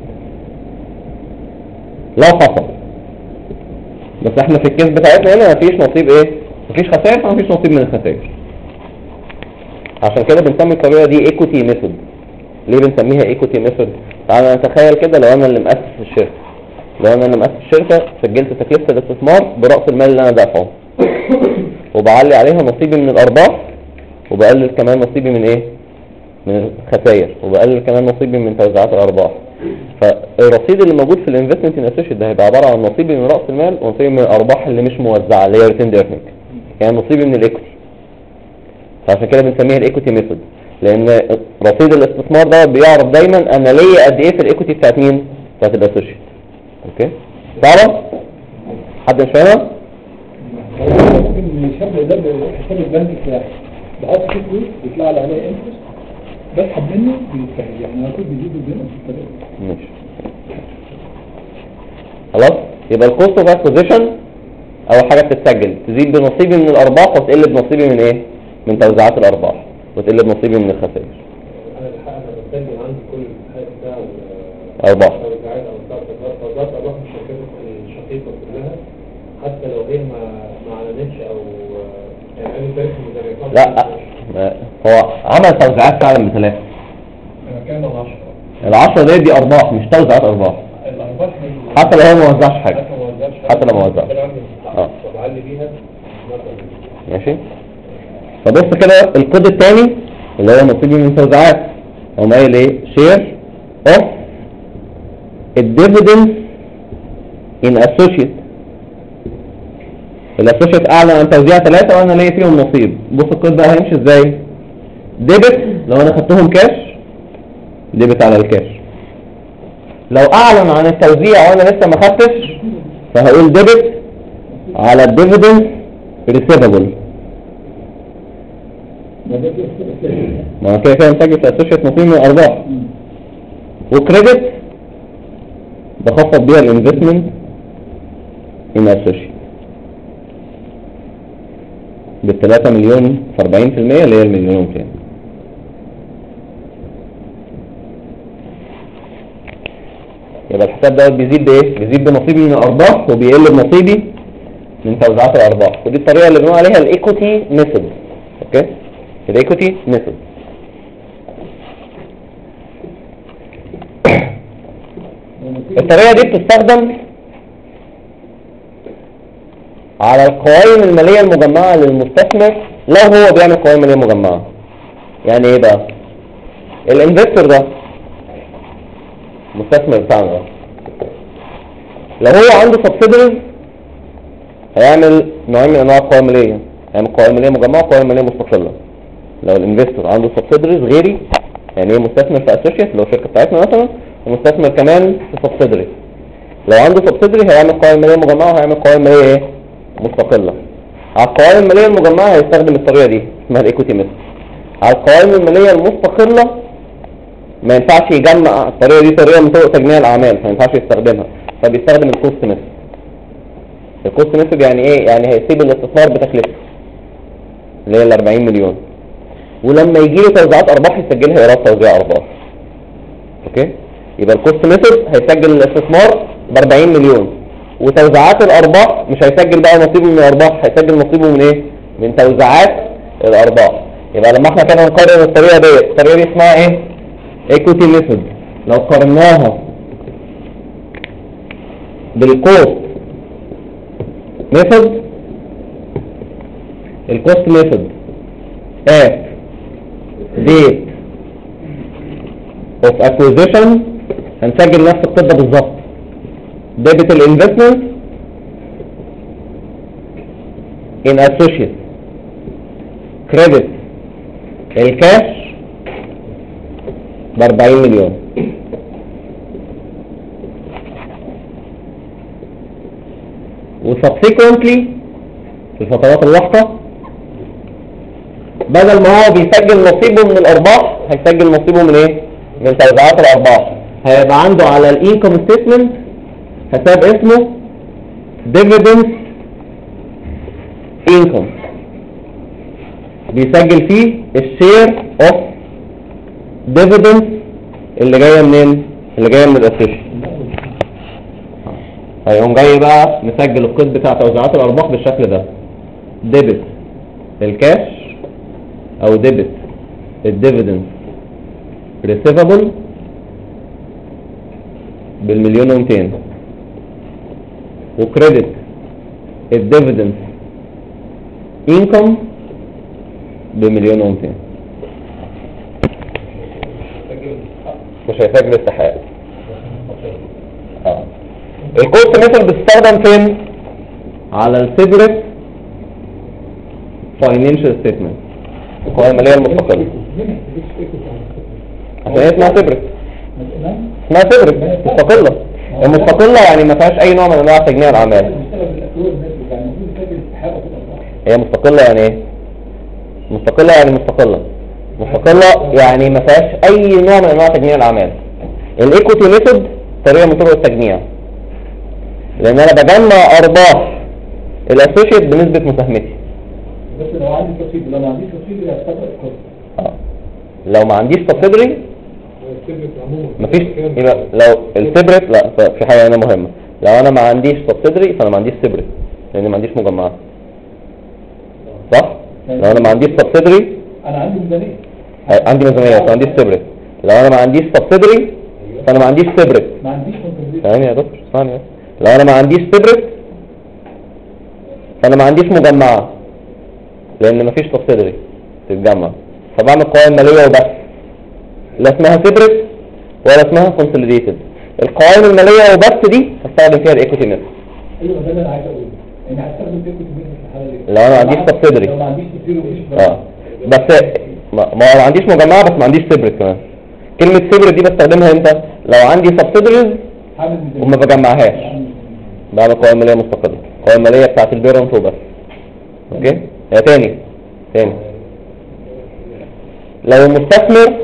لو حصل. بس احنا في الكيس بتاعتنا هنا مفيش نصيب ايه؟ مفيش خسائر، فمفيش نصيب من الخسائر. عشان كده بنسمي الطريقه دي ايكوتي ميثود. ليه بنسميها ايكوتي ميثود؟ تعالى نتخيل كده لو انا اللي مؤسس الشركه، لو انا مؤسس الشركه سجلت تكلفه الاستثمار براس المال اللي انا دافعه، وبعلي عليها نصيبي من الارباح، وبقلل كمان نصيبي من ايه؟ من الخسائر، وبقلل كمان نصيبي من توزيعات الارباح. فالرصيد اللي موجود في الانفستمنت ان اسوشيت ده هيبقى عباره عن نصيبي من راس المال ونصيبي من الارباح اللي مش موزعه اللي هي ريتيند ايرنينج، يعني نصيبي من الايكوتي. فعشان كده بنسميها الايكوتي ميثود، لان رصيد الاستثمار ده بيعرف دايما انا ليا قد ايه في الايكوتي بتاعت مين؟ بتاعت الاسوشيت. اوكي صعبه؟ حد مش فاهمها؟ ممكن الشاب ده بحساب البنك بتاعي بحط فيه فلوس بيطلع لي عليه انترست، بسحب منه بيستهل، يعني انا كنت بيجيب البنك في الطريق. ماشي خلاص. يبقى الكوست اوف اكوزيشن اول حاجه بتتسجل تزيد بنصيبي من الارباح وتقل بنصيبي من ايه؟ من توزيعات الارباح، وتقل بنصيبي من الخسائر. انا الحق انا بسجل عندي كل الحاجات بتاع ارباح التوزيعات او توزيعات ارباح من الشركات الشقيقه كلها، حتى لو هي ما اعلنتش او يعني قالت تاريخ المدرسات. لا هو عمل توزيعات فعلا بثلاثه. انا كان 10 العشرة دي ارباح مش توزيعات ارباح، الارباح حتى لو هو ما وزعش حاجه، حتى لو ما وزعش. طب علي بيها ماشي. فبص كده الكود الثاني اللي هو نصيبي من توزيعات، هو قايل ايه؟ شير اوف الديفيدنس ان اسوشيت. الاسوشيت اعلن عن توزيع 3 وانا ليا فيهم نصيب. بص الكود ده هيمشي ازاي؟ ديبت لو انا خدتهم كاش، ديبت على الكاش. لو اعلن عن التوزيع وانا لسه ما خدتش فهقول ديبت على الديفيدنس ريسيفبل. ما كده كده مسجل في اسوشيت نصيب من الارباح. وكريدت بخفض بيها الانفستمنت ان اسوشيت بال3 مليون في 40% اللي هي المليون كام. يبقى الحساب ده بيزيد بايه؟ بيزيد بنصيبي من الارباح وبيقل بنصيبي من توزيعات الارباح. ودي الطريقه اللي بنقول عليها الايكوتي ميثود. اوكي؟ الايكوتي ميثود. الطريقه دي بتستخدم على القوائم الماليه المجمعه للمستثمر لو هو بيعمل قوائم ماليه مجمعه. يعني ايه بقى؟ الانفستور ده المستثمر بتاعنا ده لو هو عنده سبسيدريز هيعمل نوعين من انواع القوائم الماليه، هيعمل قوائم ماليه مجمعه وقوائم ماليه مستقله. لو الانفستور عنده سبسيدريز غيري، يعني ايه مستثمر في اسوشيت لو الشركه بتاعتنا مثلا، ومستثمر كمان في سبسيدري. لو عنده سبسيدري هيعمل قوائم ماليه مجمعه وهيعمل قوائم ماليه ايه؟ مستقله. على القوائم الماليه المجمعه هيستخدم الطريقه دي اسمها الايكوتي ميثود. على القوائم الماليه المستقله ما ينفعش يجمع، الطريقه دي طريقه من طرق تجميع الاعمال فما ينفعش يستخدمها، فبيستخدم الكوست ميثود. الكوست ميثود يعني ايه؟ يعني هيسيب الاستثمار بتكلفته اللي هي ال 40 مليون، ولما يجي له توزيعات ارباح يسجلها ايراد توزيع ارباح. اوكي؟ يبقى الكوست ميثود هيسجل الاستثمار ب 40 مليون، وتوزيعات الارباح مش هيسجل بقى نصيبه من الارباح، هيسجل نصيبه من ايه؟ من توزيعات الارباح. يبقى لما احنا كده نقارن الطريقه دي، الطريقه دي اسمها ايه؟ ايكوتي ميثود. لو قارناها بالكوست ميثود، الكوست ميثود at date of acquisition هنسجل نفس القصه بالظبط. debit الانفستمنت in associate، credit الكاش ب 40 مليون. وسبسيكونتلي في الفترات اللاحقه بدل ما هو بيسجل نصيبه من الارباح هيسجل نصيبه من ايه؟ من توزيعات الارباح. هيبقى عنده على الانكم ستيتمنت حساب اسمه dividends income بيسجل فيه الشير اوف dividends اللي جايه منين؟ اللي جايه من الاسوشيت. هيقوم جاي بقى مسجل القسط بتاع توزيعات الارباح بالشكل ده: ديبت الكاش او ديبت الديفيدند ريسيفبل بالمليون و200، وكريدت الديفيدنس انكم بمليون و200. مش هيحتاج الاستحقاق. الكوست ميثود بتستخدم فين؟ على السيبريت فاينانشال ستيتمنت، القوائم الماليه المستقله. عشان هي اسمها سيبريت، اسمها سيبريت مستقله. المستقله يعني ما فيهاش اي نوع من انواع تجميع الاعمال. هي مستقله يعني ايه؟ مستقله يعني مستقله يعني ما فيهاش اي نوع من انواع تجميع الاعمال. الايكوتي ميثود طريقه من طرق التجميع، لان انا بجمع ارباح الاسوشيت بنسبه مساهمتي. بس لو عندي تفصيل، لو ما عنديش تفصيل هستقر الكورس. لو ما عنديش سبسيدري مفيش، يبقى لو السيبريت لا، في حاجه هنا مهمه. لو انا ما عنديش سبسيدري فانا ما عنديش سيبريت، لان ما عنديش مجمعات، صح؟ لو انا ما عنديش سبسيدري انا عندي ميزانيه، عندي ميزانيه بس ما عنديش سيبريت. لو انا ما عنديش سبسيدري فانا ما عنديش سيبريت. ما عنديش كونتريبيوشن. ثانيه يا دكتور، ثانيه. لو انا ما عنديش سيبريت فانا ما عنديش مجمعه، لان ما فيش سبسيدري تتجمع، فبعمل قوائم ماليه وبس، لا اسمها سيبريت ولا اسمها كونسوليديتد. القوائم الماليه وبس دي هستخدم فيها الايكوتي ميثود. ايوه ده اللي انا عايز اقوله، ان هستخدم الايكوتي ميثود في الحاله دي لو انا ما عنديش سبسيدري. لو ما عنديش سبسيدري ومفيش بس ما هو عنديش مجمعه بس ما عنديش سيبريت كمان. كلمه سيبريت دي بستخدمها امتى؟ لو عندي سبسيدريز وما بجمعهاش، بعمل قوائم ماليه مستقله، القوائم الماليه بتاعت البيرنت وبس. اوكي؟ هي تاني لو المستثمر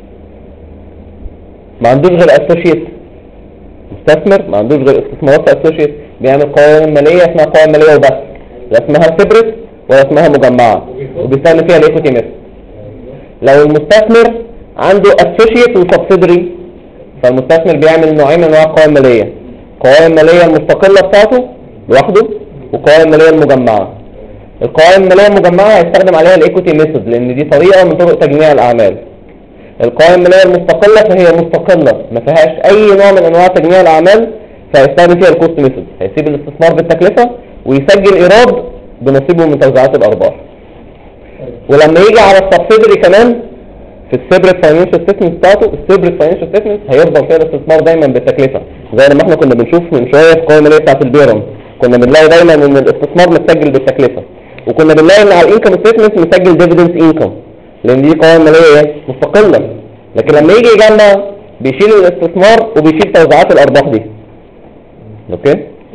ما عندوش غير اسوشيت، مستثمر ما عندوش غير استثمارات في اسوشيت، بيعمل قوائم ماليه اسمها قوائم ماليه وبس، لا اسمها سيبريت ولا اسمها مجمعه، وبيستخدم فيها الايكوتي ميثود. لو المستثمر عنده اسوشيت وسبسيدري، فالمستثمر بيعمل نوعين من انواع القوائم الماليه، القوائم الماليه المستقله بتاعته لوحده والقوائم الماليه المجمعه. القوائم الماليه المجمعه هيستخدم عليها الايكوتي ميثود، لان دي طريقه من طرق تجميع الاعمال. القوائم الماليه المستقله فهي مستقله ما فيهاش اي نوع من انواع تجميع الاعمال، فهيستخدم فيها الكوست ميثود، هيسيب الاستثمار بالتكلفه ويسجل ايراد بنصيبه من توزيعات الارباح. ولما يجي على السبسيدري كمان في السيبريت فاينانشال ستيتمنت بتاعته، السيبريت فاينانشال ستيتمنت هيفضل فيها الاستثمار دايما بالتكلفه، زي ما احنا كنا بنشوف من شويه في القوائم الماليه بتاعت البيرنت، كنا بنلاقي دايما ان الاستثمار متسجل بالتكلفه، وكنا بنلاقي ان على الانكم ستيتمنت مسجل ديفيدنس انكم، لان دي قوائم ماليه مستقله. لكن لما يجي يجمع بيشيل الاستثمار وبيشيل توزيعات الارباح دي. اوكي؟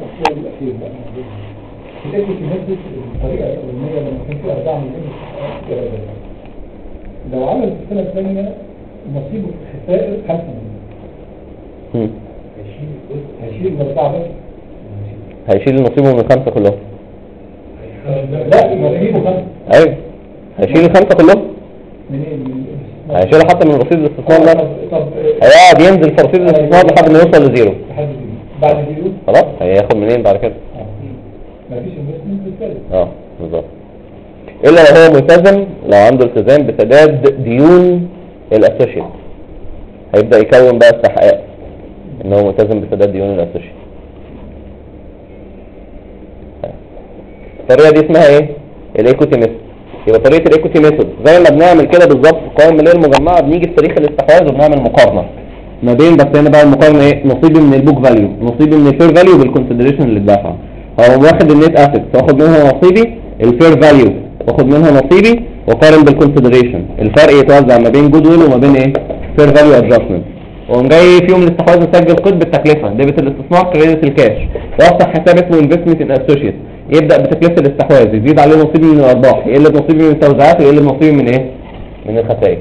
الطريقه الاولانيه لما كان في اربعه من لو عمل في السنه الثانيه نصيبه في الخسائر 5 هيشيل الاربعه بس، هيشيل نصيبه من 5 كلهم. لا نصيبه 5. ايوه هيشيل ال5 كلهم. منين؟ هيشيلها حتى من رصيد الاستثمار ده. هيقعد ينزل في رصيد الاستثمار لحد ما يوصل لزيرو. بعد زيرو خلاص هياخد منين بعد كده؟ مفيش انفستمنت بالتالي. بالظبط. الا لو هو ملتزم، لو عنده التزام بسداد ديون الاسوشيت، هيبدا يكون بقى استحقاق ان هو ملتزم بسداد ديون الاسوشيت. الطريقه دي اسمها ايه؟ الايكوتي ميثود. يبقى طريقه الايكوتي ميثود زي ما بنعمل كده بالظبط في القوائم الماليه المجمعه، بنيجي في تاريخ الاستحواذ وبنعمل مقارنه ما بين، بس هنا بقى المقارنه ايه؟ نصيبي من البوك فاليو، نصيبي من الفير فاليو بالكونسيدريشن اللي اتدفع. هو واخد النت اسيت واخد منها نصيبي، الفير فاليو واخد منها نصيبي، وقارن بالكونسيدريشن، الفرق يتوزع ما بين جود ويل وما بين ايه؟ فير فاليو ادجستمنت. وقام جاي في يوم الاستحواذ مسجل قيد بالتكلفه، ديبت الاستثمار كريدت الكاش، وافتح حساب اسمه انفستمنت ان اسوشيت، يبدا بتكلفه الاستحواذ، يزيد عليه نصيبي من الارباح، يقل بنصيبي من التوزيعات، ويقل بنصيبي من ايه؟ من الخسائر.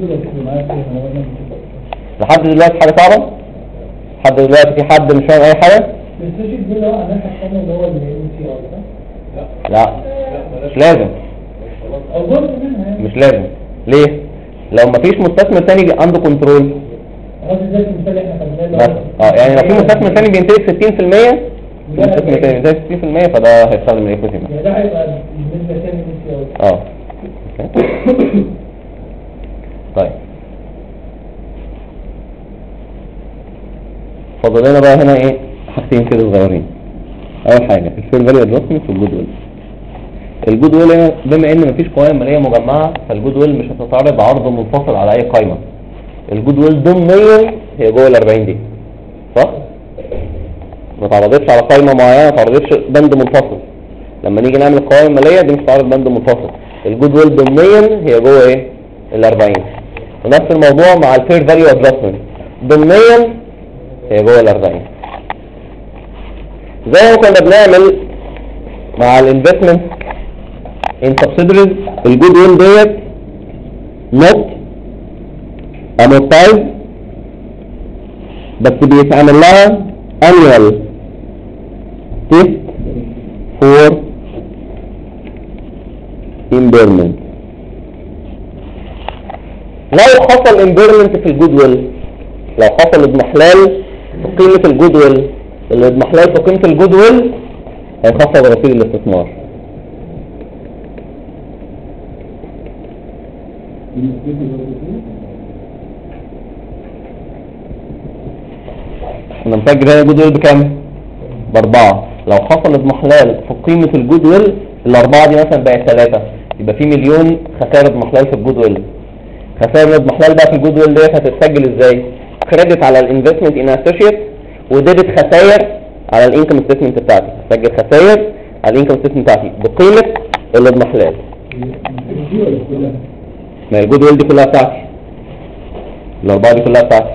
لحد دلوقتي حاجه صعبه؟ لحد دلوقتي في حد مش فاهم اي حاجه؟ السوشيال ده انا حاسس اللي هو الMCR ده؟ لا مش لازم، مش لازم. ليه؟ لو مفيش مستثمر تاني عنده كنترول مثلا، يعني لو في مستثمر تاني بيمتلك 60%، مستثمر تاني بيمتلك 60%، فده هيستخدم الايكوتي. يعني ده هيبقى بالنسبه تاني MCR. طيب فاضل لنا بقى هنا ايه؟ حاجتين كده صغيرين. اول حاجه الفير فاليو ادجستمنت في الجود ويل. الجود ويل بما ان مفيش قوائم ماليه مجمعه، فالجود ويل مش هتتعرض عرض منفصل على اي قائمه. الجود ويل ضمنيا هي جوه ال 40 دي، صح؟ ما تعرضتش على قائمه معينه، ما تعرضتش بند منفصل. لما نيجي نعمل القوائم الماليه دي مش تعرض بند منفصل. الجود ويل ضمنيا هي جوه ايه؟ ال 40. ونفس الموضوع مع الفير فاليو ادجستمنت، ضمنيا هي جوه ال 40. زي ما كنا بنعمل مع الانفستمنت ان سبسيدريز، الجود ويل ديت نوت امورتايز، بس بيتعمل لها annual test for impairment. لو حصل impairment في الجود ويل، لو حصل اضمحلال في قيمة الجود ويل، الاضمحلال في قيمة الجود ويل هيخفض رصيد الاستثمار. احنا مسجل هنا الجود ويل بكام؟ ب4. لو حصل اضمحلال في قيمة الجود ويل، ال4 دي مثلا بقت 3، يبقى في مليون خسائر اضمحلال في الجود ويل. خسائر الاضمحلال بقى في الجود ويل ديت هتتسجل ازاي؟ كريدت على الانفستمنت ان اسوشيت، وديبت خسائر على الانكم ستيتمنت بتاعتي. هسجل خسائر على الانكم ستيتمنت بتاعتي بقيمة الاضمحلال. ما الجود ويل دي كلها بتاعتي، ال4 دي كلها بتاعتي.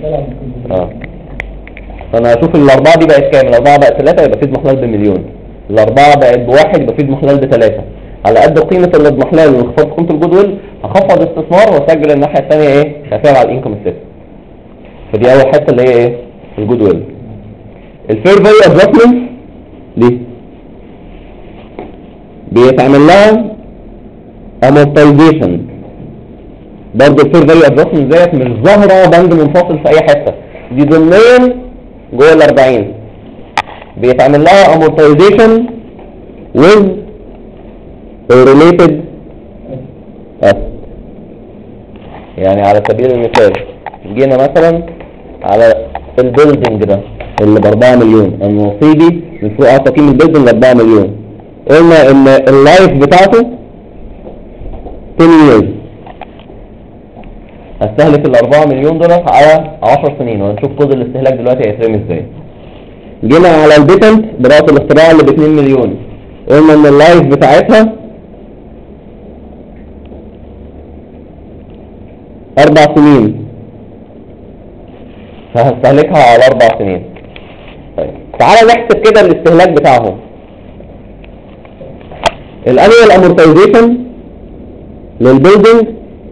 فانا هشوف ال4 دي بقت كام. ال4 بقت 3 يبقى في اضمحلال بمليون، ال4 بقت ب1 يبقى في اضمحلال ب3. على قد قيمة الاضمحلال وانخفاض قيمة الجود ويل هخفض استثمار واسجل الناحية الثانية ايه؟ خسائر على الانكم ستيتمنت. فدي اول حتة اللي هي ايه؟ الجود ويل. الفير فاليو ادجستمنت دي بيتعمل لها amortization. برضه الفير فاليو ادجستمنت ديت مش ظاهرة بند منفصل في اي حتة، دي ضمنيا جوه ال 40. بيتعمل لها amortization with related asset. يعني على سبيل المثال جينا مثلا على البيلدنج ده اللي ب4 مليون، نصيبي من فوق اعطى قيمة البيلدنج ب4 مليون. قلنا ان اللايف بتاعته 10 years، هستهلك ال4 مليون دول على 10 سنين، وهنشوف كود الاستهلاك دلوقتي هيترمي ازاي. جينا على البيتنت براءة الاختراع اللي ب2 مليون، قلنا ان اللايف بتاعتها 4 سنين، فهستهلكها على 4 سنين. طيب تعالى نحسب كده الاستهلاك بتاعهم. الانيوال امورتايزيشن للبيلدنج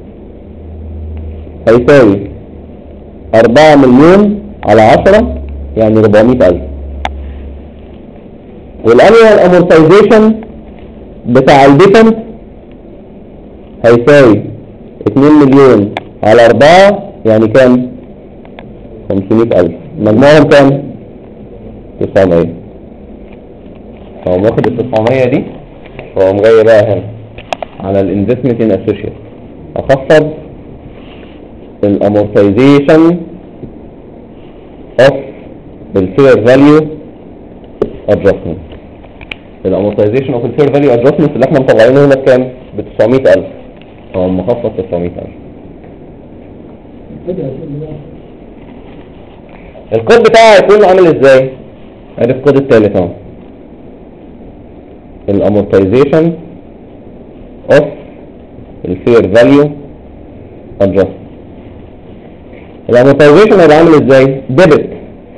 هيساوي 4 مليون على 10 يعني 400,000. والانيوال امورتايزيشن بتاع البيتنت هيساوي 2 مليون على 4 يعني كام؟ 500,000. مجموعهم كام؟ 900. فهو واخد ال 900 دي وهو جاي بقى هنا على الانفستمنت ان اسوشيت، اخفض الامورتايزيشن اوف الفير فاليو ادجستمنت. الامورتايزيشن اوف الفير فاليو ادجستمنت اللي احنا مطلعينه هنا بكام؟ ب 900,000. هو مخفض 900,000. الكود بتاعه هيكون عامل ازاي؟ ادي الكود الثالث اهو. الامورتايزيشن اوف الفير فاليو ادجستمنت. الامورتايزيشن هيبقى عامل ازاي؟ ديبت.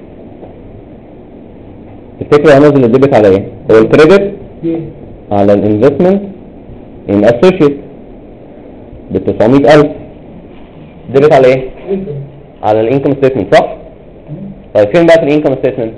تفتكروا هنزل الديبت على ايه؟ هو الكريدت على الانفستمنت ان اسوشيت ب 900,000. ديبت على ايه؟ على الانكم ستيتمنت، صح؟ طيب فين بقى في الانكم ستيتمنت؟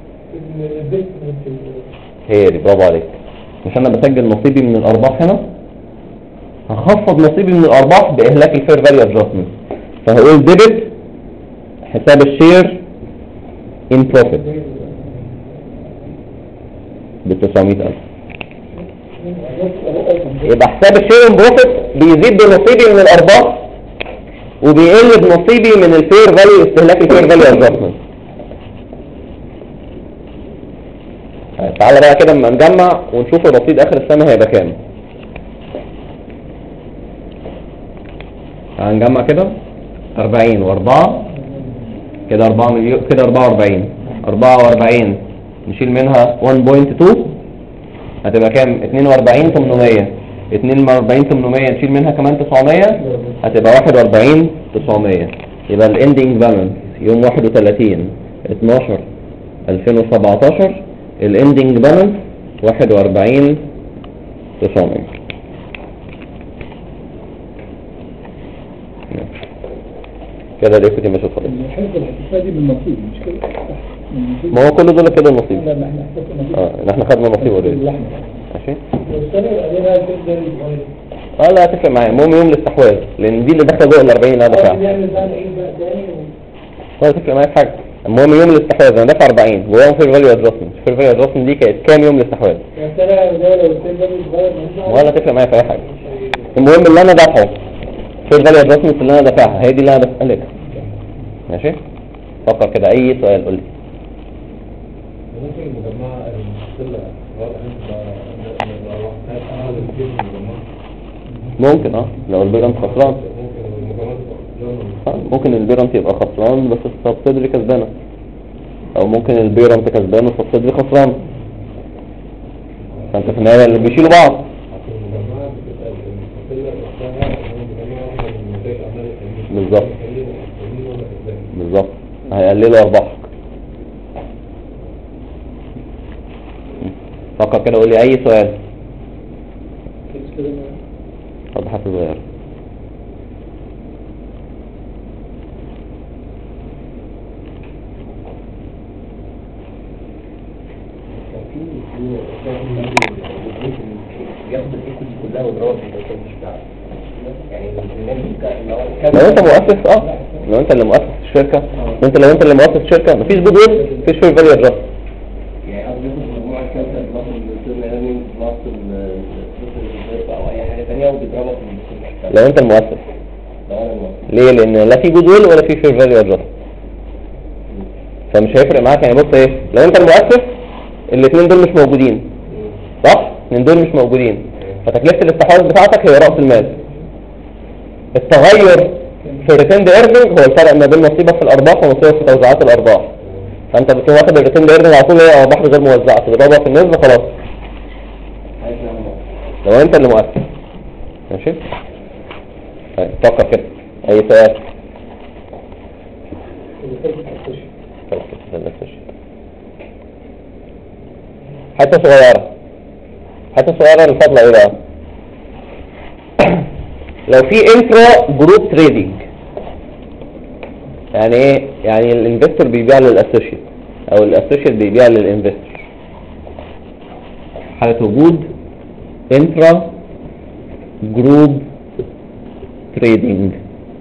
هي دي، برافو عليك. مش انا بسجل نصيبي من الارباح هنا؟ هخفض نصيبي من الارباح باهلاك الفير فاليو ادجستمنت، فهقول ديبت حساب الشير ان بروفيت ب 900,000. يبقى حساب الشير ان بروفيت بيزيد بنصيبي من الارباح وبيقل بنصيبي من الفير فاليو، استهلاك الفير فاليو ادجستمنت. تعالى بقى كده اما نجمع ونشوف الرصيد اخر السنة هيبقى كام. هنجمع كده 40 و4 كده 4 مليون، كده 44 نشيل منها 1.2 هتبقى كام؟ 42,800. 42,800 نشيل منها كمان 900 هتبقى 41,900. يبقى الاندنج بالانس يوم 31/12/2017 الاندنج بالانس 41,900. كده الايكوتي مش خالص. الحسبة الحساسية دي بالنصيب مش كده؟ ما هو كل دول كده النصيب. لا احنا حسبنا نصيب. احنا خدنا نصيب اوريدي. اللحمة. ماشي. والسنة اللي بعدها تبدأ الجواز. لا هتفرق معايا. المهم يوم الاستحواذ لان دي اللي داخله جوه ال 40 اللي انا دافعها. نعمل بقى نعيد بقى تاني ولا تفرق معايا في حاجه. المهم يوم الاستحواذ انا دافع 40 ويوم فير فاليو ادجستمنت. فير فاليو ادجستمنت دي كانت كام يوم الاستحواذ؟ السنة ده لو السنة صغير ولا تفرق معايا في اي حاجه. المهم اللي انا دافعه فير فاليو ادجستمنت اللي انا دافعها هي دي اللي انا بسالك. ماشي. فكر كده اي سؤال قول لي. ممكن المجمعة المستقلة ممكن لو البيرنت خسران ممكن البيرنت يبقى خسران بس السبسيدري كسبانه، او ممكن البيرنت كسبان والسبسيدري خسران، فانت في النهايه اللي بيشيلوا بعض. بالظبط هيقللوا ارباحك. فكر كده قول لي اي سؤال. طب حاجه صغيره. ياخد الايكوتي كلها ويضربها في البرسنتج بتاعه. يعني لو انت مؤسس لو انت اللي مؤسس الشركه لو انت اللي مؤسس الشركه مفيش جدول مفيش فير فاليو ادجست. يعني قصدي ياخد مجموعه كامله بلس السيرن ايرنينج بلس الريزيرف او اي حاجه ثانيه وبيضربها في البرسنتج بتاعه. لو انت المؤسس. لو انا المؤسس. ليه؟ لان لا في جدول ولا في فير فاليو ادجست، فمش هيفرق معاك. يعني بص ايه، لو انت المؤسس الاثنين دول مش موجودين صح؟ الاثنين دول مش موجودين، فتكلفه الاستحواذ بتاعتك هي راس المال. التغير في الريتيند ايرنينج هو الفرق ما بين نصيبك في الارباح ونصيبك في توزيعات الارباح. فانت بتكون واخد الريتيند ايرنينج على طول هي ارباح غير موزعه تضربها في النسبه خلاص. لو انت اللي مؤسس. ماشي. طيب فكر كده اي سؤال. حتى صغيره الفضله ايه بقى؟ لو في انترا جروب تريدنج يعني ايه؟ يعني الانفستور بيبيع للاسوشيت او الاسوشيت بيبيع للانفستور. حالة وجود انترا جروب تريدنج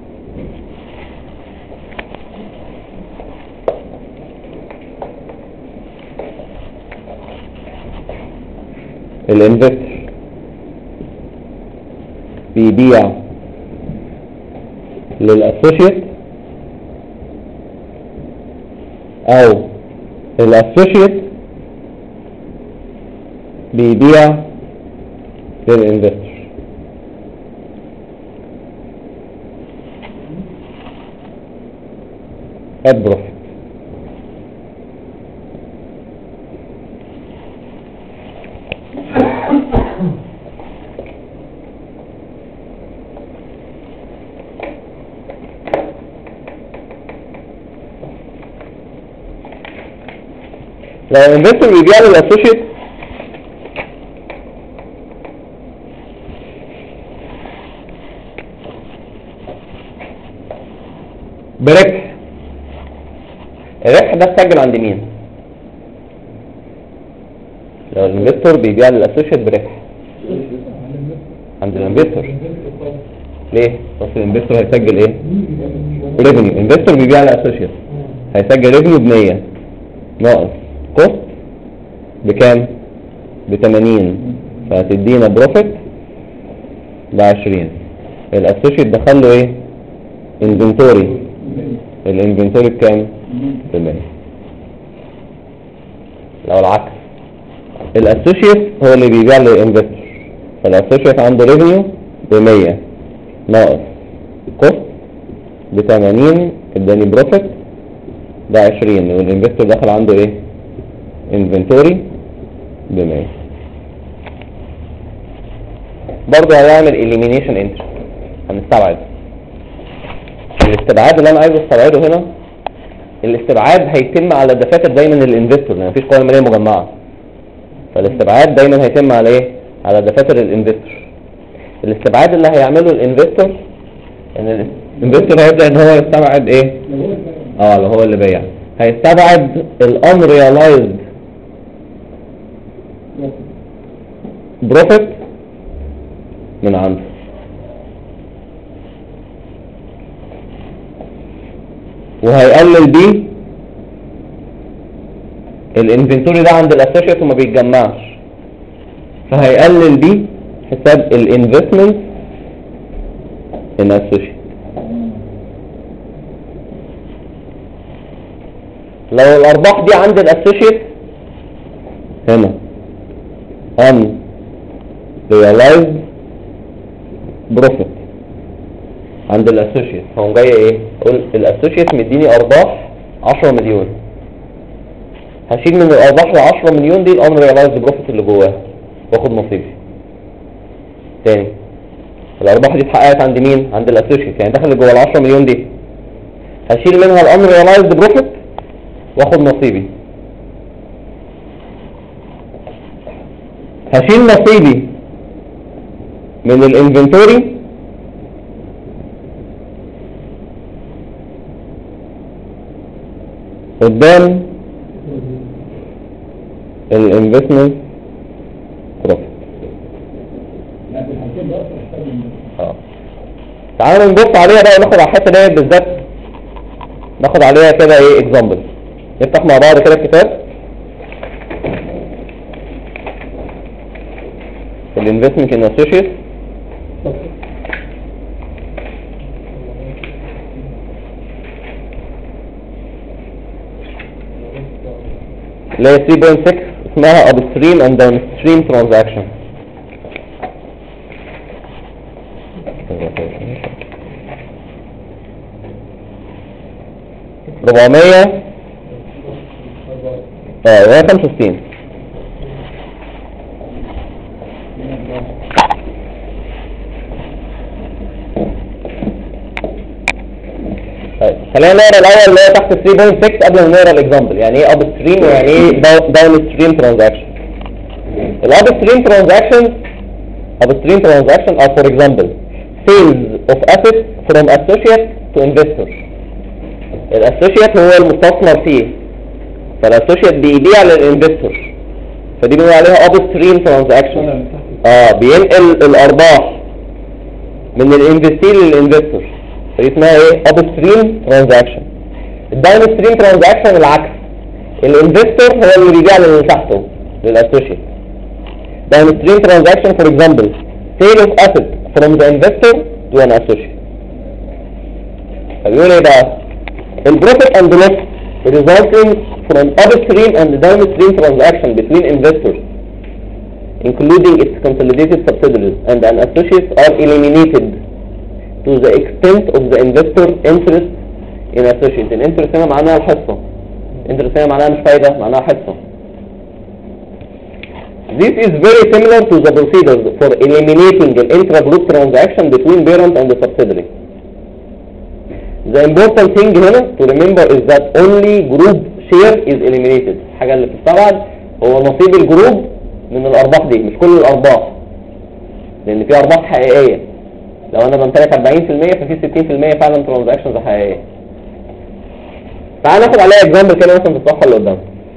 الانفستور بيبيع للاسوشيت او الاسوشيت بيبيع للانفستور. at profit. لو الانفستور بيبيع للاسوشيت بربح، الربح ده اتسجل عند مين؟ لو الانفستور بيبيع للاسوشيت بربح عند الانفستور. ليه؟ بس الانفستور هيسجل ايه؟ ريفينيو. الانفستور بيبيع للاسوشيت هيسجل ريفينيو ب100 ناقص كوست بكام؟ ب80، فهتدينا بروفيت ب20. الاسوشيت دخل له ايه؟ انفنتوري. الانفنتوري بكام؟ ب100. لو العكس الاسوشيت هو اللي بيبيع للانفستور، فالاسوشيت عنده ريفينيو ب100 ناقص كوست ب80 اداني بروفيت ب20، والانفستور دخل عنده ايه؟ انفنتوري ب100. برضه هنعمل elimination entry، هنستبعد. الاستبعاد اللي انا عايز استبعده هنا، الاستبعاد هيتم على دفاتر دايما الانفستور، لان مفيش قوائم ماليه مجمعه، فالاستبعاد دايما هيتم على ايه؟ على دفاتر الانفستور. الاستبعاد اللي هيعمله الانفستور ان الانفستور هيبدا ان هو يستبعد ايه؟ لو هو اللي بايع هيستبعد الانريلايزد بروفيت من عنده، وهيقلل بيه الانفنتوري ده عند الاسوشيت وما بيتجمعش، فهيقلل بيه حساب الانفستمنت ان اسوشيت. لو الارباح دي عند الاسوشيت هنا unrealized profit عند الاسوشيت، هو جاي ايه؟ قول الاسوشيت مديني ارباح 10 مليون، هشيل من الارباح ال 10 مليون دي الانريلايزد بروفيت اللي جواها واخد نصيبي. تاني، الارباح دي اتحققت عند مين؟ عند الاسوشيت، يعني دخل جوه ال 10 مليون دي، هشيل منها الانريلايزد بروفيت واخد نصيبي. هشيل نصيبي من الانفنتوري قدام الانفستمنت بروفيت. تعالوا نبص عليها بقى وناخد على الحته ديت بالذات، ناخد عليها كده ايه اكزامبل. نفتح مع بعض كده الكتاب الانفستمنت ان اسوشيت، اللي هي 3.6 اسمها upstream and downstream transaction. ربعمية 165. خلينا نقرا الاول اللي هو تحت 3.6 قبل ما نقرا الاكزامبل. يعني ايه اب ستريم ويعني ايه داون ستريم ترانزاكشن. الاب ستريم ترانزاكشن are for example sales of assets from associate to investor. الاسوشيت هو المستثمر فيه، فالاسوشيت بيبيع للانفستور، فدي بنقول عليها اب ستريم ترانزاكشن. بينقل الارباح من الانفستير للانفستور، فدي اسمها ايه؟ اب ستريم ترانزاكشن. الداون ستريم ترانزاكشن العكس، الانفستور هو اللي بيبيع للي تحته للاسوشيت. داون ستريم ترانزاكشن فور اكزامبل sale of asset from the investor to an associate. فبيقول ايه بقى؟ البروفيت and loss resulting from upstream and downstream transaction between investors including its consolidated subsidiaries and an associate are eliminated to the extent of the investor interest in associate. الانترست هنا معناها الحصة، interest هنا معناها مش فايدة، معناها حصة. This is very similar to the procedures for eliminating the intra-group transaction between parent and the subsidiary. The important thing هنا to remember is that only group share is eliminated. الحاجة اللي بتستبعد هو نصيب الجروب من الأرباح دي، مش كل الأرباح، لأن في أرباح حقيقية. لو أنا بمتلك 40% ففي 60% فعلا ترانزاكشنز حقيقية. تعال ناخد عليها اكزامبل كده مثلا في الصفحة اللي قدام.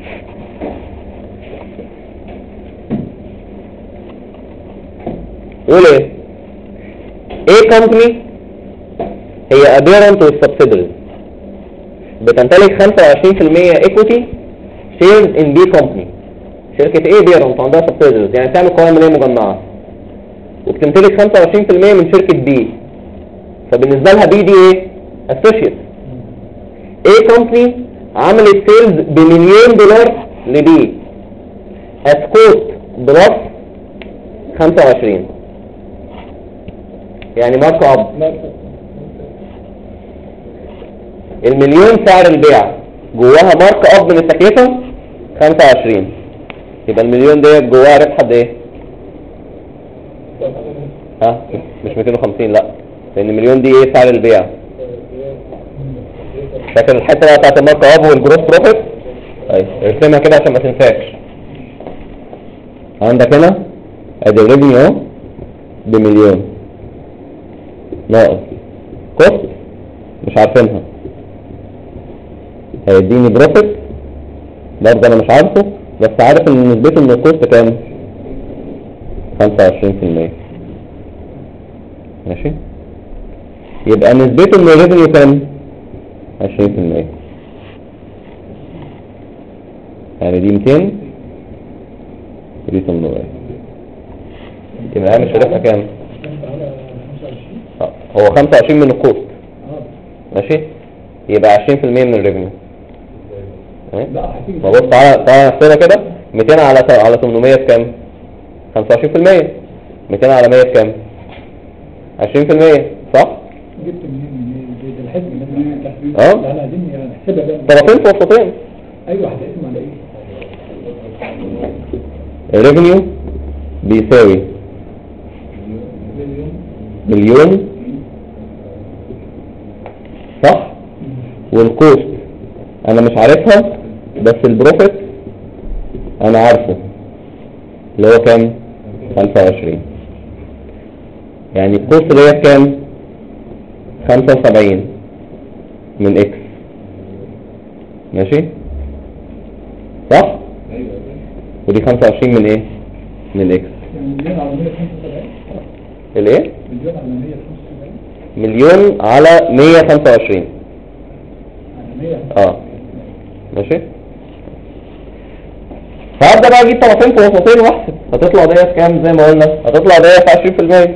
يقول ايه؟ A company هي a parent to subsidiary بتمتلك 25% equity shares in B company. شركة A parent عندها subsidiaries، يعني تعمل قوائم مالية مجمعة، وبتمتلك 25% من شركة B، فبالنسبة لها B دي ايه؟ associate. A company عملت sales $1,000,000 لB، at cost plus 25 يعني مارك اب. المليون سعر البيع جواها مارك اب من التكلفة 25، يبقى المليون ديت جواها ربح قد ايه؟ ها مش 250 لا، لان المليون دي ايه سعر البيع. فاكر الحته بتاعت المارك اب والجروس بروفيت؟ طيب ارسمها كده عشان ما تنساش. عندك هنا ادي الريفينيو اهو بمليون ناقص كوست مش عارفينها، هيديني بروفيت برضه انا مش عارفه، بس عارف ان نسبته من الكوست كام؟ 25%. ماشي، يبقى نسبته من الريفينيو كام؟ 20%. يعني دي 200 ودي 800، يبقى مش ربحها كام؟ هو 25 من الكوست. ماشي، يبقى 20% من الريفينيو. ما بص تعالى نحسبها كده، 200 على 800 بكام؟ 25%. 200 على 100 بكام؟ 20%. صح؟ جبت منين ده الحسب اللي اه احنا عايزين نحسبها بقى. طرفين في وسطين. ايوه هتقسم على ايه؟ الريفينيو بيساوي مليون صح، والكوست انا مش عارفها بس البروفيت انا عارفه اللي هو كام؟ 25. يعني الكوست اللي هي كام؟ 75 من اكس. ماشي صح؟ ودي 25 من ايه؟ من اكس. يعني مليون على 175. الايه؟ مليون على 175. مليون على 125. على 100. ماشي، فهبدأ بقى اجيب طرفين في وسطين واحسب، هتطلع ديت كام زي ما قلنا؟ هتطلع ديت 20%.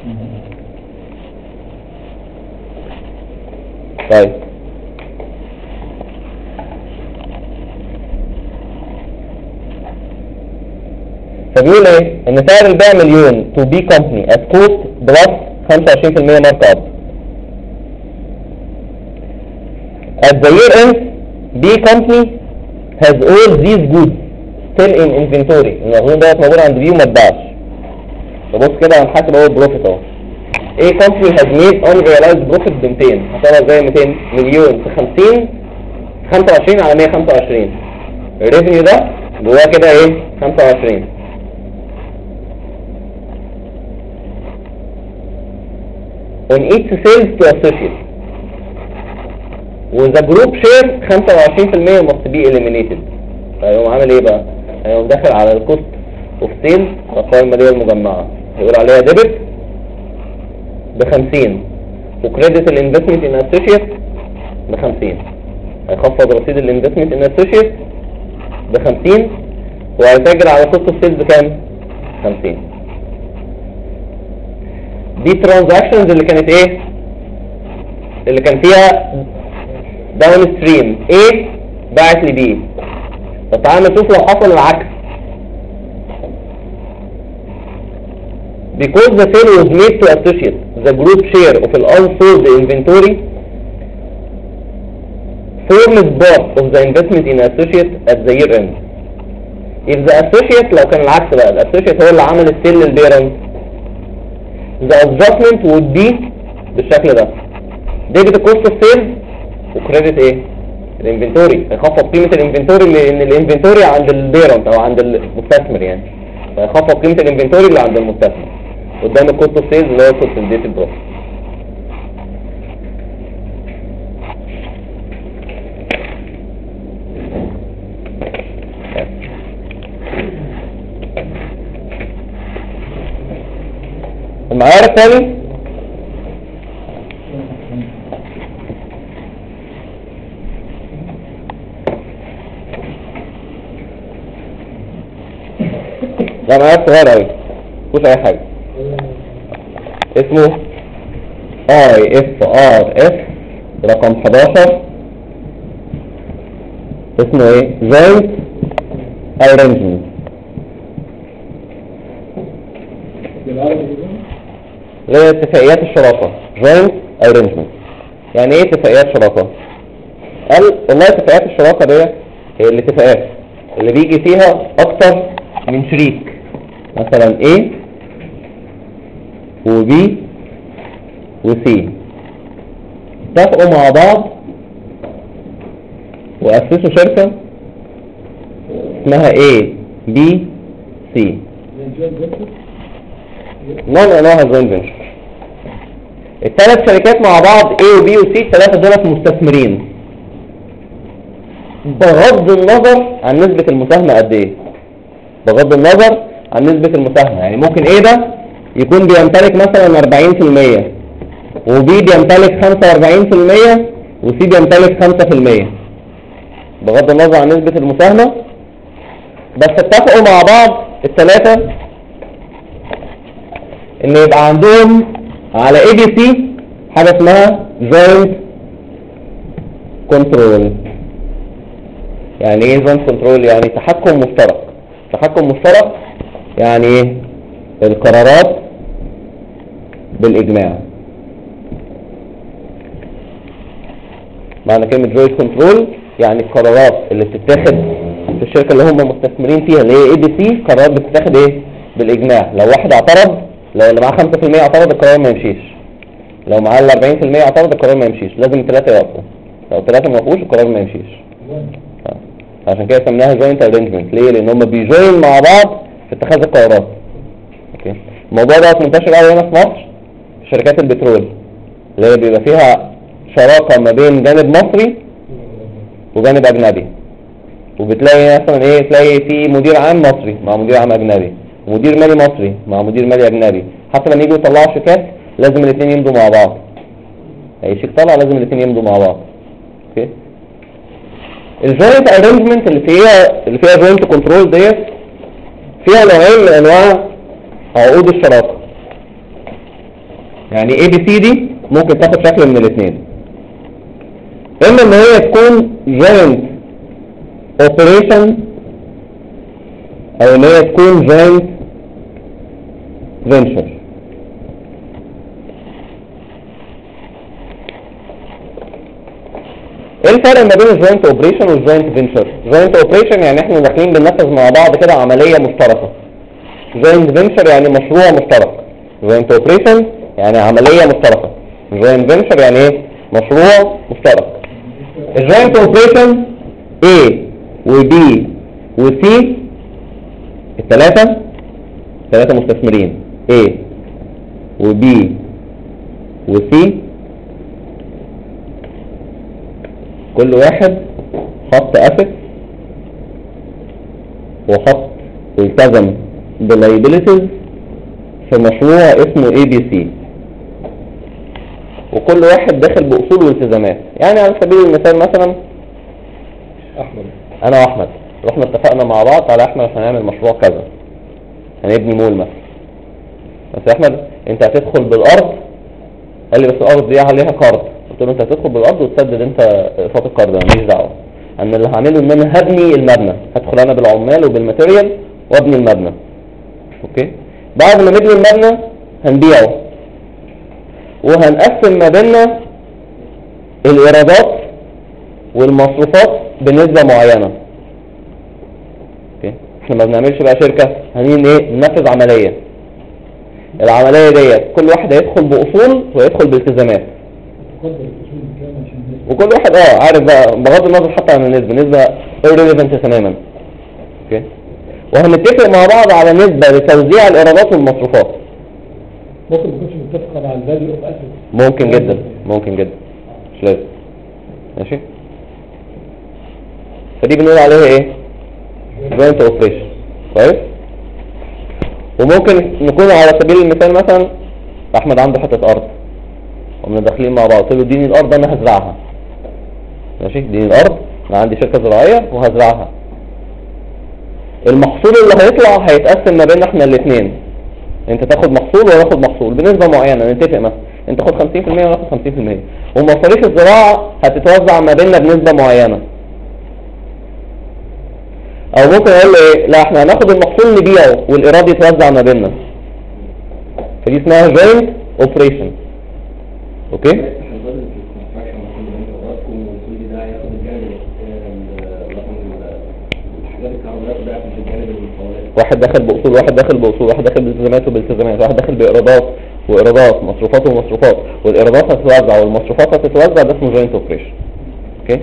طيب فبيقول ايه؟ ان سعر البيع مليون to B company at cost plus 25% mark up. At the year end B company has all these goods still in inventory. المخزون دوت موجود عند بي وما اتباعش. فبص كده هنحاسب اهو البروفيت اهو. A company has made unrealized profit ب 200. هتبقى زي 200 مليون في 50 25 على 125. الريفينيو ده جواه كده ايه؟ 25. on each sales to associate with the group share 25% must be eliminated. هيقوم عامل ايه بقى؟ هيقوم داخل على الكوست اوف سيلز على القوائم المالية المجمعة، هيقول عليها ديبت ب50 وكريدت الانفستمنت ان اسوشيت ب50. هيخفض رصيد الانفستمنت ان اسوشيت ب50 وهيسجل على كوست اوف سيلز بكام؟ 50. دي ترانزاكشنز اللي كانت ايه؟ اللي كان فيها داون ستريم A باعت ل B. طب تعالى نشوف لو حصل العكس. Because the sale was made to associate the group share of the unsold inventory forms part of the investment in associate at the year end. If the associate لو كان العكس بقى، الاسوشيت هو اللي عمل السيل للبيرنت، the adjustment would be بالشكل ده: debit cost of sales وكريدت ايه؟ الانفنتوري. هيخفض قيمة الانفنتوري لان الانفنتوري عند البيرنت او عند المستثمر يعني، فيخفض قيمة الانفنتوري اللي عند المستثمر قدام الكوست اوف سيلز اللي هو كونسوليديتد بروفيت. المعيار الثاني ده معيار صغير اوي مفيهوش اي حاجة، اسمه IFRS رقم 11. اسمه ايه؟ Joint Arrangement. اللي هي اتفاقيات الشراكة joint arrangement. يعني ايه اتفاقيات شراكة؟ قال والله اتفاقيات الشراكة دي هي الاتفاقات اللي بيجي فيها اكتر من شريك، مثلا A و B و C اتفقوا مع بعض وأسسوا شركة اسمها A B C. نوع من انواع الجوينت فينشر. الثلاث شركات مع بعض A و B و C، الثلاثة دول مستثمرين بغض النظر عن نسبة المساهمة قد ايه. بغض النظر عن نسبة المساهمة، يعني ممكن A ده يكون بيمتلك مثلا 40% و B بيمتلك 45% و C بيمتلك 5%، بغض النظر عن نسبة المساهمة. بس اتفقوا مع بعض الثلاثة ان يبقى عندهم على ABC حاجة اسمها joint control. يعني ايه joint control؟ يعني تحكم مشترك. تحكم مشترك يعني ايه؟ القرارات بالاجماع. معنى كلمة joint control يعني القرارات اللي بتتاخد في الشركة اللي هم مستثمرين فيها اللي هي ABC، قرارات بتتاخد ايه؟ بالاجماع. لو واحد اعترض، لو اللي معاه 5% اعترض القرار ما يمشيش، لو معاه 40% اعترض القرار ما يمشيش، لازم الثلاثة يوافقوا. لو الثلاثة ما وافقوش القرار ما يمشيش. عشان كده سميناها joint arrangement. ليه؟ لان هم بيجوين مع بعض في اتخاذ القرارات. اوكي. الموضوع ده منتشر قوي هنا في مصر في شركات البترول، اللي هي بيبقى فيها شراكة ما بين جانب مصري وجانب اجنبي، وبتلاقي مثلا ايه، تلاقي في مدير عام مصري مع مدير عام اجنبي، ومدير مالي مصري مع مدير مالي اجنبي. حتى لما يجوا يطلعوا شيكات لازم الاثنين يمضوا مع بعض. اي شيك طلع لازم الاثنين يمضوا مع بعض. اوكي. الجوينت ارينجمنت اللي فيها جوينت كنترول ديت فيها نوعين من انواع عقود الشراكه. يعني ABC دي ممكن تاخد شكل من الاثنين، اما ان هي تكون joint operation او ان هي تكون joint venture. ايه الفرق ما بين الجوينت اوبريشن والجوينت فينشر؟ جوينت اوبريشن يعني احنا داخلين بننفذ مع بعض كده عمليه مشتركه. جوينت فينشر يعني مشروع مشترك. جوينت اوبريشن يعني عمليه مشتركه. جوينت فينشر يعني ايه؟ مشروع مشترك. الجوينت اوبريشن A و B و C، الثلاثه مستثمرين A و B و C، كل واحد حط اسس وحط التزم بلايبيليتيز في مشروع اسمه ABC، وكل واحد داخل باصول والتزامات. يعني على سبيل المثال مثلا انا واحمد رحنا اتفقنا مع بعض على احنا هنعمل مشروع كذا، هنبني مول مثلا. بس يا احمد انت هتدخل بالارض، قال لي بس الارض دي عليها قرض. قلت له انت هتدخل بالارض وتسدد انت اقساط القرض، انا ماليش دعوه. انا اللي هعمله ان انا هبني المبنى، هدخل انا بالعمال وبالماتيريال وابني المبنى. اوكي. بعد ما نبني المبنى هنبيعه وهنقسم ما بيننا الايرادات والمصروفات بنسبه معينه. اوكي. احنا ما بنعملش بقى شركه، ننفذ عمليه. العمليه ديت كل واحد هيدخل باصول ويدخل بالتزامات، وكل واحد عارف بقى بغض النظر حتى عن النسبه، نسبه irrelevant تماما. اوكي. وهنتفق مع بعض على نسبه لتوزيع الايرادات والمصروفات. ممكن ما تكونش متفقه مع الفاليو اوف اسيت. ممكن جدا مش لازم. ماشي. فدي بنقول عليها ايه؟ joint operation. كويس. وممكن نكون على سبيل المثال مثلا احمد عنده حته ارض ومن داخلين مع بعض، قلت له اديني الارض انا هزرعها. ماشي. اديني الارض، انا عندي شركه زراعيه وهزرعها. المحصول اللي هيطلع هيتقسم ما بيننا احنا الاثنين، انت تاخد محصول وانا اخد محصول بنسبه معينه. نتفق مثلا انت تاخد 50% وانا اخد 50%، ومصاريف الزراعه هتتوزع ما بيننا بنسبه معينه. او ممكن اقول له ايه، لا احنا هناخد المحصول نبيعه والايراد يتوزع ما بيننا. فدي اسمها جوينت اوبريشن. اوكي. التحديات اللي في الكونستراكشن المفروض ان انتوا حضراتكم والسوري ده هياخد الجانب رقم الحاجات الكهربائيه كلها في الجانب المقاولات. واحد داخل باصول، واحد داخل باصول، واحد داخل بالتزامات وبالتزامات، واحد داخل بايرادات وايرادات، مصروفات ومصروفات، والايرادات هتتوزع والمصروفات هتتوزع، ده اسمه جوينت اوبريشن. اوكي.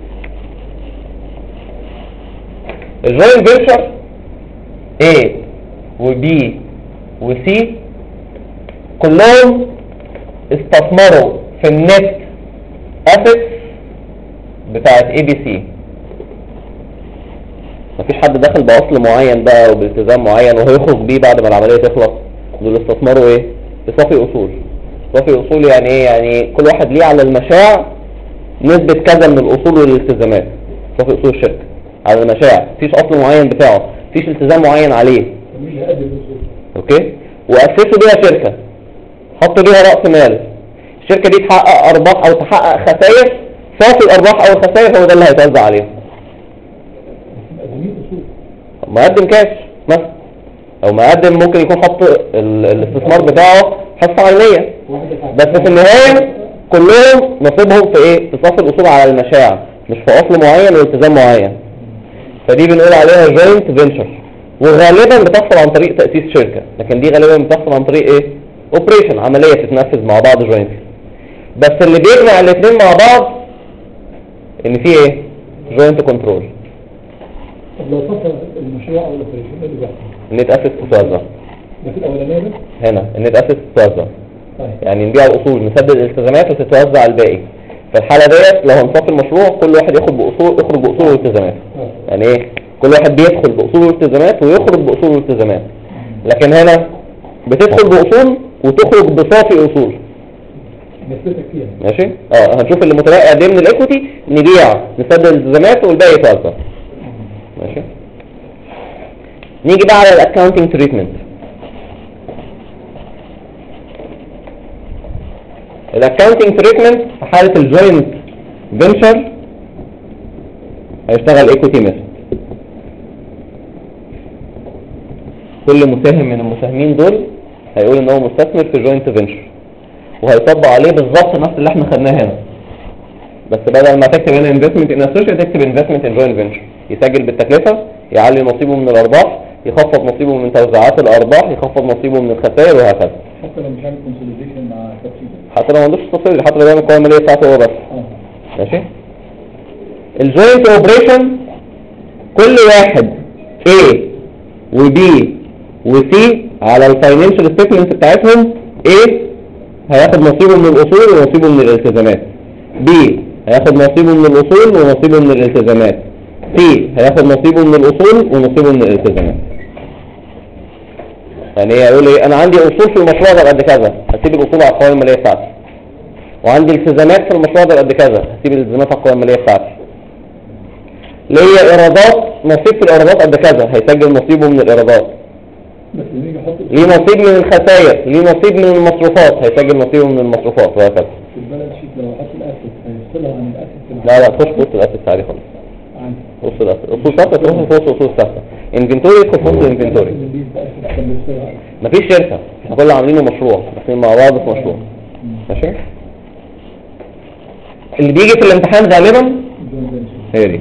الجوينت فينشر A وB وC كلهم استثمروا في النت اسيتس بتاعت ABC. مفيش حد داخل باصل معين بقى وبالتزام معين وهيخرج بيه بعد ما العمليه تخلص. دول استثمروا ايه؟ في صافي اصول. صافي اصول يعني ايه؟ يعني كل واحد ليه على المشاع نسبه كذا من الاصول والالتزامات. صافي اصول الشركه على المشاع، مفيش اصل معين بتاعه، مفيش التزام معين عليه. اوكي. واسسوا بيها شركه، حطوا بيها راس مال، الشركه دي تحقق ارباح او تحقق خسائر، صافي الارباح او الخسائر هو ده اللي هيتوزع عليهم. مقدم كاش مثلا، او مقدم ممكن يكون حط الاستثمار بتاعه حصه عينيه، بس في النهايه كلهم نصيبهم في ايه؟ في صافي الاصول على المشاع، مش في اصل معين والتزام معين. فدي بنقول عليها جوينت فينشر، وغالبا بتحصل عن طريق تاسيس شركه، لكن دي غالبا بتحصل عن طريق ايه؟ اوبريشن، عمليه تتنفذ مع بعض جوينت. بس اللي بيجمع الاثنين مع بعض ان في ايه؟ جوينت كنترول. طب لو فصل المشروع او الاوبريشن ايه اللي بيحصل؟ النت اسيت تتوزع. ده في الاولانيه ده؟ هنا النت اسيت تتوزع. طيب. يعني نبيع الاصول، نسدد الالتزامات وتتوزع الباقي. في الحاله ديت لو هنصفي المشروع كل واحد ياخد باصول، يخرج باصول والتزامات. يعني ايه؟ كل واحد بيدخل باصول والتزامات ويخرج باصول والتزامات. لكن هنا بتدخل باصول وتخرج بصافي اصول. نسبتك فيها ماشي؟ هنشوف اللي متبقي قد ايه من الايكويتي، نبيع نسدد الالتزامات والباقي يتوزع. ماشي؟ نيجي بقى على الاكاونتنج تريتمنت. الاكاونتنج تريتمنت في حاله الجوينت فينشر هيشتغل ايكويتي ميثود. كل مساهم من المساهمين دول هيقول ان هو مستثمر في جوينت فينشر، وهيطبق عليه بالظبط نفس اللي احنا خدناه هنا، بس بدل ما تكتب هنا انفستمنت ان اسوشيت تكتب انفستمنت ان جوينت فينشر. يسجل بالتكلفه، يعلي نصيبه من الارباح، يخفض نصيبه من توزيعات الارباح، يخفض نصيبه من الخسائر، وهكذا. حتى لو مش عامل كونسوليديشن مع تفصيل، حتى لو ما عندوش تفصيل، حتى لو بيعمل القوائم الماليه بتاعته هو بس. ماشي. الجوينت اوبريشن كل واحد A وB وC على الفاينانشال ستيتمنت بتاعتهم A هياخد نصيبه من الاصول ونصيبه من الالتزامات، B هياخد نصيبه من الاصول ونصيبه من الالتزامات، C هياخد نصيبه من الاصول ونصيبه من الالتزامات. يعني يقول ايه؟ انا عندي اصول في المشروع ده قد كذا، هسيب الاصول على القوائم الماليه بتاعتي. وعندي التزامات في المشروع ده قد كذا، هسيب الالتزامات على القوائم الماليه بتاعتي. ليا ايرادات، نصيب في الايرادات قد كذا، هيسجل نصيبه من الايرادات. ليه نصيب من الخسائر، ليه نصيب من المصروفات، هيسجل نصيبه من المصروفات، وهكذا. في البالانس شيت لو حط الاسيت هيفصلها عن الاسيت. لا تخش في وسط الاسيت عادي خالص. وسط الاسيت، اصول ثابته تروح في وسط اصول ثابته. انفنتوري يدخل في وسط الانفنتوري. مفيش شركه، احنا كلنا عاملينه مشروع، داخلين مع بعض في مشروع. ماشي. اللي بيجي في الامتحان غالبا هي دي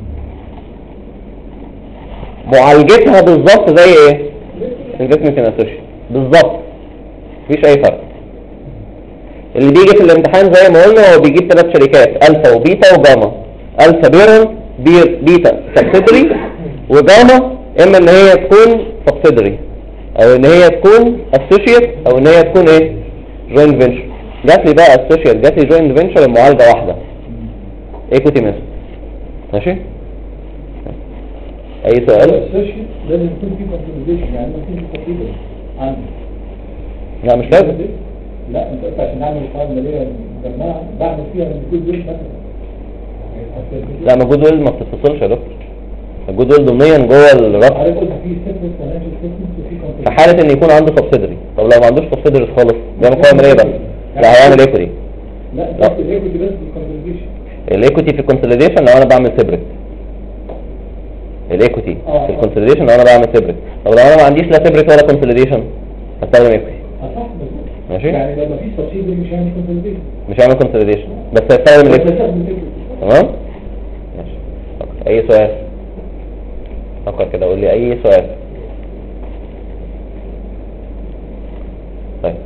معالجتها بالظبط زي ايه؟ انفستمنت ان اسوشيت بالظبط، مفيش اي فرق. اللي بيجي في الامتحان زي ما قلنا هو بيجيب 3 شركات، الفا وبيتا وجاما. الفا بيرن، بيتا سبسيدري، وجاما اما ان هي تكون سبسيدري او ان هي تكون اسوشيت او ان هي تكون ايه؟ جوينت فينشر. جات لي بقى اسوشيت، جات لي جوينت فينشر، المعالجه واحده، ايكويتي ميثود. ماشي. اي سؤال؟ لازم يكون في كونسوليديشن، يعني ما فيش تقريبا عندي. لا مش لازم. لا انت قلت عشان اعمل قوائم ماليه جماعه بعمل فيها الجود ويل مثلا. لا ما جود ويل ما بتتصلش يا دكتور، الجود ويل ضمنيا جوه الرقم. حضرتك قلت في ستيتمنت فاينانشال ستيتمنت وفي كونسوليديشن. في حاله ان يكون عنده سبسيدري. طب لو ما عندوش سبسيدري خالص بيعمل قوائم ماليه بس، لا هيعمل ايكويتي. لا انت قلت الايكويتي بس بالكونسوليديشن. الايكويتي في الكونسوليديشن لو انا بعمل سيبريت. الايكويتي في الكونسوليديشن لو انا بعمل سيبريت. طب لو انا ما عنديش لا سيبريت ولا كونسوليديشن هستخدم ايكويتي. صح. ماشي. يعني لو مفيش سبسيدي مش هيعمل كونسوليديشن. مش هيعمل كونسوليديشن بس هيستخدم بس الاكس. هيستخدم الفكرة. تمام ماشي. فكر. اي سؤال؟ فكر كده قول لي اي سؤال. طيب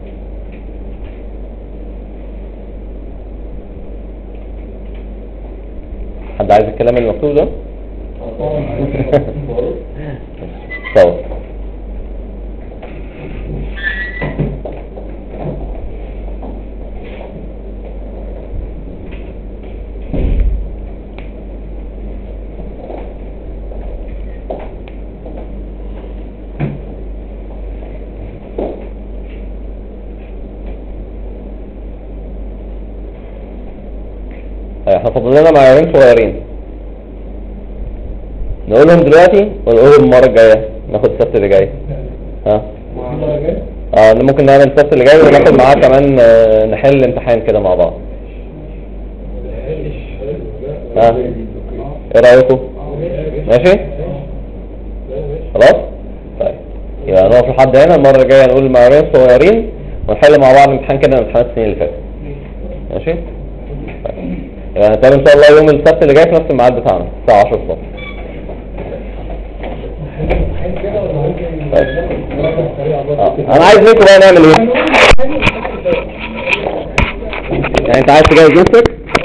حد عايز الكلام المكتوب ده؟ طيب احنا فاضل لنا معيارين صغيرين نقولهم دلوقتي ولا نقولهم المره الجايه؟ ناخد السبت اللي جاي. ها ممكن نعمل السبت اللي جاي وناخد معاه كمان نحل امتحان كده مع بعض. ها ايه رايكم؟ ماشي خلاص. طيب يبقى نقف لحد هنا. المره الجايه نقول المعيارين الصغيرين ونحل مع بعض امتحان كده من امتحانات السنين اللي فاتت. ماشي. طيب يعني نتقابل ان شاء الله يوم السبت اللي جاي في نفس الميعاد بتاعنا الساعه 10 الصبح. انا عايز منكم بقى نعمل ايه؟ يعني انت عايز تجهز نفسك